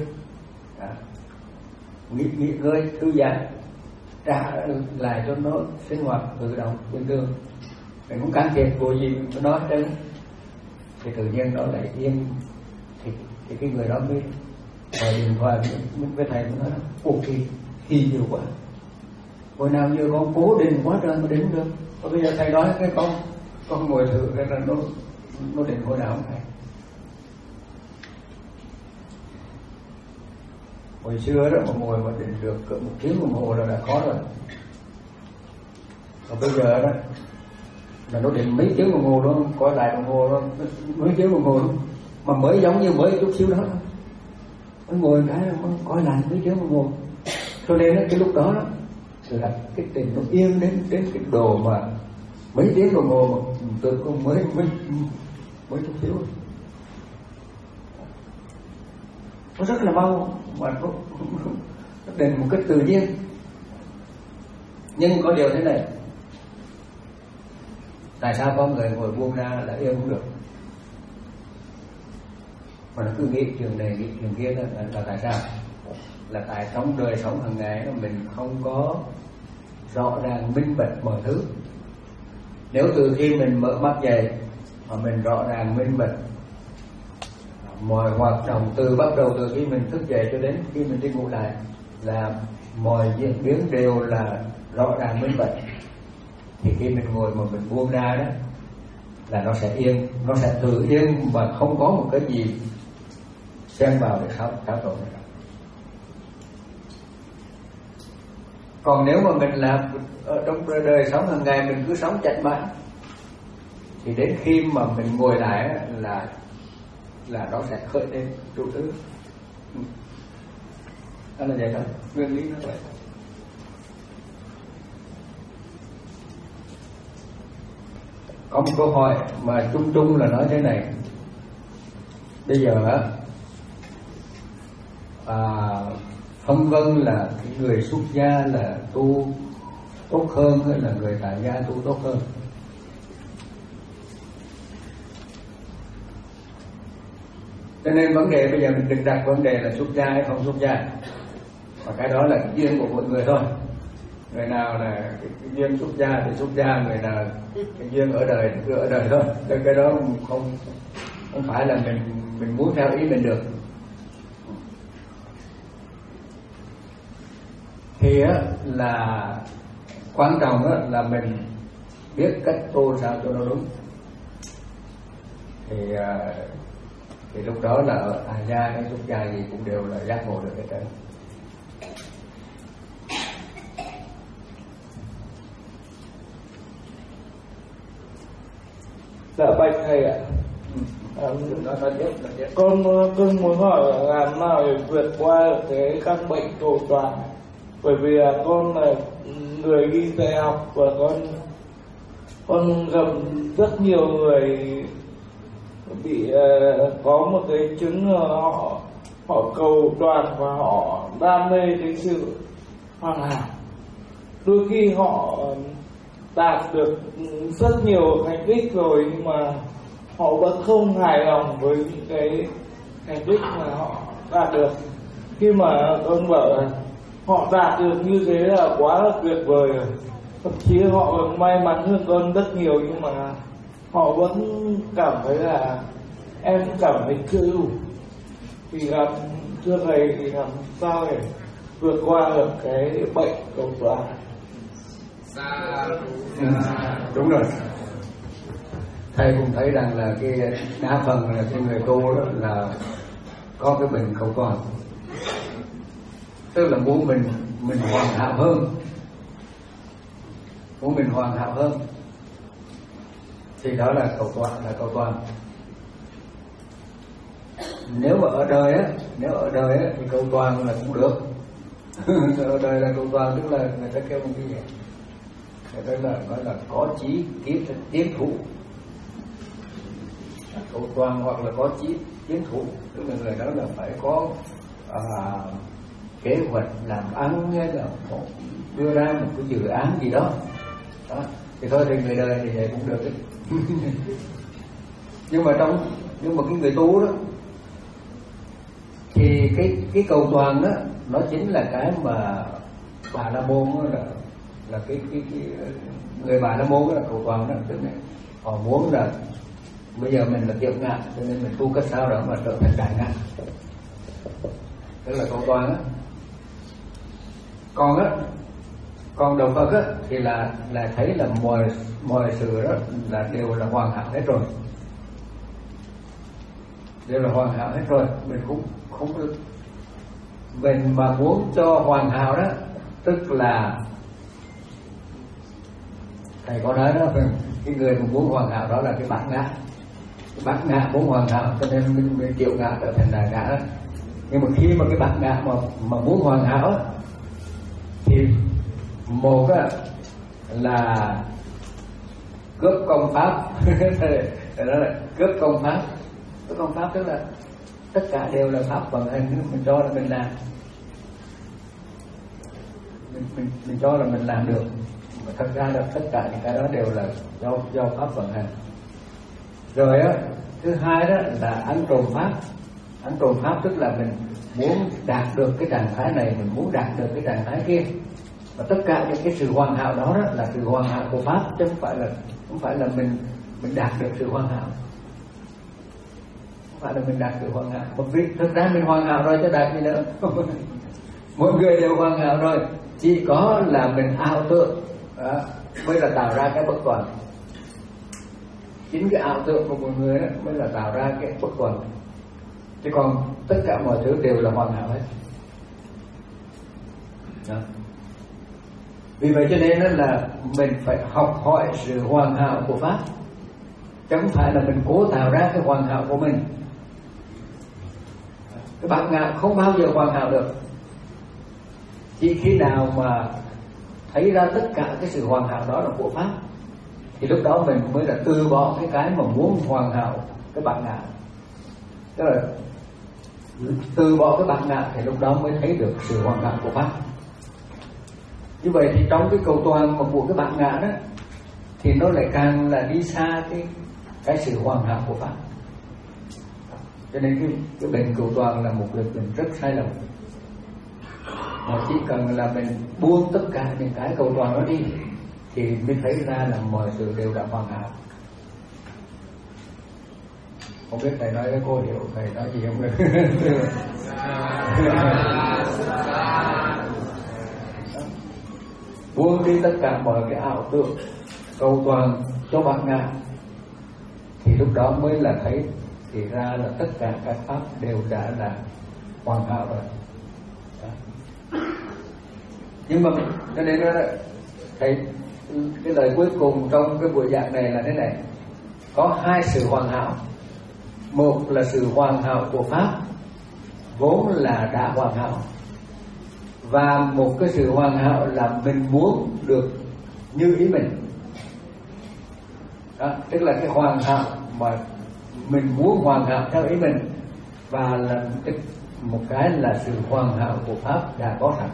nghỉ nghỉ ngơi thư giãn, trả lại cho nó sinh hoạt tự động bình thường. Mình không can thiệp của gì mình nói hết, thì tự nhiên nó lại yên. Thì, thì cái người đó mới gọi điện thoại mình với thầy, mình nói ồ kỳ kỳ nhiều quá, hồi nào giờ con cố định quá trời mà định được, và bây giờ thầy nói cái con con ngồi thử cái là nó nó đến hồi nào không phải. Hồi xưa đó mà ngồi mà định được cỡ một tiếng đồng hồ là đã khó rồi. Còn bây giờ đó là nó định mấy tiếng đồng hồ đó, coi lại đồng hồ đó, mấy tiếng đồng hồ đó, mà mới giống như mới chút xíu đó, nó ngồi cái nó coi lại mấy tiếng đồng hồ. Cho nên đó, cái lúc đó, đó là cái tình nó yên đến đến cái đồ mà mấy tiếng đồng hồ mà tôi cũng mới mới mới chút xíu. Nó rất là mau mà nó, nó đến một cách tự nhiên. Nhưng có điều thế này, tại sao có người ngồi buông ra là yên không được, mà nó cứ nghĩ trường này nghĩ trường kia đó, là, là tại sao? Là tại trong đời sống hàng ngày đó mình không có rõ ràng minh bạch mọi thứ. Nếu từ khi mình mở mắt dậy mà mình rõ ràng minh bạch mọi hoạt động từ bắt đầu từ khi mình thức dậy cho đến khi mình đi ngủ lại, là mọi diễn biến đều là rõ ràng minh bạch, thì khi mình ngồi mà mình buông ra đó là nó sẽ yên, nó sẽ tự yên mà không có một cái gì xen vào để xáo xáo trộn. Còn nếu mà mình làm ở trong đời sống hàng ngày mình cứ sống chạch mãi, thì đến khi mà mình ngồi lại là là nó sẽ khởi lên đủ thứ. Đó là vậy đó, nguyên lý nó vậy. Có một câu hỏi mà chung chung là nói thế này: bây giờ á, à, phân vân là cái người xuất gia là tu tốt hơn hay là người tại gia tu tốt hơn? Cho nên vấn đề bây giờ mình đừng đặt vấn đề là xuất gia hay không xuất gia, và cái đó là cái duyên của mỗi người thôi. Người nào là cái, cái duyên xuất gia thì xuất gia, người nào cái duyên ở đời thì cứ ở đời thôi. Cái, cái đó không không phải là mình mình muốn theo ý mình được. Thì á, là quan trọng á, là mình biết cách tu sao cho nó đúng. Thì thì lúc đó là ở tại gia hay xuất gia gì cũng đều là giác ngộ được cái trơn.
Dạ bạch thầy ạ. À,
nó nói tiếp, nói tiếp.
Con con muốn hỏi làm nào để vượt qua được cái căn bệnh cầu toàn, bởi vì là con là người đi đại học và con con gặp rất nhiều người bị uh, có một cái chứng uh, họ họ cầu toàn và họ đam mê cái sự hoàn hảo. Đôi khi họ đạt được rất nhiều thành tích rồi nhưng mà họ vẫn không hài lòng với những cái thành tích mà họ đạt được. Khi mà con bảo là họ đạt được như thế là quá là tuyệt vời rồi, thậm chí họ còn may mắn hơn con rất nhiều, nhưng mà họ vẫn cảm thấy là em cảm thấy chưa đủ. Thì làm thưa thầy thì làm sao để vượt qua được cái bệnh cầu toàn?
Ừ, đúng rồi. Thầy cũng thấy rằng là cái đa phần là cái người tu đó là có cái bệnh cầu toàn, tức là muốn mình mình hoàn hảo hơn, muốn mình hoàn hảo hơn, thì đó là cầu toàn, là cầu toàn. Nếu mà ở đời á, nếu ở đời á thì cầu toàn là cũng được. Ở đời là cầu toàn, tức là người ta kêu một cái gì, người ta là nói là có chí tiến tiến thủ, cầu toàn hoặc là có chí tiến thủ, tức là người đó là phải có à, kế hoạch làm ăn hay là đưa ra một cái dự án gì đó, đó. Thì thôi thì người đời thì vậy cũng được đấy. Nhưng mà trong nhưng mà cái người tu đó thì cái cái cầu toàn đó nó chính là cái mà Bà La Môn đó là là cái cái, cái người Bà La Môn đó là cầu toàn đó, tức là họ muốn là bây giờ mình là kiệu ngạn cho nên mình tu cách sao đó mà trở thành đại ngạn, tức là cầu toàn đó. Còn á Còn đạo Phật á, thì là là thấy là mọi mọi sự đó là đều là hoàn hảo hết rồi, đều là hoàn hảo hết rồi. Mình cũng không được, mình mà muốn cho hoàn hảo đó, tức là thầy có nói đó, cái người mà muốn hoàn hảo đó là cái bản ngã, cái bản ngã muốn hoàn hảo, cho nên mình, mình chịu ngã trở thành đại ngã đó. Nhưng mà khi mà cái bản ngã mà mà muốn hoàn hảo đó, thì một á, là cướp công pháp đó là cướp công pháp. Cướp công pháp tức là tất cả đều là pháp vận hành, mình cho là mình làm, mình, mình, mình cho là mình làm được, mà thật ra là tất cả những cái đó đều là do do pháp vận hành. Rồi á, thứ hai đó là ăn trộm pháp. Ăn trộm pháp tức là mình muốn đạt được cái trạng thái này, mình muốn đạt được cái trạng thái kia, và tất cả những cái sự hoàn hảo đó, đó là sự hoàn hảo của pháp, chứ không phải là không phải là mình mình đạt được sự hoàn hảo, không phải là mình đạt được hoàn hảo. Một vì thực ra mình hoàn hảo rồi chứ đạt gì nữa. Mỗi người đều hoàn hảo rồi, chỉ có là mình ảo tưởng đó, mới là tạo ra cái bất toàn. Chính cái ảo tưởng của một người đó mới là tạo ra cái bất toàn, chứ còn tất cả mọi thứ đều là hoàn hảo hết đó. Vì vậy cho nên là mình phải học hỏi sự hoàn hảo của pháp, chứ không phải là mình cố tạo ra cái hoàn hảo của mình. Cái bản ngã không bao giờ hoàn hảo được. Chỉ khi nào mà thấy ra tất cả cái sự hoàn hảo đó là của pháp, thì lúc đó mình mới là từ bỏ cái cái mà muốn hoàn hảo cái bản ngã. Tức là từ bỏ cái bản ngã thì lúc đó mới thấy được sự hoàn hảo của pháp. Như vậy thì trong cái cầu toàn mà của cái bản ngã đó, thì nó lại càng là đi xa cái cái sự hoàn hảo của pháp. Cho nên cái cái bệnh cầu toàn là một lực bệnh rất sai lầm. Mà chỉ cần là mình buông tất cả những cái cầu toàn đó đi, thì mới thấy ra là mọi sự đều đã hoàn hảo. Không biết thầy nói với cô hiểu thầy nói gì không được. Buông đi tất cả mọi cái ảo tưởng, cầu toàn cho bản ngã, thì lúc đó mới là thấy thì ra là tất cả các pháp đều đã là hoàn hảo rồi. Đó. Nhưng mà cho nên đó, thầy cái lời cuối cùng trong cái buổi giảng này là thế này: có hai sự hoàn hảo. Một là sự hoàn hảo của pháp vốn là đã hoàn hảo, và một cái sự hoàn hảo là mình muốn được như ý mình. Đó, tức là cái hoàn hảo mà mình muốn hoàn hảo theo ý mình, và là một cái là sự hoàn hảo của pháp đã có sẵn.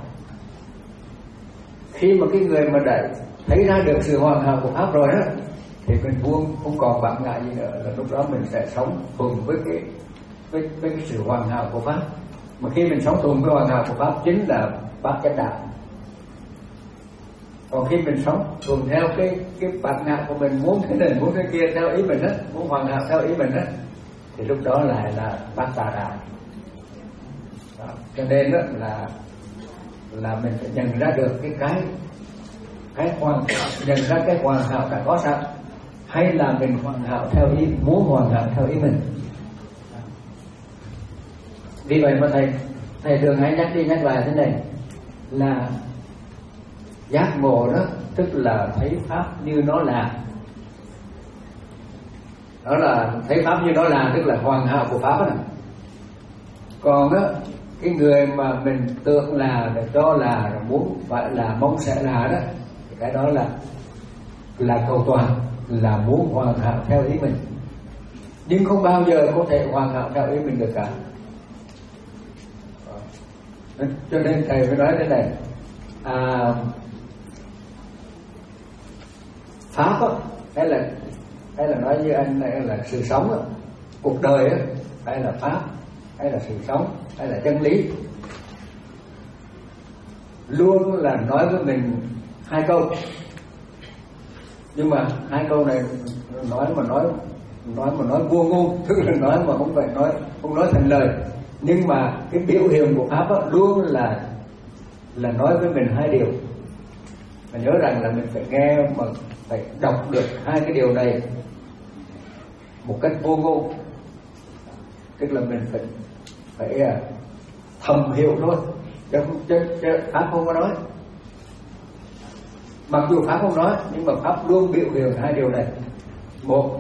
Khi mà cái người mà đã thấy ra được sự hoàn hảo của pháp rồi đó, thì mình buông, không còn bản ngã gì nữa, là lúc đó mình sẽ sống thuần với cái với, với cái sự hoàn hảo của pháp. Mà khi mình sống thuần với hoàn hảo của pháp chính là bát chánh đạo. Còn khi mình sống thuần theo cái cái bản ngã của mình, muốn thế này muốn thế kia theo ý mình đó, muốn hoàn hảo theo ý mình đó, thì lúc đó lại là bát tà đạo. Đó. Cho nên đó là là mình phải nhận ra được cái cái cái hoàn nhận ra cái hoàn hảo đã có sẵn, hay là mình hoàn hảo theo ý, muốn hoàn hảo theo ý mình. Vì vậy mà thầy thầy thường hay nhắc đi nhắc lại thế này là giác ngộ đó, tức là thấy pháp như nó là. Đó là thấy pháp như nó là, tức là hoàn hảo của pháp đó. Còn đó, cái người mà mình tưởng là, cho là, muốn phải là, mong sẽ là đó, thì cái đó là là cầu toàn, là muốn hoàn hảo theo ý mình, nhưng không bao giờ có thể hoàn hảo theo ý mình được cả. Cho nên thầy mới nói thế này, à, pháp á, hay là hay là nói như anh này là sự sống á, cuộc đời á, hay là pháp, hay là sự sống, hay là chân lý, luôn là nói với mình hai câu. Nhưng mà hai câu này nói mà nói nói mà nói vua ngu, tức là nói mà không phải nói không nói thành lời. Nhưng mà cái biểu hiện của pháp á, luôn là là nói với mình hai điều. Mà nhớ rằng là mình phải nghe mà phải đọc được hai cái điều này một cách vô ngôn, tức là mình phải phải thầm hiểu thôi, chứ, chứ, chứ Pháp không có nói. Mặc dù Pháp không nói nhưng mà Pháp luôn biểu hiện hai điều này. Một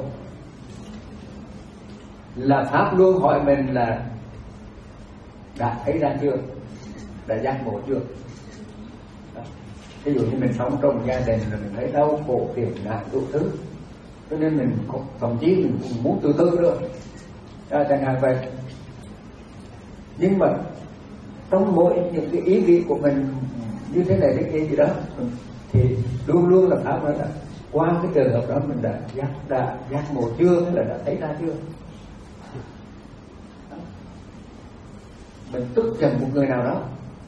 là Pháp luôn hỏi mình là đã thấy ra chưa, đã giác ngộ chưa. Ví dụ như mình sống trong gia đình là mình thấy đau khổ phiền não đủ thứ, cho nên mình thậm chí mình cũng muốn tự tư nữa, à, chẳng hạn vậy. Nhưng mà trong mỗi những cái ý nghĩ của mình như thế này thế kia gì đó thì luôn luôn là Pháp nói là qua cái trường hợp đó mình đã giác đã giác ngộ chưa, hay là đã thấy ra chưa. Mình tức giận một người nào đó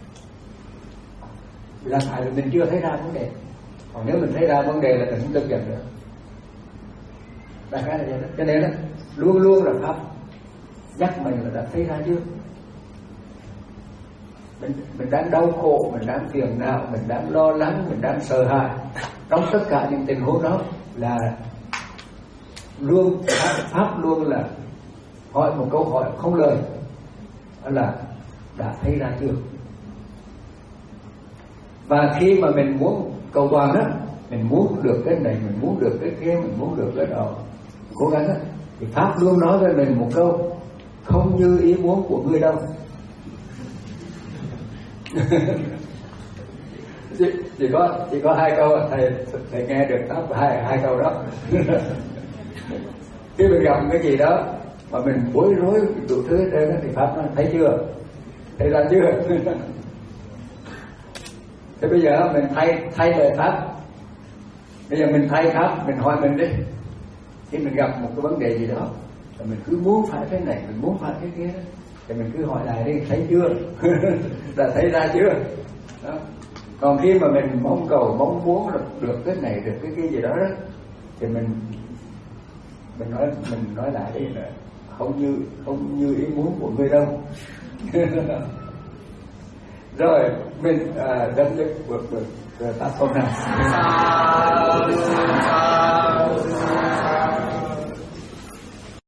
là phải là mình chưa thấy ra vấn đề, còn nếu mình thấy ra vấn đề là mình không tức giận nữa. Đại khái là vậy đó. Cho nên đó, luôn luôn là Pháp nhắc mình là đã thấy ra chưa. Mình, mình đang đau khổ, mình đang phiền não, mình đang lo lắng, mình đang sợ hãi. Trong tất cả những tình huống đó là luôn Pháp, Pháp luôn là hỏi một câu hỏi không lời, đó là đã thấy ra chưa. Và khi mà mình muốn cầu toàn đó, mình muốn được cái này, mình muốn được cái kia, mình muốn được cái đó, cố gắng đó, thì Pháp luôn nói với mình một câu: không như ý muốn của ngươi đâu. chỉ, chỉ có chỉ có hai câu, thầy thầy nghe được Pháp hai hai câu đó. Khi mình gặp cái gì đó mà mình bối rối đủ thứ hết trơn thì Pháp nói: thấy chưa, thấy ra chưa. Thế bây giờ mình thay thay lời Pháp, bây giờ mình thay Pháp, mình hỏi mình đi. Khi mình gặp một cái vấn đề gì đó thì mình cứ muốn phải cái này, mình muốn phải cái kia đó, thì mình cứ hỏi lại đi: thấy chưa, là thấy ra chưa đó. Còn khi mà mình mong cầu mong muốn được, được cái này được cái kia gì đó, đó thì mình mình nói mình nói lại đi là không như không như ý muốn của người đâu. Rồi mình à, đâm lực vượt vượt tác phong nào.